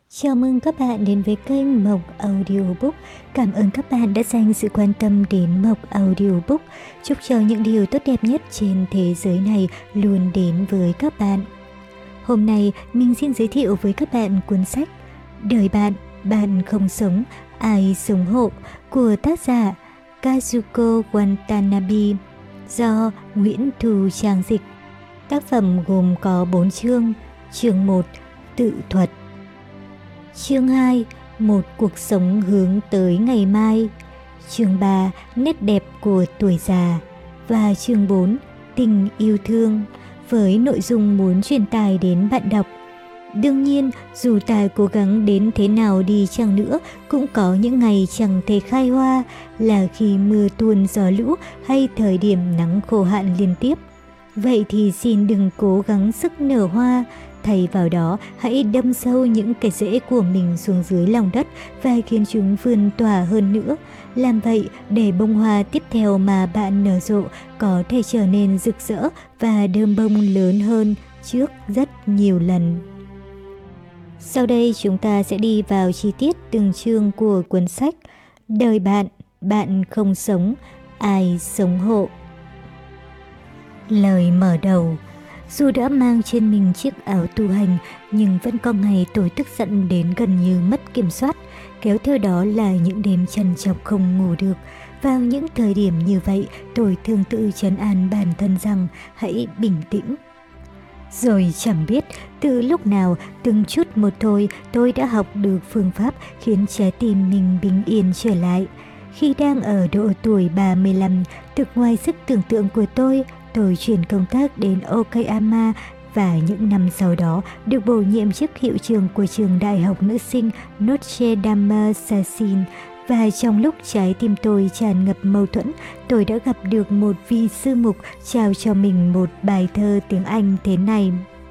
Chào mừng các bạn đến với kênh Mộc Audiobook. Cảm ơn các bạn đã dành sự quan tâm đến Mộc Audiobook. Chúc cho những điều tốt đẹp nhất trên thế giới này luôn đến với các bạn. Hôm nay mình xin giới thiệu với các bạn cuốn sách Đời bạn, bạn không sống, ai sống hộ của tác giả Kazuko Watanabe do Nguyễn Thu Trang dịch. Tác phẩm gồm có 4 chương. Chương 1: Tự thuật. Chương 2: Một cuộc sống hướng tới ngày mai. Chương 3: Nét đẹp của tuổi già. Và chương 4: Tình yêu thương, với nội dung muốn truyền tải đến bạn đọc. Đương nhiên, dù ta cố gắng đến thế nào đi chăng nữa, cũng có những ngày chẳng thể khai hoa, là khi mưa tuôn gió lũ hay thời điểm nắng khô hạn liên tiếp. Vậy thì xin đừng cố gắng sức nở hoa, thay vào đó hãy đâm sâu những cái rễ của mình xuống dưới lòng đất và khiến chúng vươn tỏa hơn nữa. Làm vậy để bông hoa tiếp theo mà bạn nở rộ có thể trở nên rực rỡ và đơm bông lớn hơn trước rất nhiều lần. Sau đây chúng ta sẽ đi vào chi tiết từng chương của cuốn sách Đời bạn, bạn không sống, ai sống hộ. Lời mở đầu. Dù đã mang trên mình chiếc áo tu hành, nhưng vẫn có ngày tôi tức giận đến gần như mất kiểm soát, kéo theo đó là những đêm trằn trọc không ngủ được. Vào những thời điểm như vậy, tôi thường tự trấn an bản thân rằng hãy bình tĩnh. Rồi chẳng biết từ lúc nào, từng chút một thôi, tôi đã học được phương pháp khiến trái tim mình bình yên trở lại. Khi đang ở độ tuổi 35, thực ngoài sức tưởng tượng của tôi chuyển công tác đến Okayama và những năm sau đó được bổ nhiệm chức hiệu trưởng của trường đại học nữ sinh Notre Dame Sassin. Và trong lúc trái tim tôi tràn ngập mâu thuẫn, tôi đã gặp được một vị sư mục trao cho mình một bài thơ tiếng Anh thế này: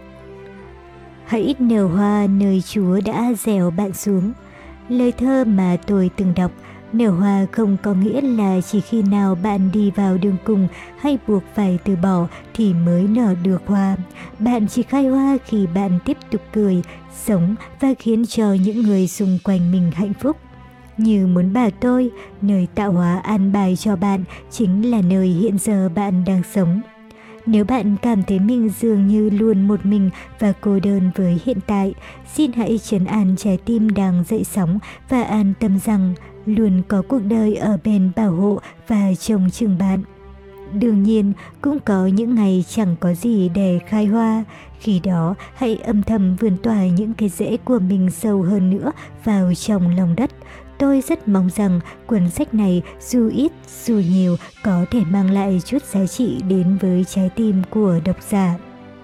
Hãy nở hoa nơi Chúa đã gieo bạn xuống. Lời thơ mà tôi từng đọc. Nở hoa không có nghĩa là chỉ khi nào bạn đi vào đường cùng hay buộc phải từ bỏ thì mới nở được hoa. Bạn chỉ khai hoa khi bạn tiếp tục cười, sống và khiến cho những người xung quanh mình hạnh phúc. Như muốn bảo tôi, nơi tạo hóa an bài cho bạn chính là nơi hiện giờ bạn đang sống. Nếu bạn cảm thấy mình dường như luôn một mình và cô đơn với hiện tại, xin hãy trấn an trái tim đang dậy sóng và an tâm rằng luôn có cuộc đời ở bên bảo hộ và trông chừng bạn. Đương nhiên, cũng có những ngày chẳng có gì để khai hoa. Khi đó, hãy âm thầm vươn tỏa những cái rễ của mình sâu hơn nữa vào trong lòng đất. Tôi rất mong rằng cuốn sách này dù ít dù nhiều có thể mang lại chút giá trị đến với trái tim của độc giả.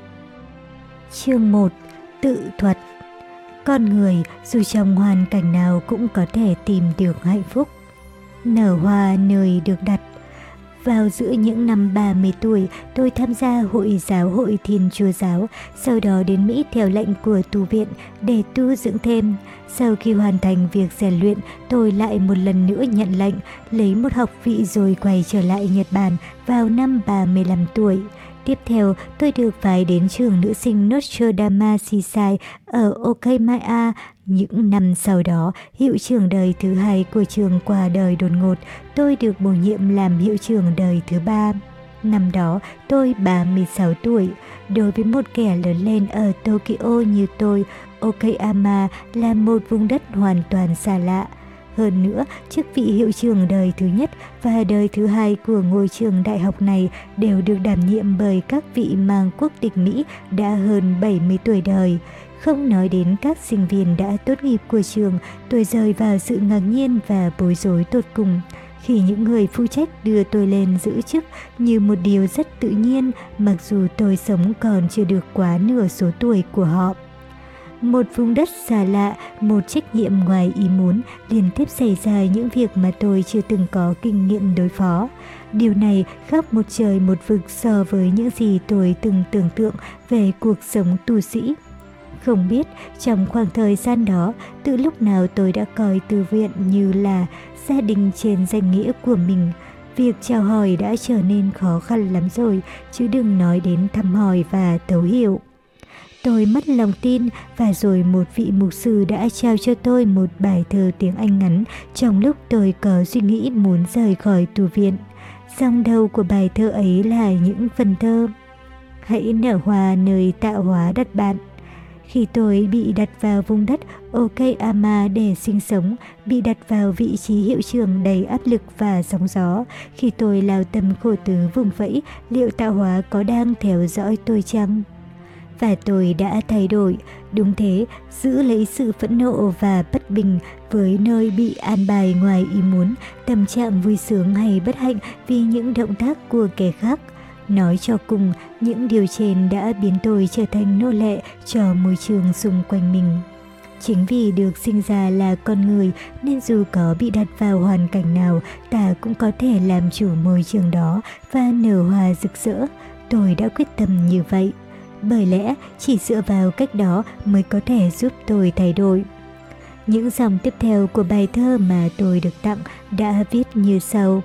Chương 1: Tự thuật. Con người dù trong hoàn cảnh nào cũng có thể tìm được hạnh phúc. Nở hoa nơi được đặt. Vào giữa những năm 30 tuổi, tôi tham gia Hội Giáo hội Thiên Chúa Giáo, sau đó đến Mỹ theo lệnh của tu viện để tu dưỡng thêm. Sau khi hoàn thành việc rèn luyện, tôi lại một lần nữa nhận lệnh, lấy một học vị rồi quay trở lại Nhật Bản vào năm 35 tuổi. Tiếp theo, tôi được phái đến trường nữ sinh Notre Dame Seaside ở Okayama. Những năm sau đó, hiệu trưởng đời thứ 2 của trường qua đời đột ngột, tôi được bổ nhiệm làm hiệu trưởng đời thứ 3. Năm đó, tôi 36 tuổi. Đối với một kẻ lớn lên ở Tokyo như tôi, Okayama là một vùng đất hoàn toàn xa lạ. Hơn nữa, chức vị hiệu trưởng đời thứ nhất và đời thứ 2 của ngôi trường đại học này đều được đảm nhiệm bởi các vị mang quốc tịch Mỹ đã hơn 70 tuổi đời. Không nói đến các sinh viên đã tốt nghiệp của trường, tôi rơi vào sự ngạc nhiên và bối rối tột cùng khi những người phụ trách đưa tôi lên giữ chức như một điều rất tự nhiên, mặc dù tôi sống còn chưa được quá nửa số tuổi của họ. Một vùng đất xa lạ, một trách nhiệm ngoài ý muốn, liên tiếp xảy ra những việc mà tôi chưa từng có kinh nghiệm đối phó. Điều này khác một trời một vực so với những gì tôi từng tưởng tượng về cuộc sống tu sĩ. Không biết trong khoảng thời gian đó, từ lúc nào tôi đã coi tu viện như là gia đình trên danh nghĩa của mình. Việc chào hỏi đã trở nên khó khăn lắm rồi, chứ đừng nói đến thăm hỏi và thấu hiểu. Tôi mất lòng tin và rồi một vị mục sư đã trao cho tôi một bài thơ tiếng Anh ngắn trong lúc tôi có suy nghĩ muốn rời khỏi tù viện. Dòng đầu của bài thơ ấy là những phần thơ: hãy nở hoa nơi tạo hóa đặt bạn. Khi tôi bị đặt vào vùng đất Okayama để sinh sống, bị đặt vào vị trí hiệu trưởng đầy áp lực và sóng gió, khi tôi lao tâm khổ tứ vùng vẫy, liệu tạo hóa có đang theo dõi tôi chăng? Và tôi đã thay đổi, đúng thế, giữ lấy sự phẫn nộ và bất bình với nơi bị an bài ngoài ý muốn, tâm trạng vui sướng hay bất hạnh vì những động tác của kẻ khác. Nói cho cùng, những điều trên đã biến tôi trở thành nô lệ cho môi trường xung quanh mình. Chính vì được sinh ra là con người nên dù có bị đặt vào hoàn cảnh nào, ta cũng có thể làm chủ môi trường đó và nở hoa rực rỡ. Tôi đã quyết tâm như vậy. Bởi lẽ chỉ dựa vào cách đó mới có thể giúp tôi thay đổi. Những dòng tiếp theo của bài thơ mà tôi được tặng đã viết như sau.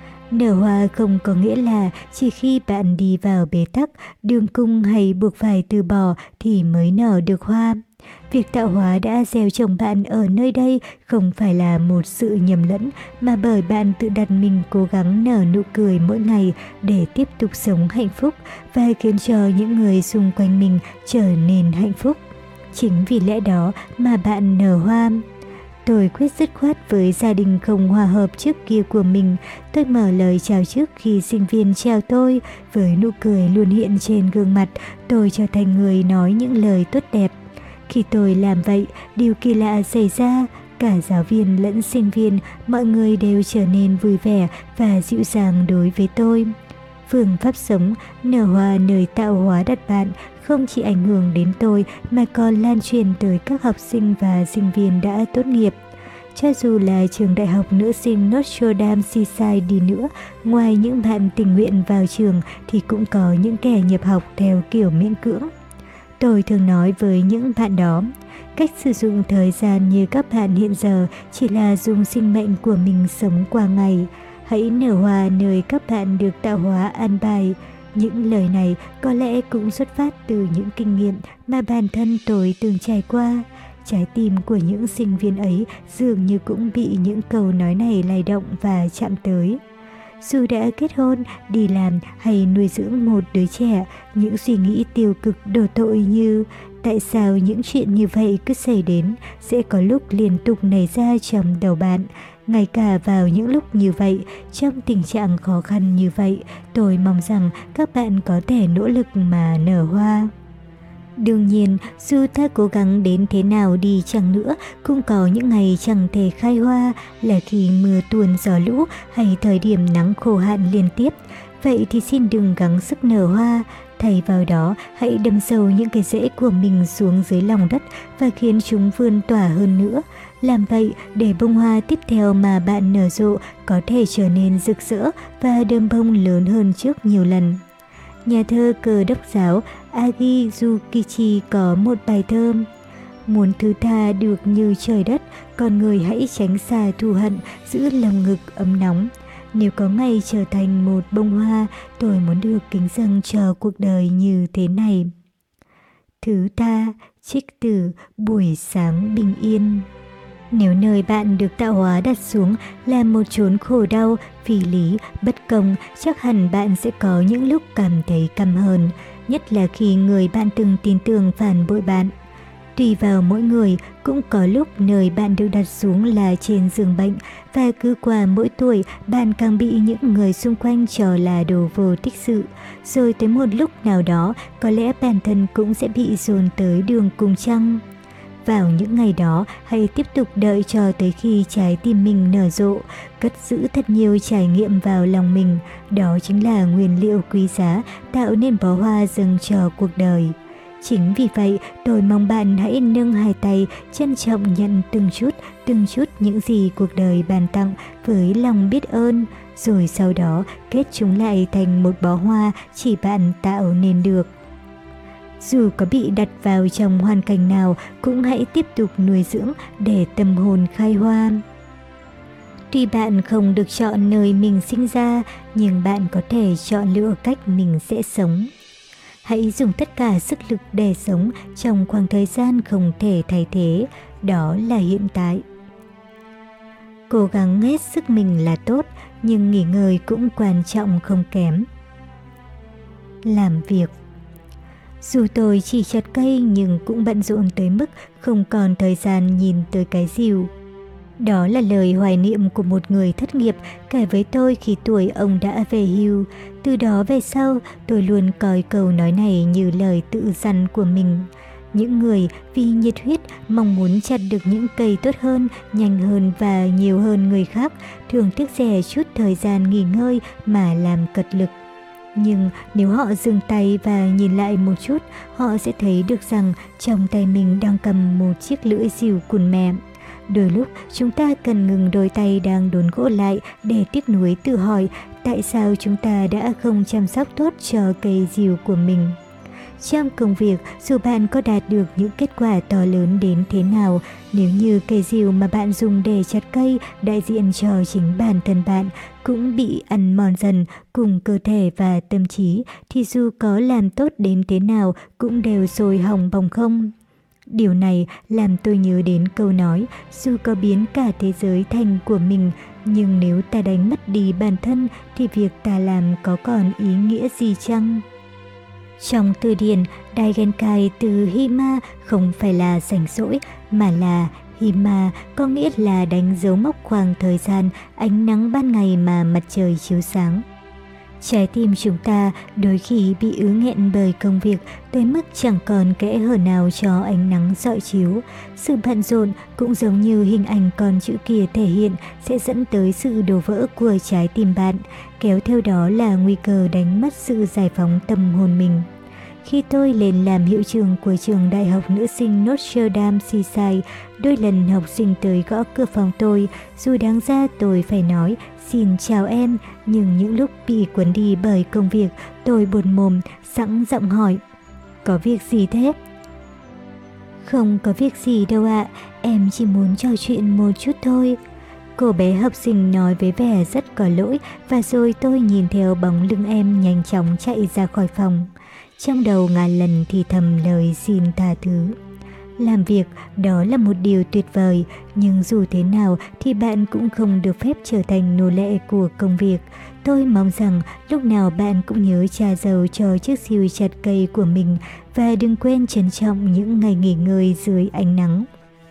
Nở hoa không có nghĩa là chỉ khi bạn đi vào bế tắc, đường cùng hay buộc phải từ bỏ thì mới nở được hoa. Việc tạo hóa đã gieo trồng bạn ở nơi đây không phải là một sự nhầm lẫn, mà bởi bạn tự đặt mình cố gắng nở nụ cười mỗi ngày để tiếp tục sống hạnh phúc và khiến cho những người xung quanh mình trở nên hạnh phúc. Chính vì lẽ đó mà bạn nở hoa. Tôi quyết dứt khoát với gia đình không hòa hợp trước kia của mình. Tôi mở lời chào trước khi sinh viên chào tôi. Với nụ cười luôn hiện trên gương mặt, tôi trở thành người nói những lời tốt đẹp. Khi tôi làm vậy, điều kỳ lạ xảy ra. Cả giáo viên lẫn sinh viên, mọi người đều trở nên vui vẻ và dịu dàng đối với tôi. Phương pháp sống, nở hoa nơi tạo hóa đặt bạn không chỉ ảnh hưởng đến tôi mà còn lan truyền tới các học sinh và sinh viên đã tốt nghiệp. Cho dù là trường đại học nữ sinh Notre Dame Seaside đi nữa, ngoài những bạn tình nguyện vào trường thì cũng có những kẻ nhập học theo kiểu miễn cưỡng. Tôi thường nói với những bạn đó, cách sử dụng thời gian như các bạn hiện giờ chỉ là dùng sinh mệnh của mình sống qua ngày. Hãy nở hoa nơi các bạn được tạo hóa an bài. Những lời này có lẽ cũng xuất phát từ những kinh nghiệm mà bản thân tôi từng trải qua. Trái tim của những sinh viên ấy dường như cũng bị những câu nói này lay động và chạm tới. Dù đã kết hôn, đi làm hay nuôi dưỡng một đứa trẻ, những suy nghĩ tiêu cực đổ tội như tại sao những chuyện như vậy cứ xảy đến sẽ có lúc liên tục nảy ra trong đầu bạn. Ngay cả vào những lúc như vậy, trong tình trạng khó khăn như vậy, tôi mong rằng các bạn có thể nỗ lực mà nở hoa. Đương nhiên, dù ta cố gắng đến thế nào đi chăng nữa, cũng có những ngày chẳng thể khai hoa, là khi mưa tuôn gió lũ hay thời điểm nắng khô hạn liên tiếp. Vậy thì xin đừng gắng sức nở hoa, thay vào đó hãy đâm sâu những cái rễ của mình xuống dưới lòng đất và khiến chúng vươn tỏa hơn nữa. Làm vậy để bông hoa tiếp theo mà bạn nở rộ có thể trở nên rực rỡ và đơm bông lớn hơn trước nhiều lần. Nhà thơ Cơ đốc giáo Agi Yukichi có một bài thơ: muốn thứ tha được như trời đất, con người hãy tránh xa thù hận, giữ lòng ngực ấm nóng. Nếu có ngày trở thành một bông hoa, tôi muốn được kính dâng cho cuộc đời như thế này. Thứ tha, trích từ Buổi sáng bình yên. Nếu nơi bạn được tạo hóa đặt xuống là một chốn khổ đau, phi lý, bất công, chắc hẳn bạn sẽ có những lúc cảm thấy căm hờn, nhất là khi người bạn từng tin tưởng phản bội bạn. Tùy vào mỗi người, cũng có lúc nơi bạn được đặt xuống là trên giường bệnh, và cứ qua mỗi tuổi bạn càng bị những người xung quanh cho là đồ vô tích sự. Rồi tới một lúc nào đó, có lẽ bản thân cũng sẽ bị dồn tới đường cùng chăng. Vào những ngày đó, hãy tiếp tục đợi cho tới khi trái tim mình nở rộ, cất giữ thật nhiều trải nghiệm vào lòng mình. Đó chính là nguyên liệu quý giá tạo nên bó hoa dâng cho cuộc đời. Chính vì vậy, tôi mong bạn hãy nâng hai tay, trân trọng nhận từng chút những gì cuộc đời ban tặng với lòng biết ơn, rồi sau đó kết chúng lại thành một bó hoa chỉ bạn tạo nên được. Dù có bị đặt vào trong hoàn cảnh nào, cũng hãy tiếp tục nuôi dưỡng để tâm hồn khai hoa. Tuy bạn không được chọn nơi mình sinh ra, nhưng bạn có thể chọn lựa cách mình sẽ sống. Hãy dùng tất cả sức lực để sống trong khoảng thời gian không thể thay thế, đó là hiện tại. Cố gắng hết sức mình là tốt, nhưng nghỉ ngơi cũng quan trọng không kém. Làm việc. Dù tôi chỉ chặt cây nhưng cũng bận rộn tới mức không còn thời gian nhìn tới cái rìu. Đó là lời hoài niệm của một người thất nghiệp kể với tôi khi tuổi ông đã về hưu. Từ đó về sau, tôi luôn coi câu nói này như lời tự dặn của mình. Những người vì nhiệt huyết mong muốn chặt được những cây tốt hơn, nhanh hơn và nhiều hơn người khác, thường tiếc rẻ chút thời gian nghỉ ngơi mà làm cật lực. Nhưng nếu họ dừng tay và nhìn lại một chút, họ sẽ thấy được rằng trong tay mình đang cầm một chiếc lưỡi rìu cùn mềm. Đôi lúc chúng ta cần ngừng đôi tay đang đốn gỗ lại để tiếc nuối tự hỏi tại sao chúng ta đã không chăm sóc tốt cho cây rìu của mình. Trong công việc, dù bạn có đạt được những kết quả to lớn đến thế nào, nếu như cây rìu mà bạn dùng để chặt cây đại diện cho chính bản thân bạn cũng bị ăn mòn dần cùng cơ thể và tâm trí, thì dù có làm tốt đến thế nào cũng đều sôi hỏng bỏng không. Điều này làm tôi nhớ đến câu nói, dù có biến cả thế giới thành của mình, nhưng nếu ta đánh mất đi bản thân thì việc ta làm có còn ý nghĩa gì chăng? Trong từ điển, Daigenkai từ Hima không phải là rảnh rỗi, mà là Hima có nghĩa là đánh dấu mốc khoảng thời gian ánh nắng ban ngày mà mặt trời chiếu sáng. Trái tim chúng ta đôi khi bị ứ nghẹn bởi công việc tới mức chẳng còn kẽ hở nào cho ánh nắng rọi chiếu. Sự bận rộn cũng giống như hình ảnh con chữ kia thể hiện sẽ dẫn tới sự đổ vỡ của trái tim bạn, kéo theo đó là nguy cơ đánh mất sự giải phóng tâm hồn mình. Khi tôi lên làm hiệu trưởng của trường đại học nữ sinh Notre Dame Seaside, đôi lần học sinh tới gõ cửa phòng tôi, dù đáng ra tôi phải nói xin chào em, nhưng những lúc bị cuốn đi bởi công việc, tôi buồn mồm, sẵn giọng hỏi, có việc gì thế? Không có việc gì đâu ạ, em chỉ muốn trò chuyện một chút thôi. Cô bé học sinh nói với vẻ rất có lỗi, và rồi tôi nhìn theo bóng lưng em nhanh chóng chạy ra khỏi phòng. Trong đầu ngàn lần thì thầm lời xin tha thứ. Làm việc đó là một điều tuyệt vời, nhưng dù thế nào thì bạn cũng không được phép trở thành nô lệ của công việc. Tôi mong rằng lúc nào bạn cũng nhớ trả dầu cho chiếc rìu chặt cây của mình và đừng quên trân trọng những ngày nghỉ ngơi dưới ánh nắng.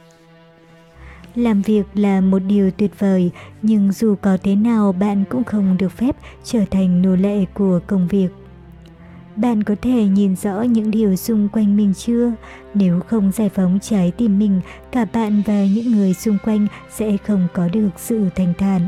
Làm việc là một điều tuyệt vời, nhưng dù có thế nào bạn cũng không được phép trở thành nô lệ của công việc. Bạn có thể nhìn rõ những điều xung quanh mình chưa? Nếu không giải phóng trái tim mình, cả bạn và những người xung quanh sẽ không có được sự thanh thản.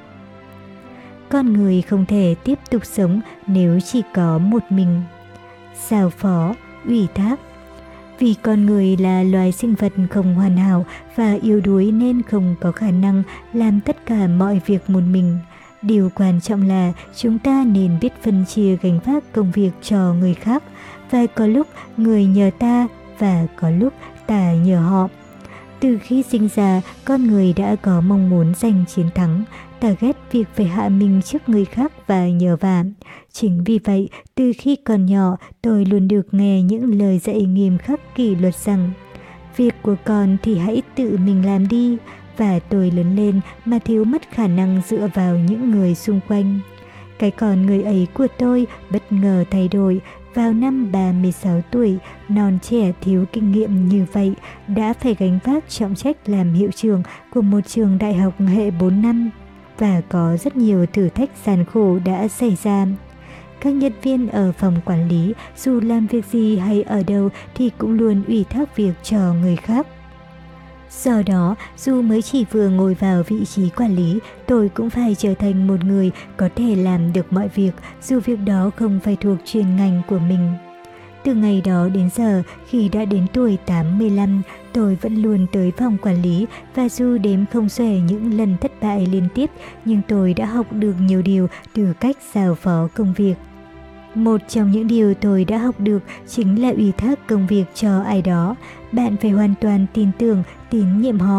Con người không thể tiếp tục sống nếu chỉ có một mình. Giao phó, ủy thác. Vì con người là loài sinh vật không hoàn hảo và yếu đuối nên không có khả năng làm tất cả mọi việc một mình. Điều quan trọng là chúng ta nên biết phân chia gánh vác công việc cho người khác, và có lúc người nhờ ta và có lúc ta nhờ họ. Từ khi sinh ra, con người đã có mong muốn giành chiến thắng. Ta ghét việc phải hạ mình trước người khác và nhờ vả. Chính vì vậy, từ khi còn nhỏ, tôi luôn được nghe những lời dạy nghiêm khắc kỷ luật rằng việc của con thì hãy tự mình làm đi. Và tôi lớn lên mà thiếu mất khả năng dựa vào những người xung quanh. Cái con người ấy của tôi bất ngờ thay đổi. Vào năm 36 tuổi, non trẻ thiếu kinh nghiệm như vậy, đã phải gánh vác trọng trách làm hiệu trưởng của một trường đại học hệ 4 năm. Và có rất nhiều thử thách gian khổ đã xảy ra. Các nhân viên ở phòng quản lý, dù làm việc gì hay ở đâu thì cũng luôn ủy thác việc cho người khác. Do đó, dù mới chỉ vừa ngồi vào vị trí quản lý, tôi cũng phải trở thành một người có thể làm được mọi việc, dù việc đó không phải thuộc chuyên ngành của mình. Từ ngày đó đến giờ, khi đã đến tuổi 85, tôi vẫn luôn tới phòng quản lý, và dù đếm không xuể những lần thất bại liên tiếp, nhưng tôi đã học được nhiều điều từ cách giao phó công việc. Một trong những điều tôi đã học được chính là ủy thác công việc cho ai đó. Bạn phải hoàn toàn tin tưởng, tín nhiệm họ.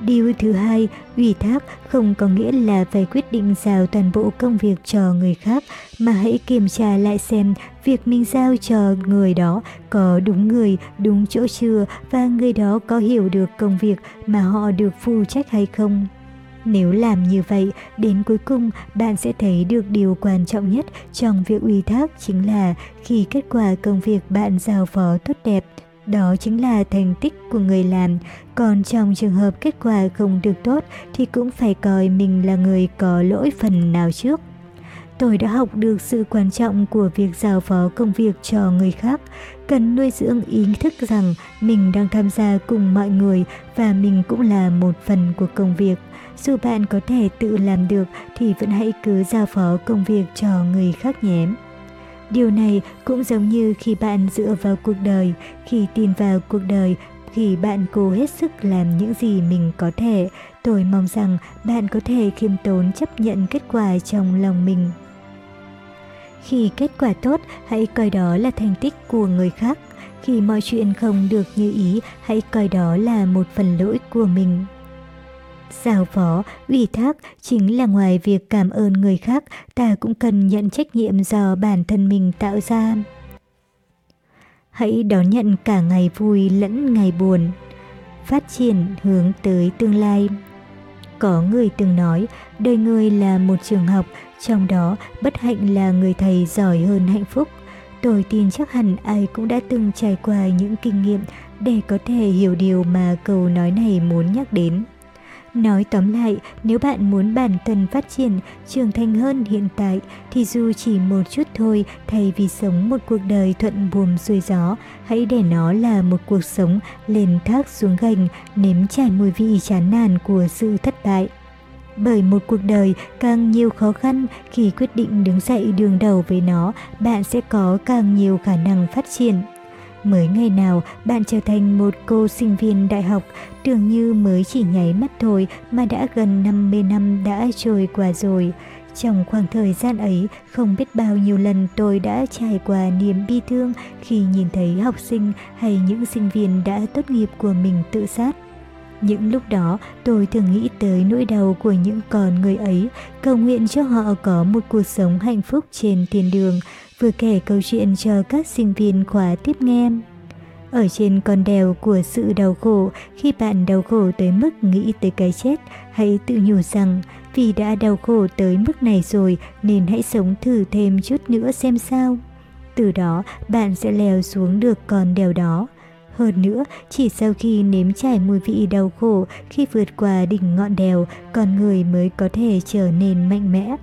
Điều thứ hai, ủy thác không có nghĩa là phải quyết định giao toàn bộ công việc cho người khác, mà hãy kiểm tra lại xem việc mình giao cho người đó có đúng người, đúng chỗ chưa và người đó có hiểu được công việc mà họ được phụ trách hay không. Nếu làm như vậy, đến cuối cùng bạn sẽ thấy được điều quan trọng nhất trong việc ủy thác chính là khi kết quả công việc bạn giao phó tốt đẹp. Đó chính là thành tích của người làm, còn trong trường hợp kết quả không được tốt thì cũng phải coi mình là người có lỗi phần nào trước. Tôi đã học được sự quan trọng của việc giao phó công việc cho người khác, cần nuôi dưỡng ý thức rằng mình đang tham gia cùng mọi người và mình cũng là một phần của công việc. Dù bạn có thể tự làm được thì vẫn hãy cứ giao phó công việc cho người khác nhé. Điều này cũng giống như khi bạn dựa vào cuộc đời, khi tin vào cuộc đời, khi bạn cố hết sức làm những gì mình có thể. Tôi mong rằng bạn có thể khiêm tốn chấp nhận kết quả trong lòng mình. Khi kết quả tốt, hãy coi đó là thành tích của người khác. Khi mọi chuyện không được như ý, hãy coi đó là một phần lỗi của mình. Giao phó, ủy thác chính là ngoài việc cảm ơn người khác, ta cũng cần nhận trách nhiệm do bản thân mình tạo ra. Hãy đón nhận cả ngày vui lẫn ngày buồn. Phát triển hướng tới tương lai. Có người từng nói, đời người là một trường học, trong đó bất hạnh là người thầy giỏi hơn hạnh phúc. Tôi tin chắc hẳn ai cũng đã từng trải qua những kinh nghiệm để có thể hiểu điều mà câu nói này muốn nhắc đến. Nói tóm lại, nếu bạn muốn bản thân phát triển, trưởng thành hơn hiện tại, thì dù chỉ một chút thôi, thay vì sống một cuộc đời thuận buồm xuôi gió, hãy để nó là một cuộc sống lên thác xuống gành, nếm trải mùi vị chán nản của sự thất bại. Bởi một cuộc đời càng nhiều khó khăn, khi quyết định đứng dậy đương đầu với nó, bạn sẽ có càng nhiều khả năng phát triển. Mới ngày nào bạn trở thành một cô sinh viên đại học, tưởng như mới chỉ nháy mắt thôi mà đã gần 50 năm đã trôi qua rồi. Trong khoảng thời gian ấy, không biết bao nhiêu lần tôi đã trải qua niềm bi thương khi nhìn thấy học sinh hay những sinh viên đã tốt nghiệp của mình tự sát. Những lúc đó, tôi thường nghĩ tới nỗi đau của những con người ấy, cầu nguyện cho họ có một cuộc sống hạnh phúc trên thiên đường, vừa kể câu chuyện cho các sinh viên khóa tiếp nghe. Ở trên con đèo của sự đau khổ, khi bạn đau khổ tới mức nghĩ tới cái chết, hãy tự nhủ rằng vì đã đau khổ tới mức này rồi nên hãy sống thử thêm chút nữa xem sao. Từ đó, bạn sẽ leo xuống được con đèo đó. Hơn nữa, chỉ sau khi nếm trải mùi vị đau khổ, khi vượt qua đỉnh ngọn đèo, con người mới có thể trở nên mạnh mẽ.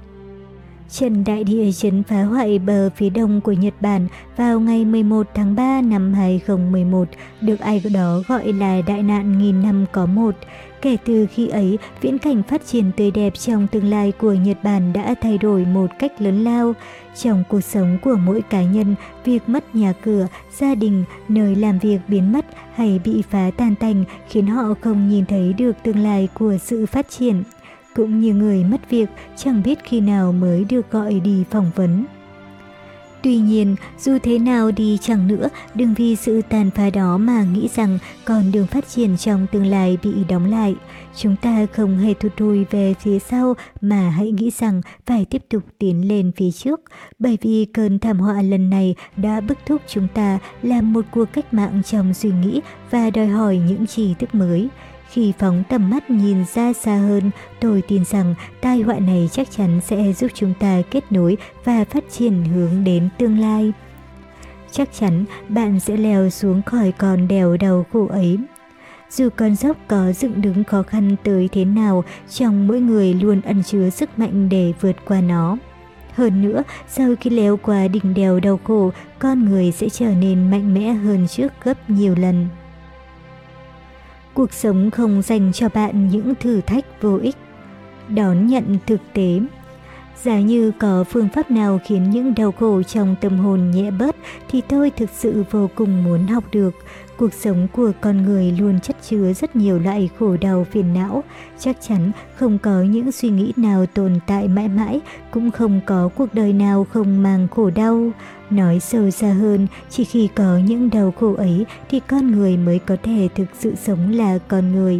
Trận đại địa chấn phá hoại bờ phía đông của Nhật Bản vào ngày 11 tháng 3 năm 2011, được ai đó gọi là đại nạn nghìn năm có một. Kể từ khi ấy, viễn cảnh phát triển tươi đẹp trong tương lai của Nhật Bản đã thay đổi một cách lớn lao. Trong cuộc sống của mỗi cá nhân, việc mất nhà cửa, gia đình, nơi làm việc biến mất hay bị phá tan tành khiến họ không nhìn thấy được tương lai của sự phát triển. Cũng như người mất việc, chẳng biết khi nào mới được gọi đi phỏng vấn. Tuy nhiên, dù thế nào đi chăng nữa, đừng vì sự tàn phá đó mà nghĩ rằng con đường phát triển trong tương lai bị đóng lại. Chúng ta không hề thụt lùi về phía sau mà hãy nghĩ rằng phải tiếp tục tiến lên phía trước, bởi vì cơn thảm họa lần này đã bức thúc chúng ta làm một cuộc cách mạng trong suy nghĩ và đòi hỏi những tri thức mới. Khi phóng tầm mắt nhìn ra xa hơn, tôi tin rằng tai họa này chắc chắn sẽ giúp chúng ta kết nối và phát triển hướng đến tương lai. Chắc chắn bạn sẽ leo xuống khỏi con đèo đau khổ ấy. Dù con dốc có dựng đứng khó khăn tới thế nào, trong mỗi người luôn ẩn chứa sức mạnh để vượt qua nó. Hơn nữa, sau khi leo qua đỉnh đèo đau khổ, con người sẽ trở nên mạnh mẽ hơn trước gấp nhiều lần. Cuộc sống không dành cho bạn những thử thách vô ích. Đón nhận thực tế. Giả như có phương pháp nào khiến những đau khổ trong tâm hồn nhẹ bớt thì tôi thực sự vô cùng muốn học được. Cuộc sống của con người luôn chất chứa rất nhiều loại khổ đau phiền não. Chắc chắn không có những suy nghĩ nào tồn tại mãi mãi, cũng không có cuộc đời nào không mang khổ đau. Nói sâu xa hơn, chỉ khi có những đau khổ ấy thì con người mới có thể thực sự sống là con người.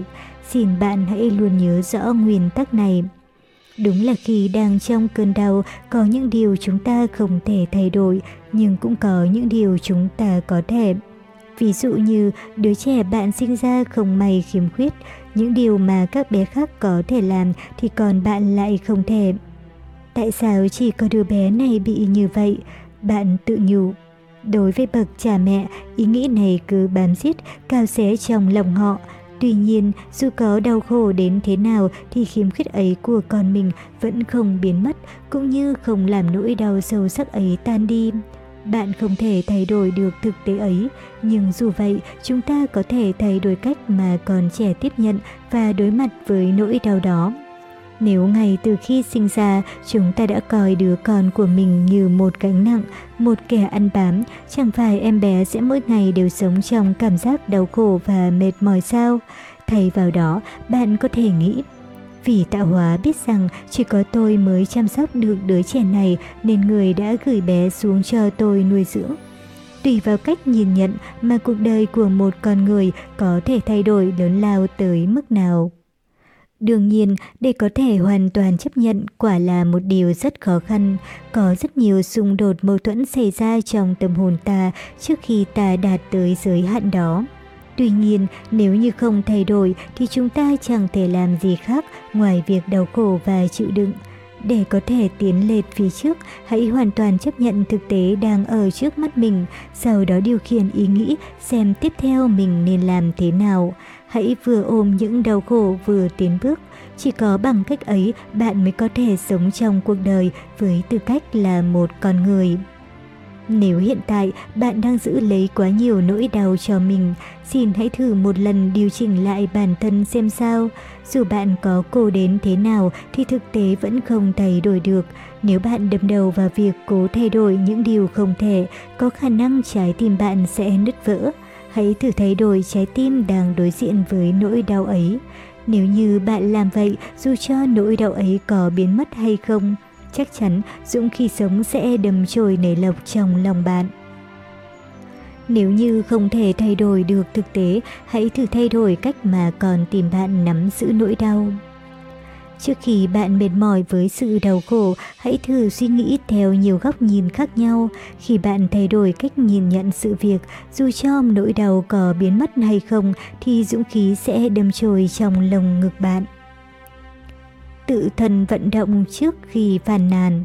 Xin bạn hãy luôn nhớ rõ nguyên tắc này. Đúng là khi đang trong cơn đau, có những điều chúng ta không thể thay đổi, nhưng cũng có những điều chúng ta có thể. Ví dụ như đứa trẻ bạn sinh ra không may khiếm khuyết, những điều mà các bé khác có thể làm thì còn bạn lại không thể. Tại sao chỉ có đứa bé này bị như vậy? Bạn tự nhủ. Đối với bậc cha mẹ, ý nghĩ này cứ bám giết, cào xé trong lòng họ. Tuy nhiên, dù có đau khổ đến thế nào thì khiếm khuyết ấy của con mình vẫn không biến mất, cũng như không làm nỗi đau sâu sắc ấy tan đi. Bạn không thể thay đổi được thực tế ấy, nhưng dù vậy, chúng ta có thể thay đổi cách mà con trẻ tiếp nhận và đối mặt với nỗi đau đó. Nếu ngay từ khi sinh ra, chúng ta đã coi đứa con của mình như một gánh nặng, một kẻ ăn bám, chẳng phải em bé sẽ mỗi ngày đều sống trong cảm giác đau khổ và mệt mỏi sao? Thay vào đó, bạn có thể nghĩ, vì tạo hóa biết rằng chỉ có tôi mới chăm sóc được đứa trẻ này nên người đã gửi bé xuống cho tôi nuôi dưỡng. Tùy vào cách nhìn nhận mà cuộc đời của một con người có thể thay đổi lớn lao tới mức nào. Đương nhiên, để có thể hoàn toàn chấp nhận quả là một điều rất khó khăn. Có rất nhiều xung đột mâu thuẫn xảy ra trong tâm hồn ta trước khi ta đạt tới giới hạn đó. Tuy nhiên, nếu như không thay đổi thì chúng ta chẳng thể làm gì khác ngoài việc đau khổ và chịu đựng. Để có thể tiến lên phía trước, hãy hoàn toàn chấp nhận thực tế đang ở trước mắt mình, sau đó điều khiển ý nghĩ xem tiếp theo mình nên làm thế nào. Hãy vừa ôm những đau khổ vừa tiến bước. Chỉ có bằng cách ấy bạn mới có thể sống trong cuộc đời với tư cách là một con người. Nếu hiện tại bạn đang giữ lấy quá nhiều nỗi đau cho mình, xin hãy thử một lần điều chỉnh lại bản thân xem sao. Dù bạn có cố đến thế nào thì thực tế vẫn không thay đổi được. Nếu bạn đâm đầu vào việc cố thay đổi những điều không thể, có khả năng trái tim bạn sẽ nứt vỡ. Hãy thử thay đổi trái tim đang đối diện với nỗi đau ấy. Nếu như bạn làm vậy, dù cho nỗi đau ấy có biến mất hay không, chắc chắn dũng khí sống sẽ đâm chồi nảy lộc trong lòng bạn. Nếu như không thể thay đổi được thực tế, hãy thử thay đổi cách mà con tim bạn nắm giữ nỗi đau. Trước khi bạn mệt mỏi với sự đau khổ, hãy thử suy nghĩ theo nhiều góc nhìn khác nhau. Khi bạn thay đổi cách nhìn nhận sự việc, dù cho nỗi đau có biến mất hay không, thì dũng khí sẽ đâm chồi trong lồng ngực bạn. Tự thân vận động trước khi phàn nàn.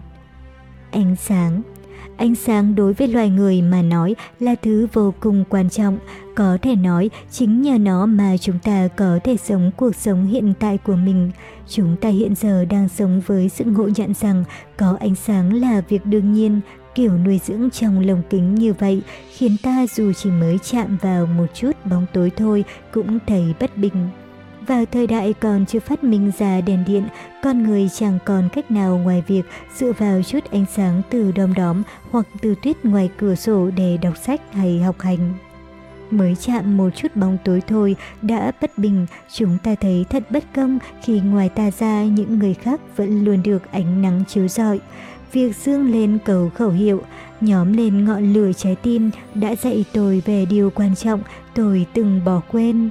Ánh sáng. Ánh sáng đối với loài người mà nói là thứ vô cùng quan trọng. Có thể nói chính nhờ nó mà chúng ta có thể sống cuộc sống hiện tại của mình. Chúng ta hiện giờ đang sống với sự ngộ nhận rằng có ánh sáng là việc đương nhiên. Kiểu nuôi dưỡng trong lồng kính như vậy khiến ta dù chỉ mới chạm vào một chút bóng tối thôi cũng thấy bất bình. Vào thời đại còn chưa phát minh ra đèn điện, con người chẳng còn cách nào ngoài việc dựa vào chút ánh sáng từ đom đóm hoặc từ tuyết ngoài cửa sổ để đọc sách hay học hành. Mới chạm một chút bóng tối thôi đã bất bình, chúng ta thấy thật bất công khi ngoài ta ra những người khác vẫn luôn được ánh nắng chiếu rọi. Việc dương lên cầu khẩu hiệu, nhóm lên ngọn lửa trái tim đã dạy tôi về điều quan trọng tôi từng bỏ quên.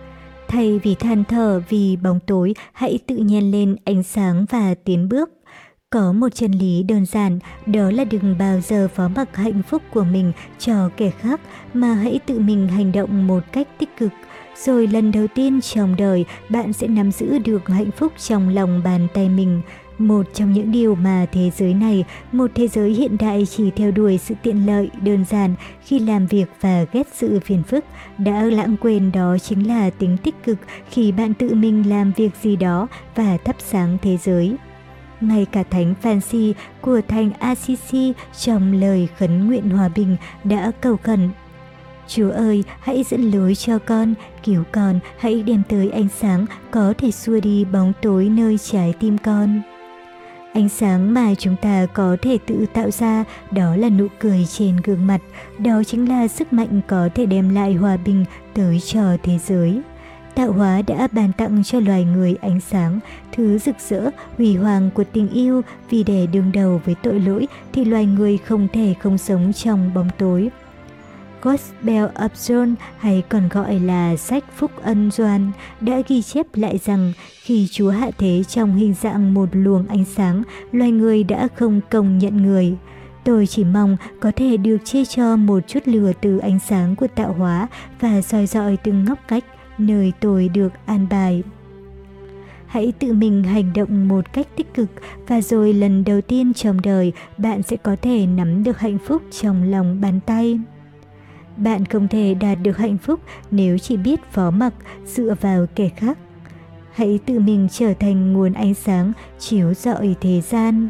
Thay vì than thở vì bóng tối, hãy tự nhiên lên ánh sáng và tiến bước. Có một chân lý đơn giản, đó là đừng bao giờ phó mặc hạnh phúc của mình cho kẻ khác, mà hãy tự mình hành động một cách tích cực. Rồi lần đầu tiên trong đời, bạn sẽ nắm giữ được hạnh phúc trong lòng bàn tay mình. Một trong những điều mà thế giới này, một thế giới hiện đại chỉ theo đuổi sự tiện lợi, đơn giản khi làm việc và ghét sự phiền phức, đã lãng quên đó chính là tính tích cực khi bạn tự mình làm việc gì đó và thắp sáng thế giới. Ngay cả Thánh Francis của thành Assisi trong lời khấn nguyện hòa bình đã cầu khẩn: Chúa ơi, hãy dẫn lối cho con, cứu con, hãy đem tới ánh sáng có thể xua đi bóng tối nơi trái tim con. Ánh sáng mà chúng ta có thể tự tạo ra, đó là nụ cười trên gương mặt, đó chính là sức mạnh có thể đem lại hòa bình tới cho thế giới. Tạo hóa đã ban tặng cho loài người ánh sáng, thứ rực rỡ, huy hoàng của tình yêu, vì để đương đầu với tội lỗi thì loài người không thể không sống trong bóng tối. Gospel of John, hay còn gọi là sách Phúc Ân Gioan, đã ghi chép lại rằng khi Chúa hạ thế trong hình dạng một luồng ánh sáng, loài người đã không công nhận người. Tôi chỉ mong có thể được chia cho một chút lửa từ ánh sáng của tạo hóa và soi dọi từng ngóc ngách nơi tôi được an bài. Hãy tự mình hành động một cách tích cực và rồi lần đầu tiên trong đời bạn sẽ có thể nắm được hạnh phúc trong lòng bàn tay. Bạn không thể đạt được hạnh phúc nếu chỉ biết phó mặc dựa vào kẻ khác. Hãy tự mình trở thành nguồn ánh sáng chiếu rọi thế gian.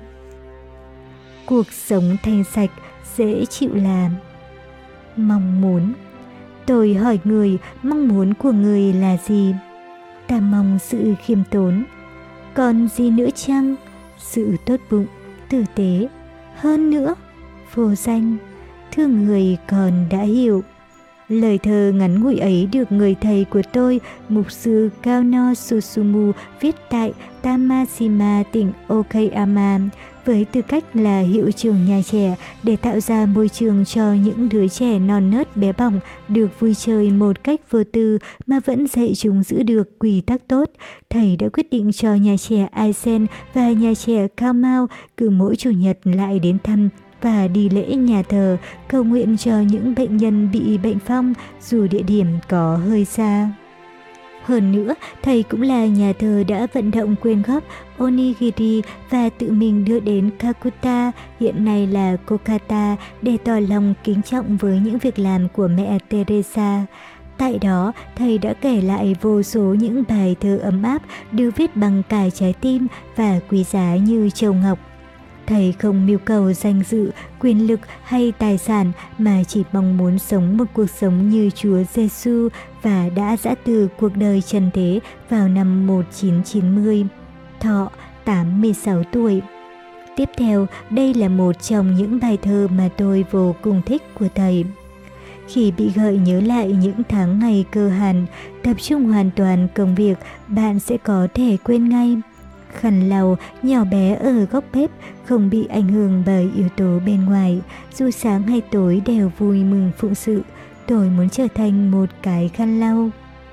Cuộc sống thanh sạch, dễ chịu làm. Mong muốn. Tôi hỏi người, mong muốn của người là gì? Ta mong sự khiêm tốn. Còn gì nữa chăng? Sự tốt bụng, tử tế. Hơn nữa, vô danh, thương người còn đã hiểu. Lời thơ ngắn ngủi ấy được người thầy của tôi, mục sư Kauno Susumu, viết tại Tamashima, tỉnh Okayama, với tư cách là hiệu trưởng nhà trẻ để tạo ra môi trường cho những đứa trẻ non nớt bé bỏng được vui chơi một cách vô tư mà vẫn dạy chúng giữ được quy tắc tốt. Thầy đã quyết định cho nhà trẻ Aizen và nhà trẻ Kamau cứ mỗi chủ nhật lại đến thăm và đi lễ nhà thờ, cầu nguyện cho những bệnh nhân bị bệnh phong dù địa điểm có hơi xa. Hơn nữa, thầy cũng là nhà thờ đã vận động quyên góp onigiri và tự mình đưa đến Calcutta, hiện nay là Kolkata, để tỏ lòng kính trọng với những việc làm của mẹ Teresa. Tại đó, thầy đã kể lại vô số những bài thơ ấm áp được viết bằng cả trái tim và quý giá như châu ngọc. Thầy không mưu cầu danh dự, quyền lực hay tài sản mà chỉ mong muốn sống một cuộc sống như Chúa Giêsu và đã giã từ cuộc đời trần thế vào năm 1990, thọ 86 tuổi. Tiếp theo, đây là một trong những bài thơ mà tôi vô cùng thích của thầy. Khi bị gợi nhớ lại những tháng ngày cơ hàn, tập trung hoàn toàn công việc, bạn sẽ có thể quên ngay. Khăn lau nhỏ bé ở góc bếp không bị ảnh hưởng bởi yếu tố bên ngoài, dù sáng hay tối đều vui mừng phụng sự. Tôi muốn trở thành một cái khăn lau.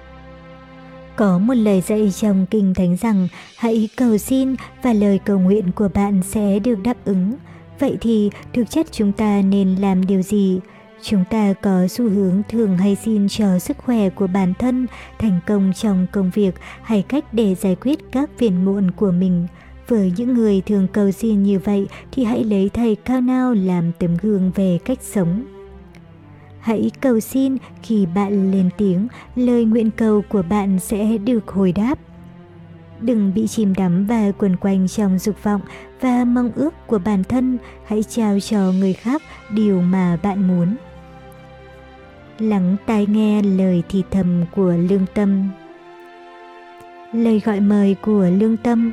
Có một lời dạy trong Kinh Thánh rằng hãy cầu xin và lời cầu nguyện của bạn sẽ được đáp ứng. Vậy thì thực chất chúng ta nên làm điều gì? Chúng ta có xu hướng thường hay xin cho sức khỏe của bản thân, thành công trong công việc hay cách để giải quyết các phiền muộn của mình. Với những người thường cầu xin như vậy thì hãy lấy thầy Kauno làm tấm gương về cách sống. Hãy cầu xin khi bạn lên tiếng, lời nguyện cầu của bạn sẽ được hồi đáp. Đừng bị chìm đắm và quẩn quanh trong dục vọng và mong ước của bản thân, hãy trao cho người khác điều mà bạn muốn. Lắng tai nghe lời thì thầm của lương tâm. Lời gọi mời của lương tâm.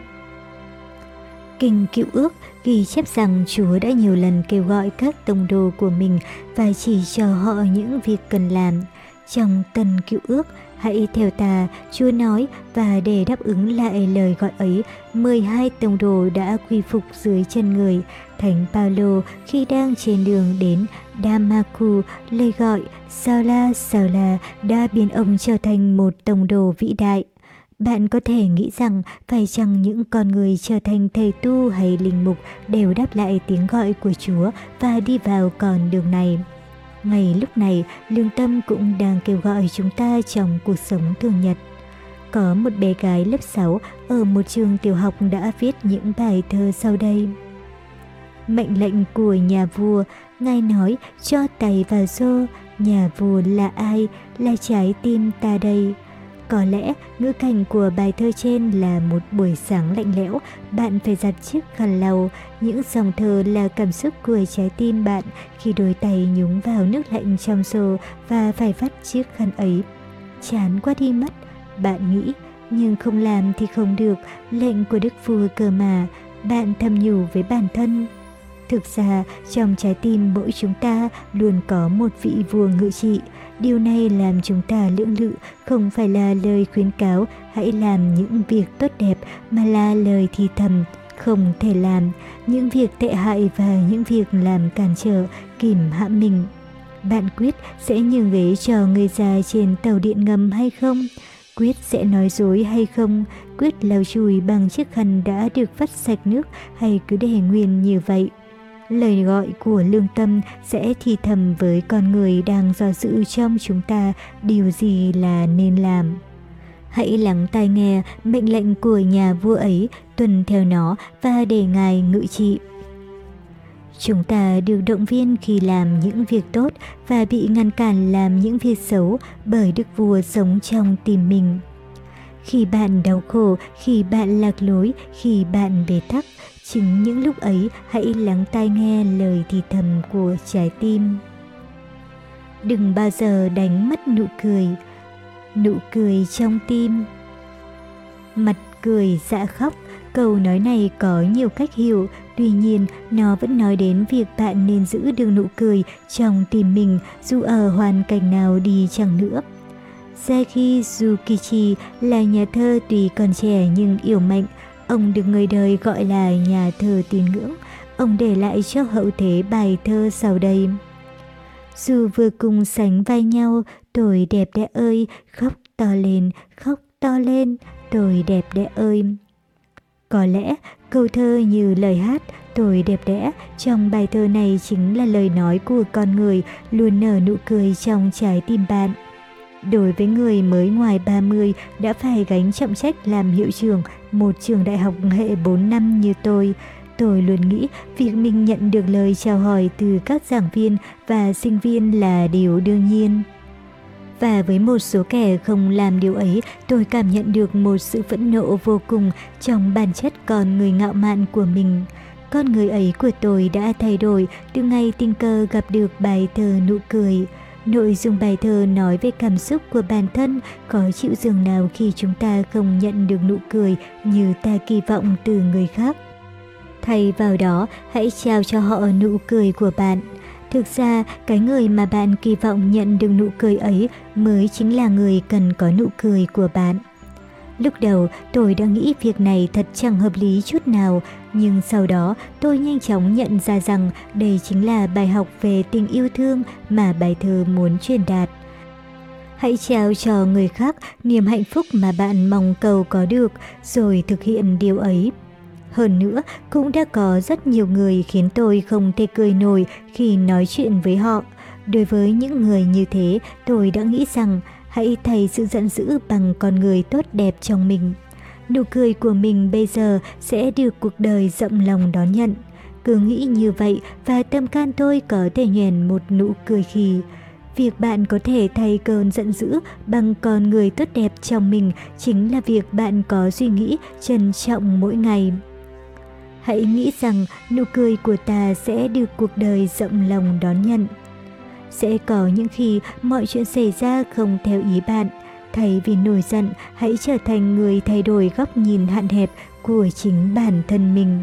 Kinh Cựu Ước ghi chép rằng Chúa đã nhiều lần kêu gọi các tông đồ của mình và chỉ cho họ những việc cần làm. Trong Tân Cựu Ước, hãy theo ta, Chúa nói, và để đáp ứng lại lời gọi ấy, 12 tông đồ đã quy phục dưới chân người. Thánh Phaolô khi đang trên đường đến Đa-ma-cu, lời gọi Saula, Saula đã biến ông trở thành một tông đồ vĩ đại. Bạn có thể nghĩ rằng phải chăng những con người trở thành thầy tu hay linh mục đều đáp lại tiếng gọi của Chúa và đi vào con đường này. Ngay lúc này, lương tâm cũng đang kêu gọi chúng ta trong cuộc sống thường nhật. Có một bé gái lớp 6 ở một trường tiểu học đã viết những bài thơ sau đây. Mệnh lệnh của nhà vua, ngài nói cho tay vào xô, nhà vua là ai, là trái tim ta đây. Có lẽ ngữ cảnh của bài thơ trên là một buổi sáng lạnh lẽo, bạn phải giặt chiếc khăn lau. Những dòng thơ là cảm xúc của trái tim bạn khi đôi tay nhúng vào nước lạnh trong xô và phải vắt chiếc khăn ấy. Chán quá đi mất, bạn nghĩ, nhưng không làm thì không được, lệnh của Đức Vua cơ mà, bạn thầm nhủ với bản thân. Thực ra, trong trái tim mỗi chúng ta luôn có một vị vua ngự trị. Điều này làm chúng ta lưỡng lự, không phải là lời khuyến cáo hãy làm những việc tốt đẹp, mà là lời thì thầm, không thể làm, những việc tệ hại và những việc làm cản trở, kìm hãm mình. bạn quyết sẽ nhường ghế cho người già trên tàu điện ngầm hay không? Quyết sẽ nói dối hay không? Quyết lau chùi bằng chiếc khăn đã được vắt sạch nước hay cứ để nguyên như vậy? Lời gọi của lương tâm sẽ thì thầm với con người đang do dự trong chúng ta điều gì là nên làm. Hãy lắng tai nghe mệnh lệnh của nhà vua ấy, tuân theo nó và để ngài ngự trị. Chúng ta được động viên khi làm những việc tốt và bị ngăn cản làm những việc xấu bởi đức vua sống trong tim mình. Khi bạn đau khổ, khi bạn lạc lối, khi bạn bế tắc, chính những lúc ấy hãy lắng tai nghe lời thì thầm của trái tim. Đừng bao giờ đánh mất nụ cười trong tim. Mặt cười dạ khóc, câu nói này có nhiều cách hiểu, tuy nhiên nó vẫn nói đến việc bạn nên giữ được nụ cười trong tim mình dù ở hoàn cảnh nào đi chăng nữa. Seki Tsukichi là nhà thơ tuy còn trẻ nhưng yêu mạnh. Ông được người đời gọi là nhà thơ tín ngưỡng. Ông để lại cho hậu thế bài thơ sau đây. Dù vừa cùng sánh vai nhau, tôi đẹp đẽ ơi, khóc to lên, tôi đẹp đẽ ơi. Có lẽ câu thơ như lời hát tôi đẹp đẽ trong bài thơ này chính là lời nói của con người luôn nở nụ cười trong trái tim bạn. Đối với người mới ngoài 30 đã phải gánh trọng trách làm hiệu trưởng một trường đại học hệ 4 năm như tôi luôn nghĩ việc mình nhận được lời chào hỏi từ các giảng viên và sinh viên là điều đương nhiên. Và với một số kẻ không làm điều ấy, tôi cảm nhận được một sự phẫn nộ vô cùng trong bản chất con người ngạo mạn của mình. Con người ấy của tôi đã thay đổi từ ngày tình cờ gặp được bài thơ Nụ cười. Nội dung bài thơ nói về cảm xúc của bản thân, có chịu dường nào khi chúng ta không nhận được nụ cười như ta kỳ vọng từ người khác. Thay vào đó, hãy trao cho họ nụ cười của bạn. Thực ra, cái người mà bạn kỳ vọng nhận được nụ cười ấy mới chính là người cần có nụ cười của bạn. Lúc đầu, tôi đã nghĩ việc này thật chẳng hợp lý chút nào, nhưng sau đó tôi nhanh chóng nhận ra rằng đây chính là bài học về tình yêu thương mà bài thơ muốn truyền đạt. Hãy trao cho người khác niềm hạnh phúc mà bạn mong cầu có được, rồi thực hiện điều ấy. Hơn nữa, cũng đã có rất nhiều người khiến tôi không thể cười nổi khi nói chuyện với họ. Đối với những người như thế, tôi đã nghĩ rằng hãy thay sự giận dữ bằng con người tốt đẹp trong mình. Nụ cười của mình bây giờ sẽ được cuộc đời rộng lòng đón nhận. Cứ nghĩ như vậy và tâm can tôi có thể nhoẻn một nụ cười khì. Việc bạn có thể thay cơn giận dữ bằng con người tốt đẹp trong mình chính là việc bạn có suy nghĩ trân trọng mỗi ngày. Hãy nghĩ rằng nụ cười của ta sẽ được cuộc đời rộng lòng đón nhận. Sẽ có những khi mọi chuyện xảy ra không theo ý bạn. Thay vì nổi giận, hãy trở thành người thay đổi góc nhìn hạn hẹp của chính bản thân mình.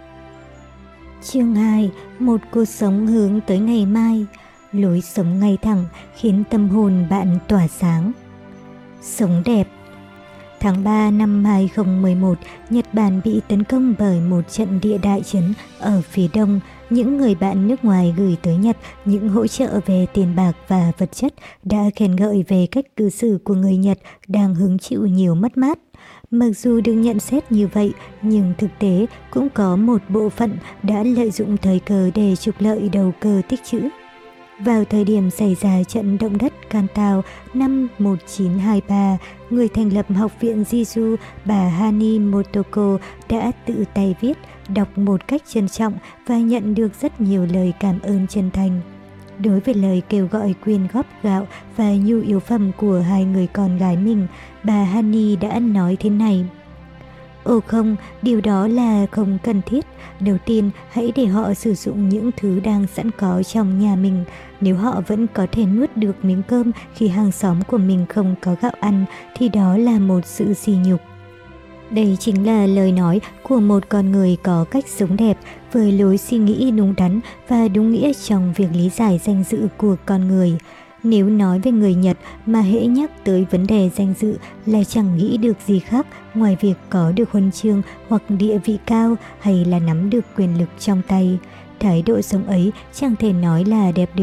Chương 2. Một cuộc sống hướng tới ngày mai. Lối sống ngay thẳng khiến tâm hồn bạn tỏa sáng. Sống đẹp. Tháng 3 năm 2011, Nhật Bản bị tấn công bởi một trận địa đại chấn ở phía đông. Những người bạn nước ngoài gửi tới Nhật những hỗ trợ về tiền bạc và vật chất đã khen ngợi về cách cư xử của người Nhật đang hứng chịu nhiều mất mát. Mặc dù được nhận xét như vậy, nhưng thực tế cũng có một bộ phận đã lợi dụng thời cơ để trục lợi đầu cơ tích trữ. Vào thời điểm xảy ra trận động đất Kantao năm 1923, người thành lập Học viện Jiu, bà Hani Motoko đã tự tay viết, đọc một cách trân trọng và nhận được rất nhiều lời cảm ơn chân thành. Đối với lời kêu gọi quyên góp gạo và nhu yếu phẩm của hai người con gái mình, bà Hani đã nói thế này. Ồ không, điều đó là không cần thiết. Đầu tiên, hãy để họ sử dụng những thứ đang sẵn có trong nhà mình. Nếu họ vẫn có thể nuốt được miếng cơm khi hàng xóm của mình không có gạo ăn, thì đó là một sự sỉ nhục. Đây chính là lời nói của một con người có cách sống đẹp, với lối suy nghĩ đúng đắn và đúng nghĩa trong việc lý giải danh dự của con người. Nếu nói về người Nhật mà hễ nhắc tới vấn đề danh dự là chẳng nghĩ được gì khác ngoài việc có được huân chương hoặc địa vị cao hay là nắm được quyền lực trong tay. Thái độ sống ấy chẳng thể nói là đẹp được.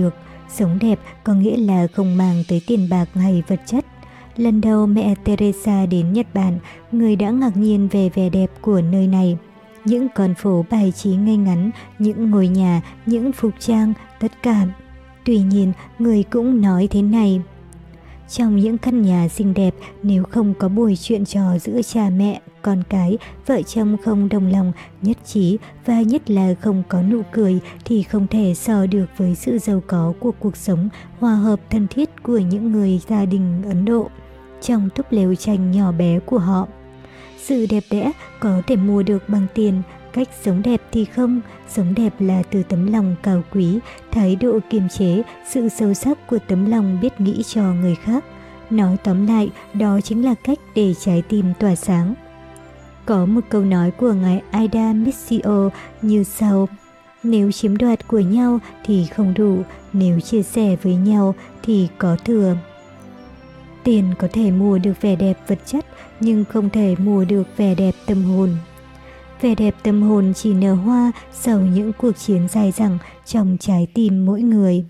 Sống đẹp có nghĩa là không mang tới tiền bạc hay vật chất. Lần đầu mẹ Teresa đến Nhật Bản, người đã ngạc nhiên về vẻ đẹp của nơi này. Những con phố bài trí ngay ngắn, những ngôi nhà, những phục trang, tất cả. Tuy nhiên, người cũng nói thế này. Trong những căn nhà xinh đẹp, nếu không có buổi chuyện trò giữa cha mẹ, con cái, vợ chồng không đồng lòng, nhất trí và nhất là không có nụ cười thì không thể so được với sự giàu có của cuộc sống hòa hợp thân thiết của những người gia đình Ấn Độ trong túp lều tranh nhỏ bé của họ. Sự đẹp đẽ có thể mua được bằng tiền, cách sống đẹp thì không. Sống đẹp là từ tấm lòng cao quý, thái độ kiềm chế, sự sâu sắc của tấm lòng biết nghĩ cho người khác. Nói tóm lại, đó chính là cách để trái tim tỏa sáng. Có một câu nói của ngài Aida Missio như sau: nếu chiếm đoạt của nhau thì không đủ, nếu chia sẻ với nhau thì có thừa. Tiền có thể mua được vẻ đẹp vật chất, nhưng không thể mua được vẻ đẹp tâm hồn. Vẻ đẹp tâm hồn chỉ nở hoa sau những cuộc chiến dài dẳng trong trái tim mỗi người.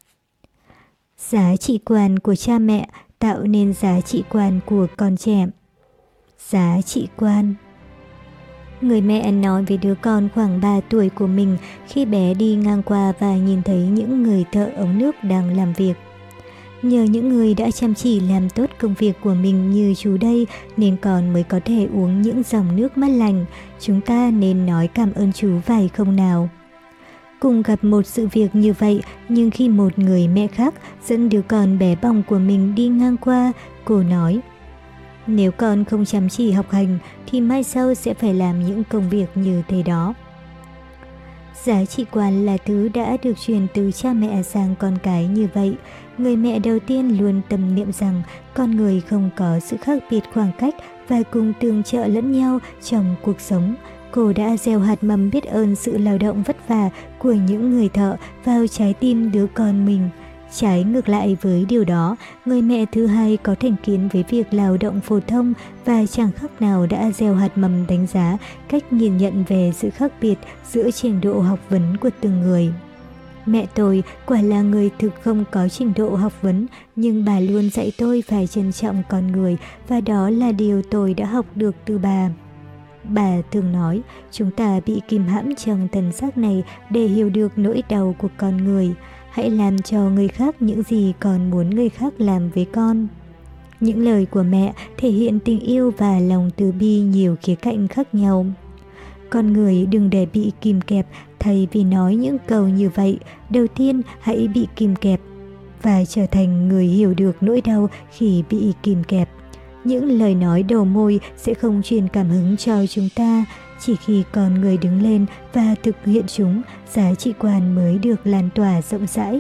Giá trị quan của cha mẹ tạo nên giá trị quan của con trẻ. Giá trị quan. Người mẹ nói với đứa con khoảng 3 tuổi của mình khi bé đi ngang qua và nhìn thấy những người thợ ống nước đang làm việc. Nhờ những người đã chăm chỉ làm tốt công việc của mình như chú đây nên con mới có thể uống những dòng nước mát lành. Chúng ta nên nói cảm ơn chú phải không nào? Cùng gặp một sự việc như vậy, nhưng khi một người mẹ khác dẫn đứa con bé bỏng của mình đi ngang qua, cô nói: nếu con không chăm chỉ học hành thì mai sau sẽ phải làm những công việc như thế đó. Giá trị quan là thứ đã được truyền từ cha mẹ sang con cái như vậy. Người mẹ đầu tiên luôn tâm niệm rằng con người không có sự khác biệt khoảng cách và cùng tương trợ lẫn nhau trong cuộc sống. Cô đã gieo hạt mầm biết ơn sự lao động vất vả của những người thợ vào trái tim đứa con mình. Trái ngược lại với điều đó, người mẹ thứ hai có thành kiến với việc lao động phổ thông và chẳng khác nào đã gieo hạt mầm đánh giá cách nhìn nhận về sự khác biệt giữa trình độ học vấn của từng người. Mẹ tôi quả là người thực không có trình độ học vấn, nhưng bà luôn dạy tôi phải trân trọng con người và đó là điều tôi đã học được từ bà. Bà thường nói, chúng ta bị kìm hãm trong thân xác này để hiểu được nỗi đau của con người. Hãy làm cho người khác những gì con muốn người khác làm với con. Những lời của mẹ thể hiện tình yêu và lòng từ bi nhiều khía cạnh khác nhau. Con người đừng để bị kìm kẹp, thay vì nói những câu như vậy, đầu tiên hãy bị kìm kẹp và trở thành người hiểu được nỗi đau khi bị kìm kẹp. Những lời nói đầu môi sẽ không truyền cảm hứng cho chúng ta, chỉ khi con người đứng lên và thực hiện chúng, giá trị quan mới được lan tỏa rộng rãi.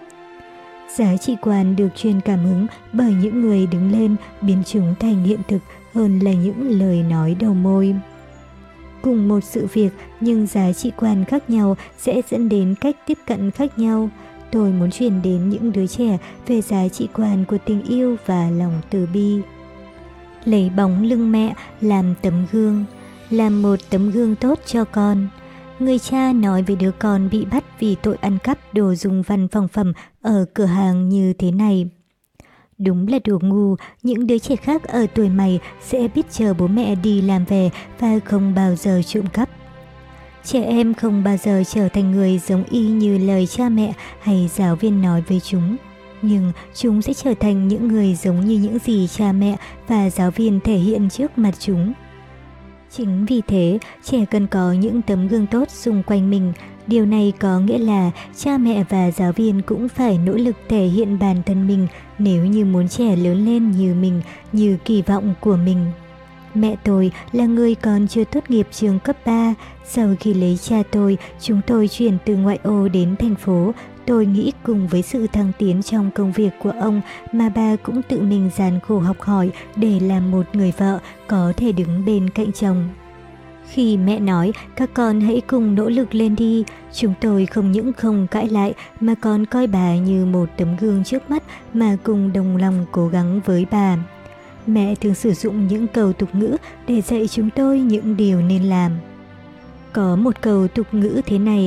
Giá trị quan được truyền cảm hứng bởi những người đứng lên, biến chúng thành hiện thực hơn là những lời nói đầu môi. Cùng một sự việc nhưng giá trị quan khác nhau sẽ dẫn đến cách tiếp cận khác nhau. Tôi muốn truyền đến những đứa trẻ về giá trị quan của tình yêu và lòng từ bi. Lấy bóng lưng mẹ làm tấm gương, làm một tấm gương tốt cho con. Người cha nói với đứa con bị bắt vì tội ăn cắp đồ dùng văn phòng phẩm ở cửa hàng như thế này: đúng là đồ ngu, những đứa trẻ khác ở tuổi mày sẽ biết chờ bố mẹ đi làm về và không bao giờ trộm cắp. Trẻ em không bao giờ trở thành người giống y như lời cha mẹ hay giáo viên nói với chúng, nhưng chúng sẽ trở thành những người giống như những gì cha mẹ và giáo viên thể hiện trước mặt chúng. Chính vì thế, trẻ cần có những tấm gương tốt xung quanh mình. Điều này có nghĩa là cha mẹ và giáo viên cũng phải nỗ lực thể hiện bản thân mình nếu như muốn trẻ lớn lên như mình, như kỳ vọng của mình. Mẹ tôi là người còn chưa tốt nghiệp trường cấp 3. Sau khi lấy cha tôi, chúng tôi chuyển từ ngoại ô đến thành phố. Tôi nghĩ cùng với sự thăng tiến trong công việc của ông mà bà cũng tự mình gian khổ học hỏi để làm một người vợ có thể đứng bên cạnh chồng. Khi mẹ nói các con hãy cùng nỗ lực lên đi, chúng tôi không những không cãi lại mà còn coi bà như một tấm gương trước mắt mà cùng đồng lòng cố gắng với bà. Mẹ thường sử dụng những câu tục ngữ để dạy chúng tôi những điều nên làm. Có một câu tục ngữ thế này: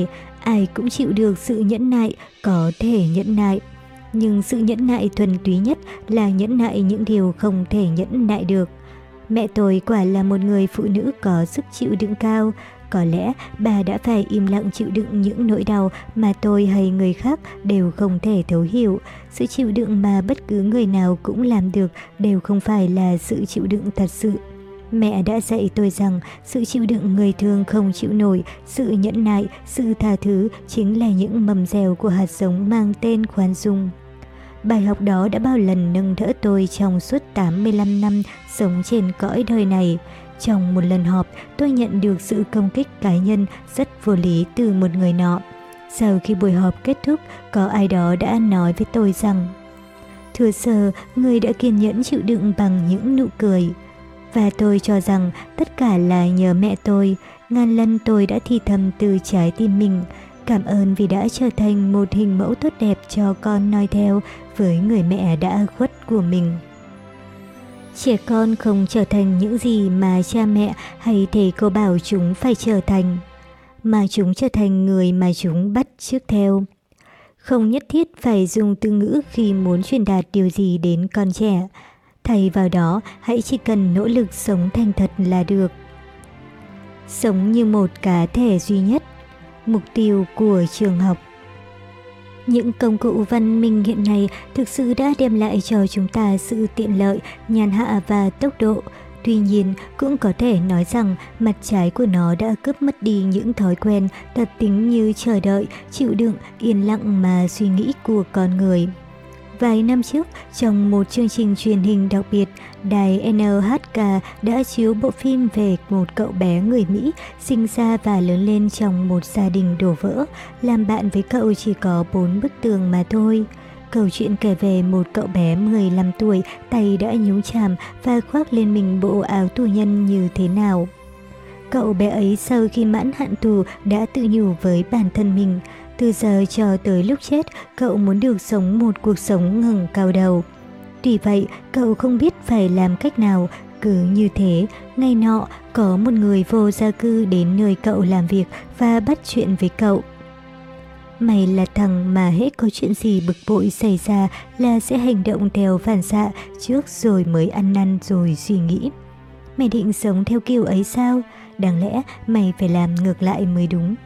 Ai cũng chịu được sự nhẫn nại, có thể nhẫn nại. Nhưng sự nhẫn nại thuần túy nhất là nhẫn nại những điều không thể nhẫn nại được. Mẹ tôi quả là một người phụ nữ có sức chịu đựng cao. Có lẽ bà đã phải im lặng chịu đựng những nỗi đau mà tôi hay người khác đều không thể thấu hiểu. Sự chịu đựng mà bất cứ người nào cũng làm được đều không phải là sự chịu đựng thật sự. Mẹ đã dạy tôi rằng sự chịu đựng người thường không chịu nổi, sự nhẫn nại, sự tha thứ chính là những mầm rèo của hạt giống mang tên khoan dung. Bài học đó đã bao lần nâng đỡ tôi trong suốt 85 năm sống trên cõi đời này. Trong một lần họp, tôi nhận được sự công kích cá nhân rất vô lý từ một người nọ. Sau khi buổi họp kết thúc, có ai đó đã nói với tôi rằng: "Thưa Sir, người đã kiên nhẫn chịu đựng bằng những nụ cười." Và tôi cho rằng tất cả là nhờ mẹ tôi. Ngàn lần tôi đã thì thầm từ trái tim mình: cảm ơn vì đã trở thành một hình mẫu tốt đẹp cho con noi theo với người mẹ đã khuất của mình. Trẻ con không trở thành những gì mà cha mẹ hay thầy cô bảo chúng phải trở thành, mà chúng trở thành người mà chúng bắt chước theo. Không nhất thiết phải dùng từ ngữ khi muốn truyền đạt điều gì đến con trẻ. Thay vào đó, hãy chỉ cần nỗ lực sống thành thật là được. Sống như một cá thể duy nhất. Mục tiêu của trường học. Những công cụ văn minh hiện nay thực sự đã đem lại cho chúng ta sự tiện lợi, nhàn hạ và tốc độ. Tuy nhiên, cũng có thể nói rằng mặt trái của nó đã cướp mất đi những thói quen, tập tính như chờ đợi, chịu đựng, yên lặng mà suy nghĩ của con người. Vài năm trước, trong một chương trình truyền hình đặc biệt, đài NHK đã chiếu bộ phim về một cậu bé người Mỹ sinh ra và lớn lên trong một gia đình đổ vỡ. Làm bạn với cậu chỉ có 4 bức tường mà thôi. Câu chuyện kể về một cậu bé 15 tuổi, tay đã nhúng chàm và khoác lên mình bộ áo tù nhân như thế nào. Cậu bé ấy sau khi mãn hạn tù đã tự nhủ với bản thân mình: từ giờ cho tới lúc chết, cậu muốn được sống một cuộc sống ngẩng cao đầu. Tuy vậy, cậu không biết phải làm cách nào. Cứ như thế, ngày nọ, có một người vô gia cư đến nơi cậu làm việc và bắt chuyện với cậu. Mày là thằng mà hễ có chuyện gì bực bội xảy ra là sẽ hành động theo phản xạ trước rồi mới ăn năn rồi suy nghĩ. Mày định sống theo kiểu ấy sao? Đáng lẽ mày phải làm ngược lại mới đúng.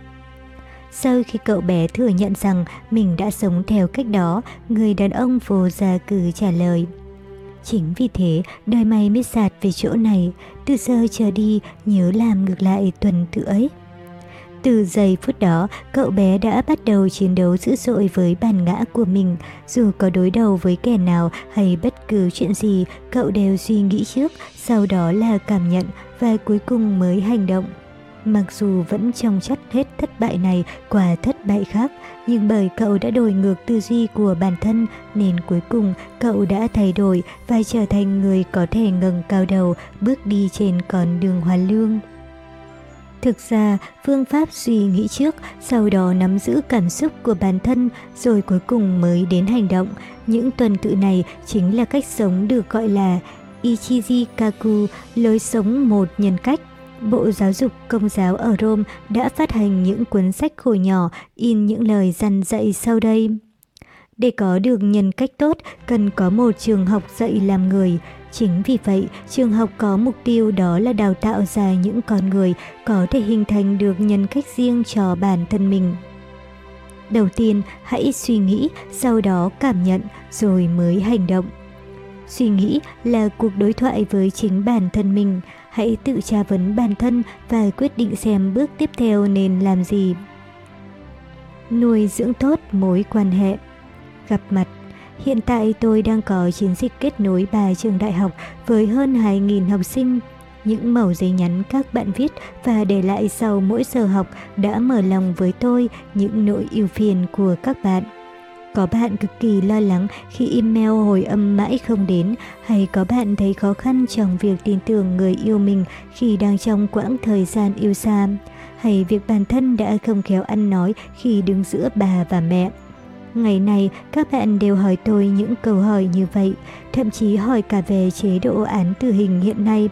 Sau khi cậu bé thừa nhận rằng mình đã sống theo cách đó, người đàn ông vô gia cư trả lời: chính vì thế, đời mày mới sạt về chỗ này. Từ giờ trở đi, nhớ làm ngược lại tuần tự ấy. Từ giây phút đó, cậu bé đã bắt đầu chiến đấu dữ dội với bản ngã của mình. Dù có đối đầu với kẻ nào hay bất cứ chuyện gì, cậu đều suy nghĩ trước, sau đó là cảm nhận và cuối cùng mới hành động. Mặc dù vẫn trông chất hết thất bại này qua thất bại khác, nhưng bởi cậu đã đổi ngược tư duy của bản thân nên cuối cùng cậu đã thay đổi và trở thành người có thể ngẩng cao đầu bước đi trên con đường hoàn lương. Thực ra, phương pháp suy nghĩ trước, sau đó nắm giữ cảm xúc của bản thân, rồi cuối cùng mới đến hành động. Những tuần tự này chính là cách sống được gọi là Ichijikaku, lối sống một nhân cách. Bộ Giáo dục Công giáo ở Rome đã phát hành những cuốn sách khổ nhỏ in những lời dặn dạy sau đây. Để có được nhân cách tốt, cần có một trường học dạy làm người. Chính vì vậy, trường học có mục tiêu đó là đào tạo ra những con người có thể hình thành được nhân cách riêng cho bản thân mình. Đầu tiên, hãy suy nghĩ, sau đó cảm nhận, rồi mới hành động. Suy nghĩ là cuộc đối thoại với chính bản thân mình. Hãy tự tra vấn bản thân và quyết định xem bước tiếp theo nên làm gì. Nuôi dưỡng tốt mối quan hệ. Gặp mặt. Hiện tại tôi đang có chiến dịch kết nối 3 trường đại học với hơn 2.000 học sinh. Những mẩu giấy nhắn các bạn viết và để lại sau mỗi giờ học đã mở lòng với tôi những nỗi ưu phiền của các bạn. Có bạn cực kỳ lo lắng khi email hồi âm mãi không đến, hay có bạn thấy khó khăn trong việc tin tưởng người yêu mình khi đang trong quãng thời gian yêu xa, hay việc bản thân đã không khéo ăn nói khi đứng giữa bà và mẹ. Ngày nay, các bạn đều hỏi tôi những câu hỏi như vậy, thậm chí hỏi cả về chế độ án tử hình hiện nay.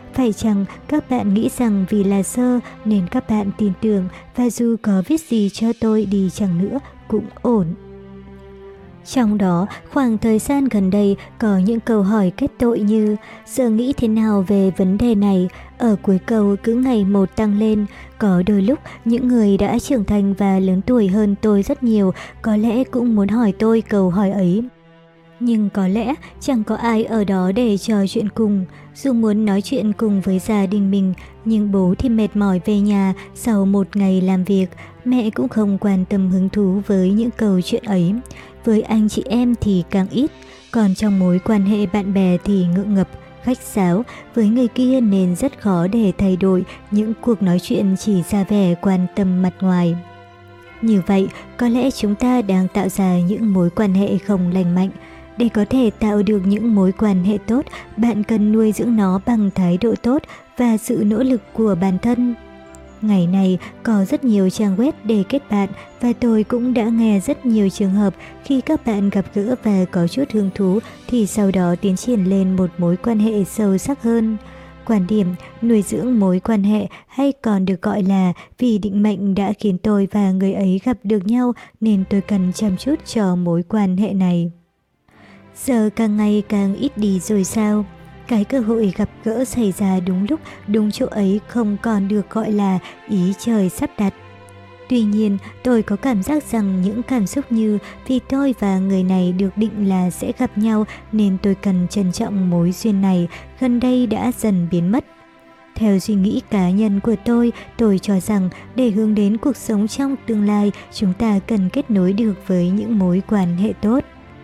Phải chăng các bạn nghĩ rằng vì là sơ nên các bạn tin tưởng và dù có viết gì cho tôi đi chăng nữa cũng ổn? Trong đó, khoảng thời gian gần đây có những câu hỏi kết tội như giờ nghĩ thế nào về vấn đề này, ở cuối câu cứ ngày một tăng lên. Có đôi lúc những người đã trưởng thành và lớn tuổi hơn tôi rất nhiều có lẽ cũng muốn hỏi tôi câu hỏi ấy. Nhưng có lẽ chẳng có ai ở đó để trò chuyện cùng. Dù muốn nói chuyện cùng với gia đình mình, nhưng bố thì mệt mỏi về nhà sau một ngày làm việc, mẹ cũng không quan tâm hứng thú với những câu chuyện ấy. Với anh chị em thì càng ít, còn trong mối quan hệ bạn bè thì ngượng ngập, khách sáo với người kia nên rất khó để thay đổi những cuộc nói chuyện chỉ ra vẻ quan tâm mặt ngoài. Như vậy, có lẽ chúng ta đang tạo ra những mối quan hệ không lành mạnh. Để có thể tạo được những mối quan hệ tốt, bạn cần nuôi dưỡng nó bằng thái độ tốt và sự nỗ lực của bản thân. Ngày này có rất nhiều trang web để kết bạn và tôi cũng đã nghe rất nhiều trường hợp khi các bạn gặp gỡ và có chút hứng thú thì sau đó tiến triển lên một mối quan hệ sâu sắc hơn. Quan điểm nuôi dưỡng mối quan hệ hay còn được gọi là vì định mệnh đã khiến tôi và người ấy gặp được nhau nên tôi cần chăm chút cho mối quan hệ này. Giờ càng ngày càng ít đi rồi sao? Cái cơ hội gặp gỡ xảy ra đúng lúc, đúng chỗ ấy không còn được gọi là ý trời sắp đặt. Tuy nhiên, tôi có cảm giác rằng những cảm xúc như vì tôi và người này được định là sẽ gặp nhau nên tôi cần trân trọng mối duyên này gần đây đã dần biến mất. Theo suy nghĩ cá nhân của tôi cho rằng để hướng đến cuộc sống trong tương lai, chúng ta cần kết nối được với những mối quan hệ tốt.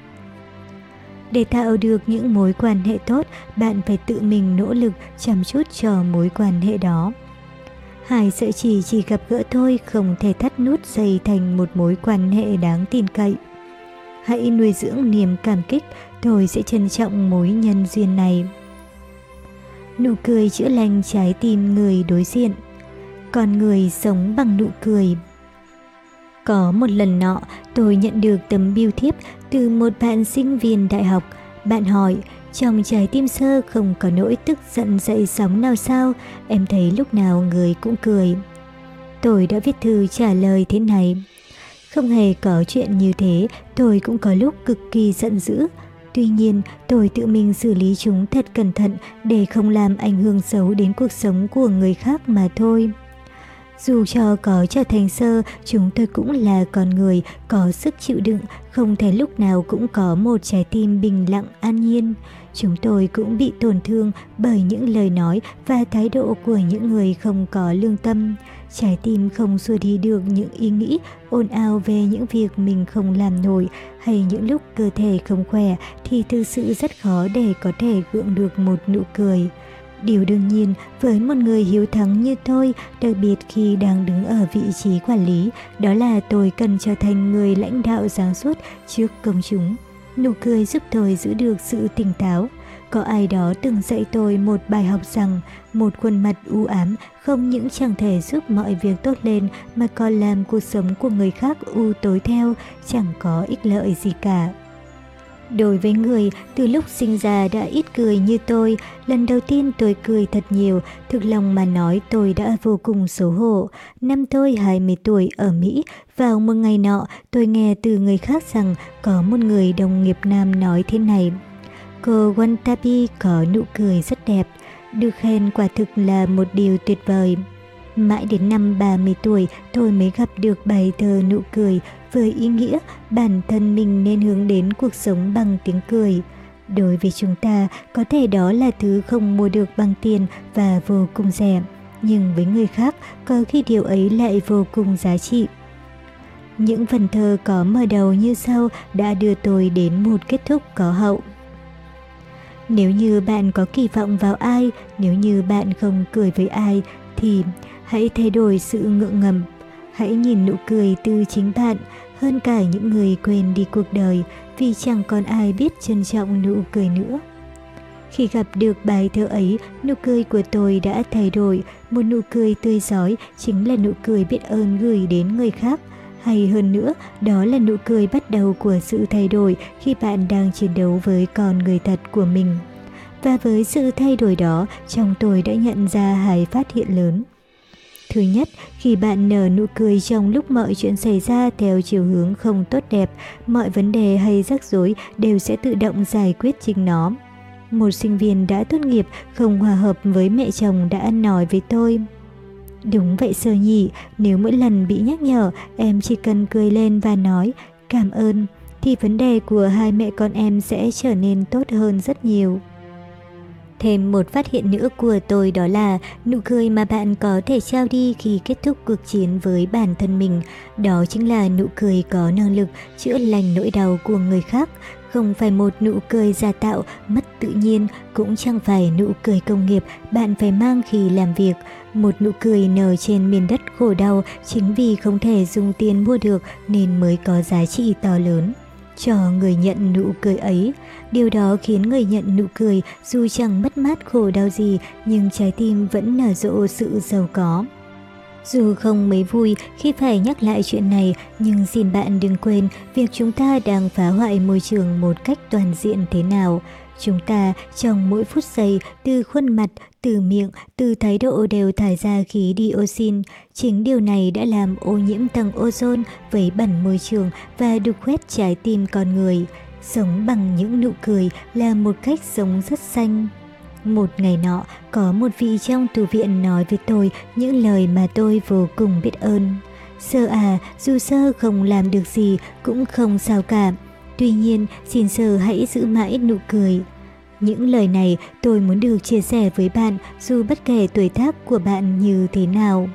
Để tạo được những mối quan hệ tốt, bạn phải tự mình nỗ lực chăm chút cho mối quan hệ đó. Hai sợi chỉ gặp gỡ thôi không thể thắt nút dây thành một mối quan hệ đáng tin cậy. Hãy nuôi dưỡng niềm cảm kích, tôi sẽ trân trọng mối nhân duyên này. Nụ cười chữa lành trái tim người đối diện. Con người sống bằng nụ cười. Có một lần nọ, tôi nhận được tấm bưu thiếp từ một bạn sinh viên đại học. Bạn hỏi, trong trái tim sơ không có nỗi tức giận dậy sóng nào sao? Em thấy lúc nào người cũng cười. Tôi đã viết thư trả lời thế này. Không hề có chuyện như thế, tôi cũng có lúc cực kỳ giận dữ. Tuy nhiên, tôi tự mình xử lý chúng thật cẩn thận để không làm ảnh hưởng xấu đến cuộc sống của người khác mà thôi. Dù cho có trở thành sơ, chúng tôi cũng là con người, có sức chịu đựng, không thể lúc nào cũng có một trái tim bình lặng an nhiên. Chúng tôi cũng bị tổn thương bởi những lời nói và thái độ của những người không có lương tâm. Trái tim không xua đi được những ý nghĩ ồn ào về những việc mình không làm nổi, hay những lúc cơ thể không khỏe thì thực sự rất khó để có thể gượng được một nụ cười. Điều đương nhiên với một người hiếu thắng như tôi, đặc biệt khi đang đứng ở vị trí quản lý, đó là tôi cần trở thành người lãnh đạo sáng suốt trước công chúng. Nụ cười giúp tôi giữ được sự tỉnh táo. Có ai đó từng dạy tôi một bài học rằng một khuôn mặt u ám không những chẳng thể giúp mọi việc tốt lên mà còn làm cuộc sống của người khác u tối theo, chẳng có ích lợi gì cả. Đối với người từ lúc sinh ra đã ít cười như tôi, lần đầu tiên tôi cười thật nhiều, thực lòng mà nói tôi đã vô cùng xấu hổ. Năm tôi 20 tuổi ở Mỹ, vào một ngày nọ tôi nghe từ người khác rằng có một người đồng nghiệp nam nói thế này. Cô Wantabi có nụ cười rất đẹp, được khen quả thực là một điều tuyệt vời. Mãi đến năm 30 tuổi tôi mới gặp được bài thơ nụ cười với ý nghĩa bản thân mình nên hướng đến cuộc sống bằng tiếng cười. Đối với chúng ta, có thể đó là thứ không mua được bằng tiền và vô cùng rẻ, nhưng với người khác, có khi điều ấy lại vô cùng giá trị. Những phần thơ có mở đầu như sau đã đưa tôi đến một kết thúc có hậu. Nếu như bạn có kỳ vọng vào ai, nếu như bạn không cười với ai, thì hãy thay đổi sự ngượng ngầm. Hãy nhìn nụ cười từ chính bạn hơn cả những người quên đi cuộc đời, vì chẳng còn ai biết trân trọng nụ cười nữa. Khi gặp được bài thơ ấy, nụ cười của tôi đã thay đổi. Một nụ cười tươi rói chính là nụ cười biết ơn gửi đến người khác. Hay hơn nữa, đó là nụ cười bắt đầu của sự thay đổi khi bạn đang chiến đấu với con người thật của mình. và với sự thay đổi đó, trong tôi đã nhận ra hai phát hiện lớn. Thứ nhất, khi bạn nở nụ cười trong lúc mọi chuyện xảy ra theo chiều hướng không tốt đẹp, mọi vấn đề hay rắc rối đều sẽ tự động giải quyết chính nó. Một sinh viên đã tốt nghiệp không hòa hợp với mẹ chồng đã nói với tôi: "Đúng vậy Sơ nhỉ, nếu mỗi lần bị nhắc nhở, em chỉ cần cười lên và nói cảm ơn, thì vấn đề của hai mẹ con em sẽ trở nên tốt hơn rất nhiều." Thêm một phát hiện nữa của tôi đó là nụ cười mà bạn có thể trao đi khi kết thúc cuộc chiến với bản thân mình. Đó chính là nụ cười có năng lực chữa lành nỗi đau của người khác. Không phải một nụ cười giả tạo, mất tự nhiên, cũng chẳng phải nụ cười công nghiệp bạn phải mang khi làm việc. Một nụ cười nở trên miền đất khổ đau chính vì không thể dùng tiền mua được nên mới có giá trị to lớn cho người nhận nụ cười ấy. Điều đó khiến người nhận nụ cười dù chẳng mất mát khổ đau gì nhưng trái tim vẫn nở rộ sự giàu có. Dù không mấy vui khi phải nhắc lại chuyện này, nhưng xin bạn đừng quên việc chúng ta đang phá hoại môi trường một cách toàn diện thế nào. Chúng ta trong mỗi phút giây, từ khuôn mặt, từ miệng, từ thái độ đều thải ra khí dioxin. Chính điều này đã làm ô nhiễm tầng ozone, vấy bẩn môi trường và đục khoét trái tim con người. Sống bằng những nụ cười là một cách sống rất xanh. Một ngày nọ, có một vị trong tù viện nói với tôi những lời mà tôi vô cùng biết ơn. "Sơ à, dù Sơ không làm được gì cũng không sao cả. Tuy nhiên, xin Sơ hãy giữ mãi nụ cười." Những lời này tôi muốn được chia sẻ với bạn dù bất kể tuổi tác của bạn như thế nào.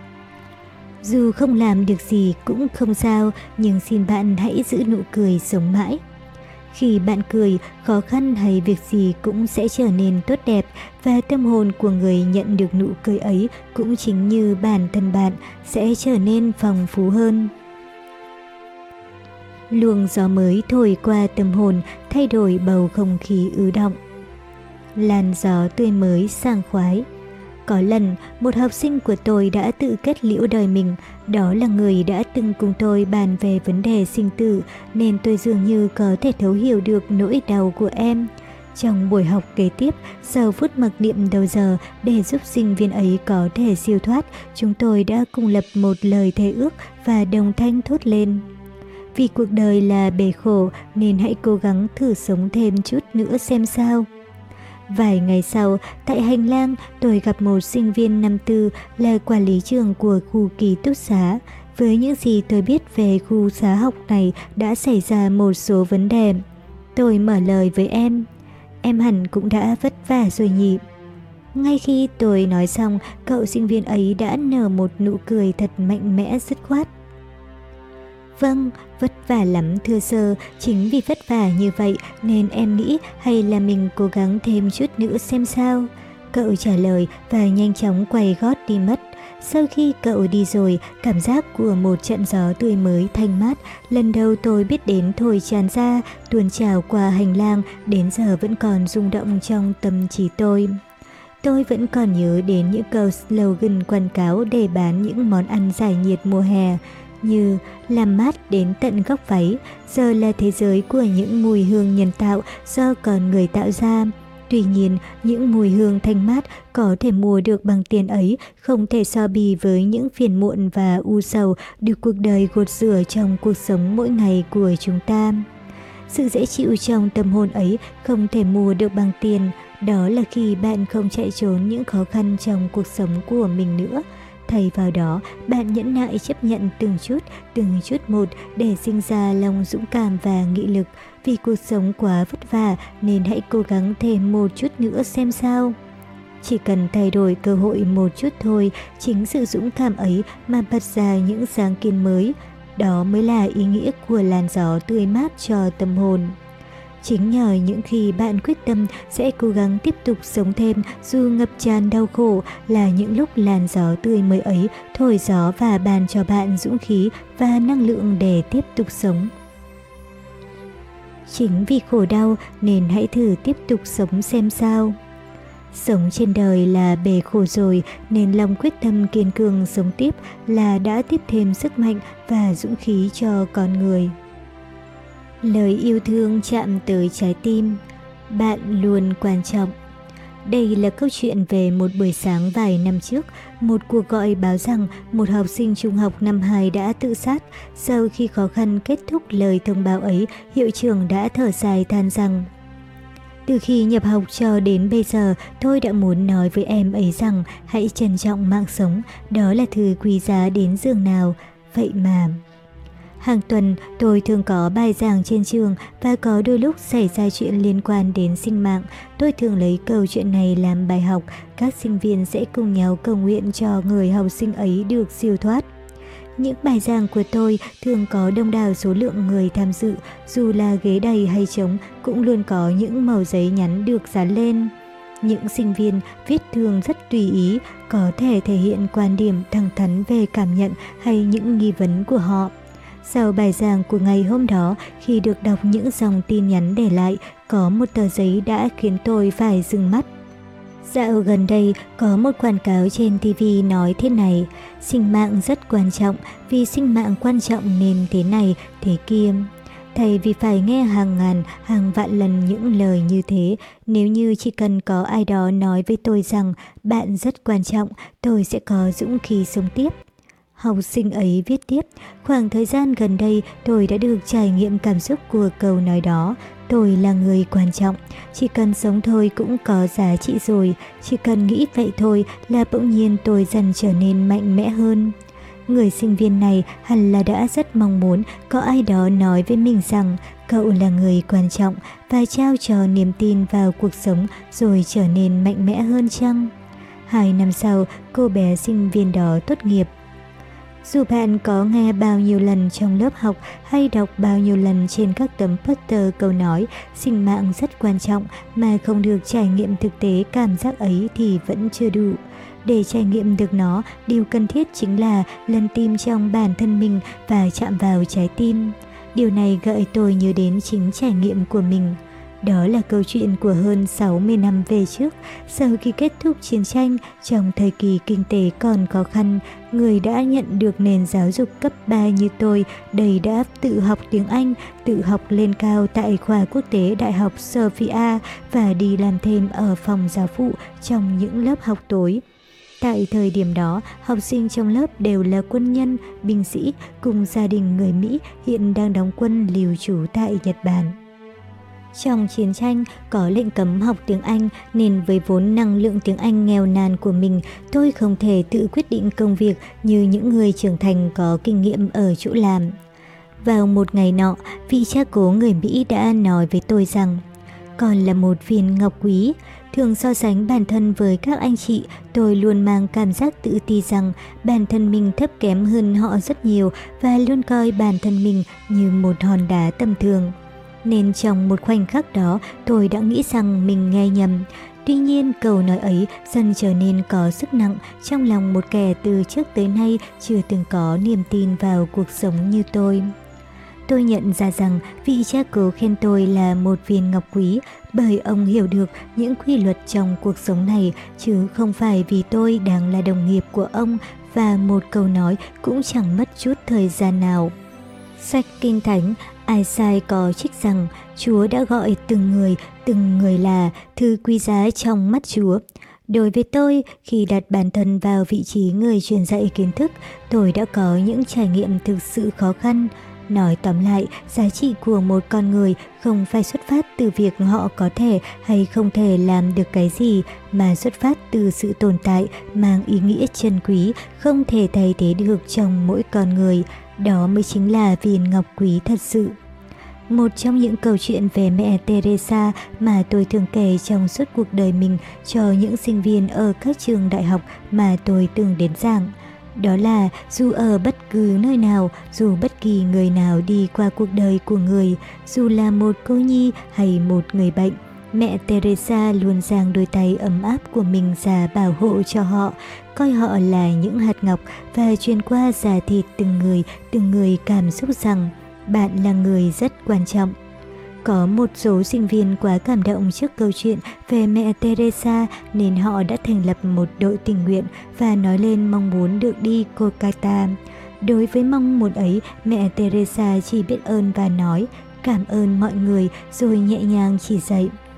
Dù không làm được gì cũng không sao, nhưng xin bạn hãy giữ nụ cười sống mãi. Khi bạn cười, khó khăn hay việc gì cũng sẽ trở nên tốt đẹp và tâm hồn của người nhận được nụ cười ấy cũng chính như bản thân bạn sẽ trở nên phong phú hơn. Luồng gió mới thổi qua tâm hồn, thay đổi bầu không khí ứ động. Làn gió tươi mới sảng khoái. Có lần, một học sinh của tôi đã tự kết liễu đời mình. Đó là người đã từng cùng tôi bàn về vấn đề sinh tử, nên tôi dường như có thể thấu hiểu được nỗi đau của em. Trong buổi học kế tiếp, sau phút mặc niệm đầu giờ để giúp sinh viên ấy có thể siêu thoát, chúng tôi đã cùng lập một lời thề ước và đồng thanh thốt lên: "Vì cuộc đời là bể khổ nên hãy cố gắng thử sống thêm chút nữa xem sao." Vài ngày sau, tại hành lang, tôi gặp một sinh viên năm tư là quản lý trường của khu ký túc xá. Với những gì tôi biết về khu xá học này đã xảy ra một số vấn đề. Tôi mở lời với em: "Em hẳn cũng đã vất vả rồi nhỉ?" Ngay khi tôi nói xong, cậu sinh viên ấy đã nở một nụ cười thật mạnh mẽ dứt khoát. "Vâng, vất vả lắm thưa Sơ, chính vì vất vả như vậy nên em nghĩ hay là mình cố gắng thêm chút nữa xem sao." Cậu trả lời và nhanh chóng quay gót đi mất. Sau khi cậu đi rồi, cảm giác của một trận gió tươi mới thanh mát lần đầu tôi biết đến thổi tràn ra, tuôn trào qua hành lang, đến giờ vẫn còn rung động trong tâm trí tôi. Tôi vẫn còn nhớ đến những câu slogan quảng cáo để bán những món ăn giải nhiệt mùa hè, như làm mát đến tận góc váy, giờ là thế giới của những mùi hương nhân tạo do con người tạo ra. Tuy nhiên, những mùi hương thanh mát có thể mua được bằng tiền ấy không thể so bì với những phiền muộn và u sầu được cuộc đời gột rửa trong cuộc sống mỗi ngày của chúng ta. Sự dễ chịu trong tâm hồn ấy không thể mua được bằng tiền, đó là khi bạn không chạy trốn những khó khăn trong cuộc sống của mình nữa. Thay vào đó, bạn nhẫn nại chấp nhận từng chút một để sinh ra lòng dũng cảm và nghị lực. Vì cuộc sống quá vất vả nên hãy cố gắng thêm một chút nữa xem sao. Chỉ cần thay đổi cơ hội một chút thôi, chính sự dũng cảm ấy mà bật ra những sáng kiến mới. Đó mới là ý nghĩa của làn gió tươi mát cho tâm hồn. Chính nhờ những khi bạn quyết tâm sẽ cố gắng tiếp tục sống thêm dù ngập tràn đau khổ là những lúc làn gió tươi mới ấy thổi gió và ban cho bạn dũng khí và năng lượng để tiếp tục sống. Chính vì khổ đau nên hãy thử tiếp tục sống xem sao. Sống trên đời là bể khổ rồi nên lòng quyết tâm kiên cường sống tiếp là đã tiếp thêm sức mạnh và dũng khí cho con người. Lời yêu thương chạm tới trái tim, bạn luôn quan trọng. Đây là câu chuyện về một buổi sáng vài năm trước, một cuộc gọi báo rằng một học sinh trung học năm 2 đã tự sát. Sau khi khó khăn kết thúc lời thông báo ấy, hiệu trưởng đã thở dài than rằng: "Từ khi nhập học cho đến bây giờ, tôi đã muốn nói với em ấy rằng hãy trân trọng mạng sống, đó là thứ quý giá đến giường nào. Vậy mà..." Hàng tuần, tôi thường có bài giảng trên trường và có đôi lúc xảy ra chuyện liên quan đến sinh mạng. Tôi thường lấy câu chuyện này làm bài học, các sinh viên sẽ cùng nhau cầu nguyện cho người học sinh ấy được siêu thoát. Những bài giảng của tôi thường có đông đảo số lượng người tham dự, dù là ghế đầy hay trống cũng luôn có những mẩu giấy nhắn được dán lên. Những sinh viên viết thường rất tùy ý, có thể thể hiện quan điểm thẳng thắn về cảm nhận hay những nghi vấn của họ. Sau bài giảng của ngày hôm đó, khi được đọc những dòng tin nhắn để lại, có một tờ giấy đã khiến tôi phải dừng mắt. Dạo gần đây, có một quảng cáo trên TV nói thế này: sinh mạng rất quan trọng, vì sinh mạng quan trọng nên thế này, thế kia. Thay vì phải nghe hàng ngàn, hàng vạn lần những lời như thế, nếu như chỉ cần có ai đó nói với tôi rằng bạn rất quan trọng, tôi sẽ có dũng khí sống tiếp. Học sinh ấy viết tiếp: khoảng thời gian gần đây tôi đã được trải nghiệm cảm xúc của câu nói đó. Tôi là người quan trọng, chỉ cần sống thôi cũng có giá trị rồi, chỉ cần nghĩ vậy thôi là bỗng nhiên tôi dần trở nên mạnh mẽ hơn. Người sinh viên này hẳn là đã rất mong muốn có ai đó nói với mình rằng cậu là người quan trọng và trao cho niềm tin vào cuộc sống rồi trở nên mạnh mẽ hơn chăng? 2 năm sau, cô bé sinh viên đó tốt nghiệp. Dù bạn có nghe bao nhiêu lần trong lớp học hay đọc bao nhiêu lần trên các tấm poster câu nói sinh mạng rất quan trọng mà không được trải nghiệm thực tế cảm giác ấy thì vẫn chưa đủ. Để trải nghiệm được nó, điều cần thiết chính là lần tìm trong bản thân mình và chạm vào trái tim. Điều này gợi tôi nhớ đến chính trải nghiệm của mình. Đó là câu chuyện của hơn 60 năm về trước, sau khi kết thúc chiến tranh, trong thời kỳ kinh tế còn khó khăn, người đã nhận được nền giáo dục cấp 3 như tôi, đầy đã tự học tiếng Anh, tự học lên cao tại khoa quốc tế Đại học Sophia và đi làm thêm ở phòng giáo phụ trong những lớp học tối. Tại thời điểm đó, học sinh trong lớp đều là quân nhân, binh sĩ cùng gia đình người Mỹ hiện đang đóng quân lưu trú tại Nhật Bản. Trong chiến tranh, có lệnh cấm học tiếng Anh nên với vốn năng lượng tiếng Anh nghèo nàn của mình, tôi không thể tự quyết định công việc như những người trưởng thành có kinh nghiệm ở chỗ làm. Vào một ngày nọ, vị cha cố người Mỹ đã nói với tôi rằng: "Con là một viên ngọc quý." Thường so sánh bản thân với các anh chị, tôi luôn mang cảm giác tự ti rằng bản thân mình thấp kém hơn họ rất nhiều và luôn coi bản thân mình như một hòn đá tầm thường. Nên trong một khoảnh khắc đó, tôi đã nghĩ rằng mình nghe nhầm. Tuy nhiên, câu nói ấy dần trở nên có sức nặng trong lòng một kẻ từ trước tới nay chưa từng có niềm tin vào cuộc sống như tôi. Tôi nhận ra rằng vị cha cố khen tôi là một viên ngọc quý bởi ông hiểu được những quy luật trong cuộc sống này, chứ không phải vì tôi đang là đồng nghiệp của ông, và một câu nói cũng chẳng mất chút thời gian nào. Sách Kinh Thánh Isaiah có trích rằng Chúa đã gọi từng người là thứ quý giá trong mắt Chúa. Đối với tôi, khi đặt bản thân vào vị trí người truyền dạy kiến thức, tôi đã có những trải nghiệm thực sự khó khăn. Nói tóm lại, giá trị của một con người không phải xuất phát từ việc họ có thể hay không thể làm được cái gì, mà xuất phát từ sự tồn tại mang ý nghĩa chân quý, không thể thay thế được trong mỗi con người. Đó mới chính là viên ngọc quý thật sự. Một trong những câu chuyện về mẹ Teresa mà tôi thường kể trong suốt cuộc đời mình cho những sinh viên ở các trường đại học mà tôi từng đến giảng. Đó là dù ở bất cứ nơi nào, dù bất kỳ người nào đi qua cuộc đời của người, dù là một cô nhi hay một người bệnh, mẹ Teresa luôn dang đôi tay ấm áp của mình ra bảo hộ cho họ, coi họ là những hạt ngọc và truyền qua da thịt từng người cảm xúc rằng bạn là người rất quan trọng. Có một số sinh viên quá cảm động trước câu chuyện về mẹ Teresa nên họ đã thành lập một đội tình nguyện và nói lên mong muốn được đi Kolkata. Đối với mong muốn ấy, mẹ Teresa chỉ biết ơn và nói cảm ơn mọi người rồi nhẹ nhàng chỉ dạy.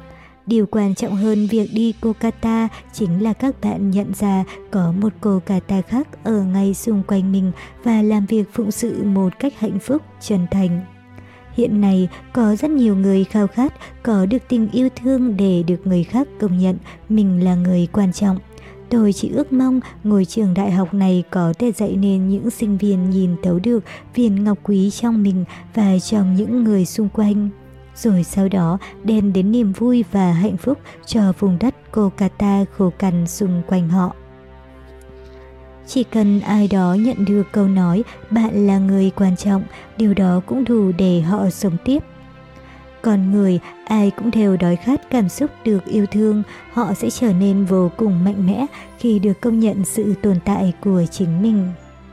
Điều quan trọng hơn việc đi Kolkata chính là các bạn nhận ra có một Kolkata khác ở ngay xung quanh mình và làm việc phụng sự một cách hạnh phúc, chân thành. Hiện nay, có rất nhiều người khao khát có được tình yêu thương để được người khác công nhận mình là người quan trọng. Tôi chỉ ước mong ngôi trường đại học này có thể dạy nên những sinh viên nhìn thấu được viên ngọc quý trong mình và trong những người xung quanh, rồi sau đó đem đến niềm vui và hạnh phúc cho vùng đất Kolkata khô cằn xung quanh họ. Chỉ cần ai đó nhận được câu nói bạn là người quan trọng, điều đó cũng đủ để họ sống tiếp. Con người, ai cũng đều đói khát cảm xúc được yêu thương, họ sẽ trở nên vô cùng mạnh mẽ khi được công nhận sự tồn tại của chính mình.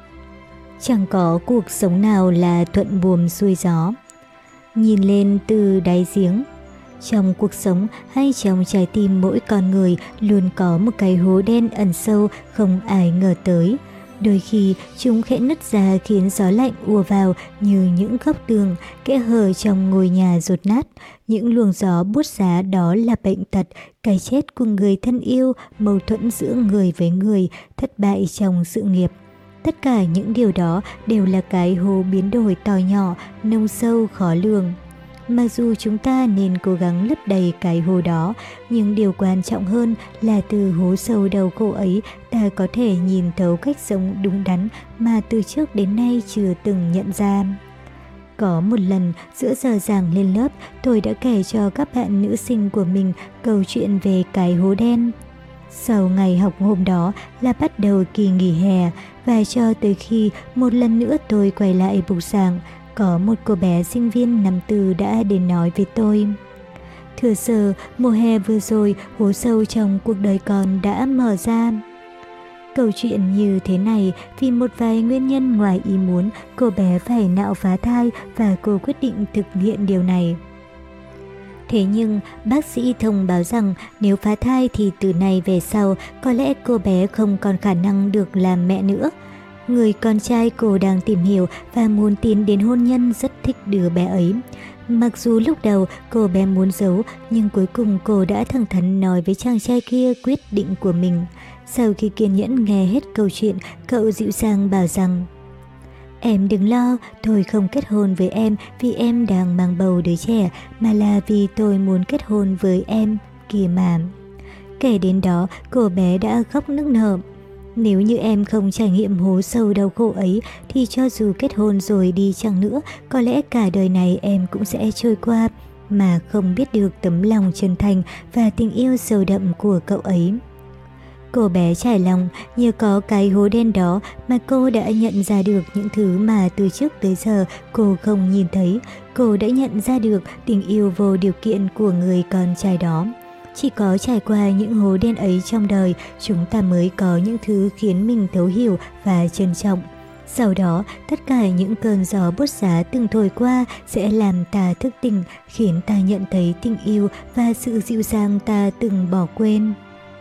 Chẳng có cuộc sống nào là thuận buồm xuôi gió. Nhìn lên từ đáy giếng. Trong cuộc sống hay trong trái tim mỗi con người luôn có một cái hố đen ẩn sâu không ai ngờ tới. Đôi khi chúng khẽ nứt ra khiến gió lạnh ùa vào như những góc tường, kẽ hở trong ngôi nhà dột nát. Những luồng gió buốt giá đó là bệnh tật, cái chết của người thân yêu, mâu thuẫn giữa người với người, thất bại trong sự nghiệp. Tất cả những điều đó đều là cái hố biến đổi to nhỏ, nông sâu khó lường. Mặc dù chúng ta nên cố gắng lấp đầy cái hố đó, nhưng điều quan trọng hơn là từ hố sâu đầu khổ ấy ta có thể nhìn thấu cách sống đúng đắn mà từ trước đến nay chưa từng nhận ra. Có một lần giữa giờ giảng lên lớp, tôi đã kể cho các bạn nữ sinh của mình câu chuyện về cái hố đen. Sau ngày học hôm đó là bắt đầu kỳ nghỉ hè, và cho tới khi một lần nữa tôi quay lại bục giảng, có một cô bé sinh viên năm tư đã đến nói với tôi. Thưa sir, mùa hè vừa rồi, hố sâu trong cuộc đời con đã mở ra. Câu chuyện như thế này, vì một vài nguyên nhân ngoài ý muốn, cô bé phải nạo phá thai và cô quyết định thực hiện điều này. Thế nhưng, bác sĩ thông báo rằng nếu phá thai thì từ nay về sau, có lẽ cô bé không còn khả năng được làm mẹ nữa. Người con trai cô đang tìm hiểu và muốn tiến đến hôn nhân rất thích đứa bé ấy. Mặc dù lúc đầu cô bé muốn giấu, nhưng cuối cùng cô đã thẳng thắn nói với chàng trai kia quyết định của mình. Sau khi kiên nhẫn nghe hết câu chuyện, cậu dịu dàng bảo rằng: Em đừng lo, tôi không kết hôn với em vì em đang mang bầu đứa trẻ, mà là vì tôi muốn kết hôn với em, kìa mà. Kể đến đó, cô bé đã khóc nức nở. Nếu như em không trải nghiệm hố sâu đau khổ ấy, thì cho dù kết hôn rồi đi chăng nữa, có lẽ cả đời này em cũng sẽ trôi qua, mà không biết được tấm lòng chân thành và tình yêu sâu đậm của cậu ấy. Cô bé trải lòng, nhờ có cái hố đen đó mà cô đã nhận ra được những thứ mà từ trước tới giờ cô không nhìn thấy. Cô đã nhận ra được tình yêu vô điều kiện của người con trai đó. Chỉ có trải qua những hố đen ấy trong đời, chúng ta mới có những thứ khiến mình thấu hiểu và trân trọng. Sau đó, tất cả những cơn gió buốt giá từng thổi qua sẽ làm ta thức tỉnh, khiến ta nhận thấy tình yêu và sự dịu dàng ta từng bỏ quên.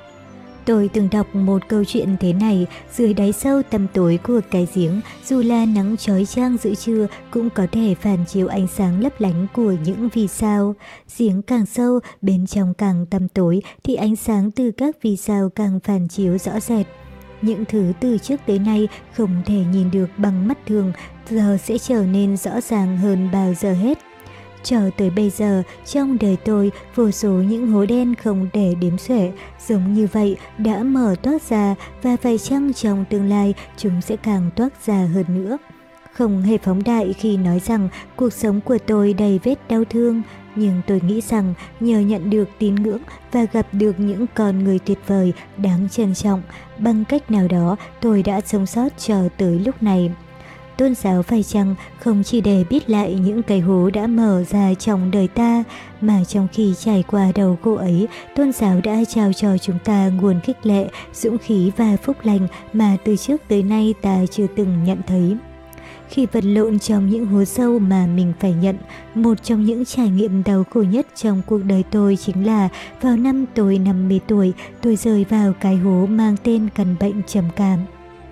Tôi từng đọc một câu chuyện thế này: dưới đáy sâu tăm tối của cái giếng, dù là nắng chói chang giữa trưa cũng có thể phản chiếu ánh sáng lấp lánh của những vì sao. Giếng càng sâu, bên trong càng tăm tối thì ánh sáng từ các vì sao càng phản chiếu rõ rệt. Những thứ từ trước tới nay không thể nhìn được bằng mắt thường, giờ sẽ trở nên rõ ràng hơn bao giờ hết. Cho tới bây giờ, trong đời tôi, vô số những hố đen không để đếm xuể, giống như vậy đã mở toát ra, và phải chăng trong tương lai chúng sẽ càng toát ra hơn nữa. Không hề phóng đại khi nói rằng cuộc sống của tôi đầy vết đau thương, nhưng tôi nghĩ rằng nhờ nhận được tín ngưỡng và gặp được những con người tuyệt vời, đáng trân trọng, bằng cách nào đó tôi đã sống sót cho tới lúc này. Tôn giáo phải chăng không chỉ để biết lại những cái hố đã mở ra trong đời ta, mà trong khi trải qua đầu khổ ấy, tôn giáo đã trao cho chúng ta nguồn khích lệ, dũng khí và phúc lành mà từ trước tới nay ta chưa từng nhận thấy. Khi vật lộn trong những hố sâu mà mình phải nhận, một trong những trải nghiệm đau khổ nhất trong cuộc đời tôi chính là vào năm tôi 50 tuổi, tôi rơi vào cái hố mang tên căn bệnh trầm cảm.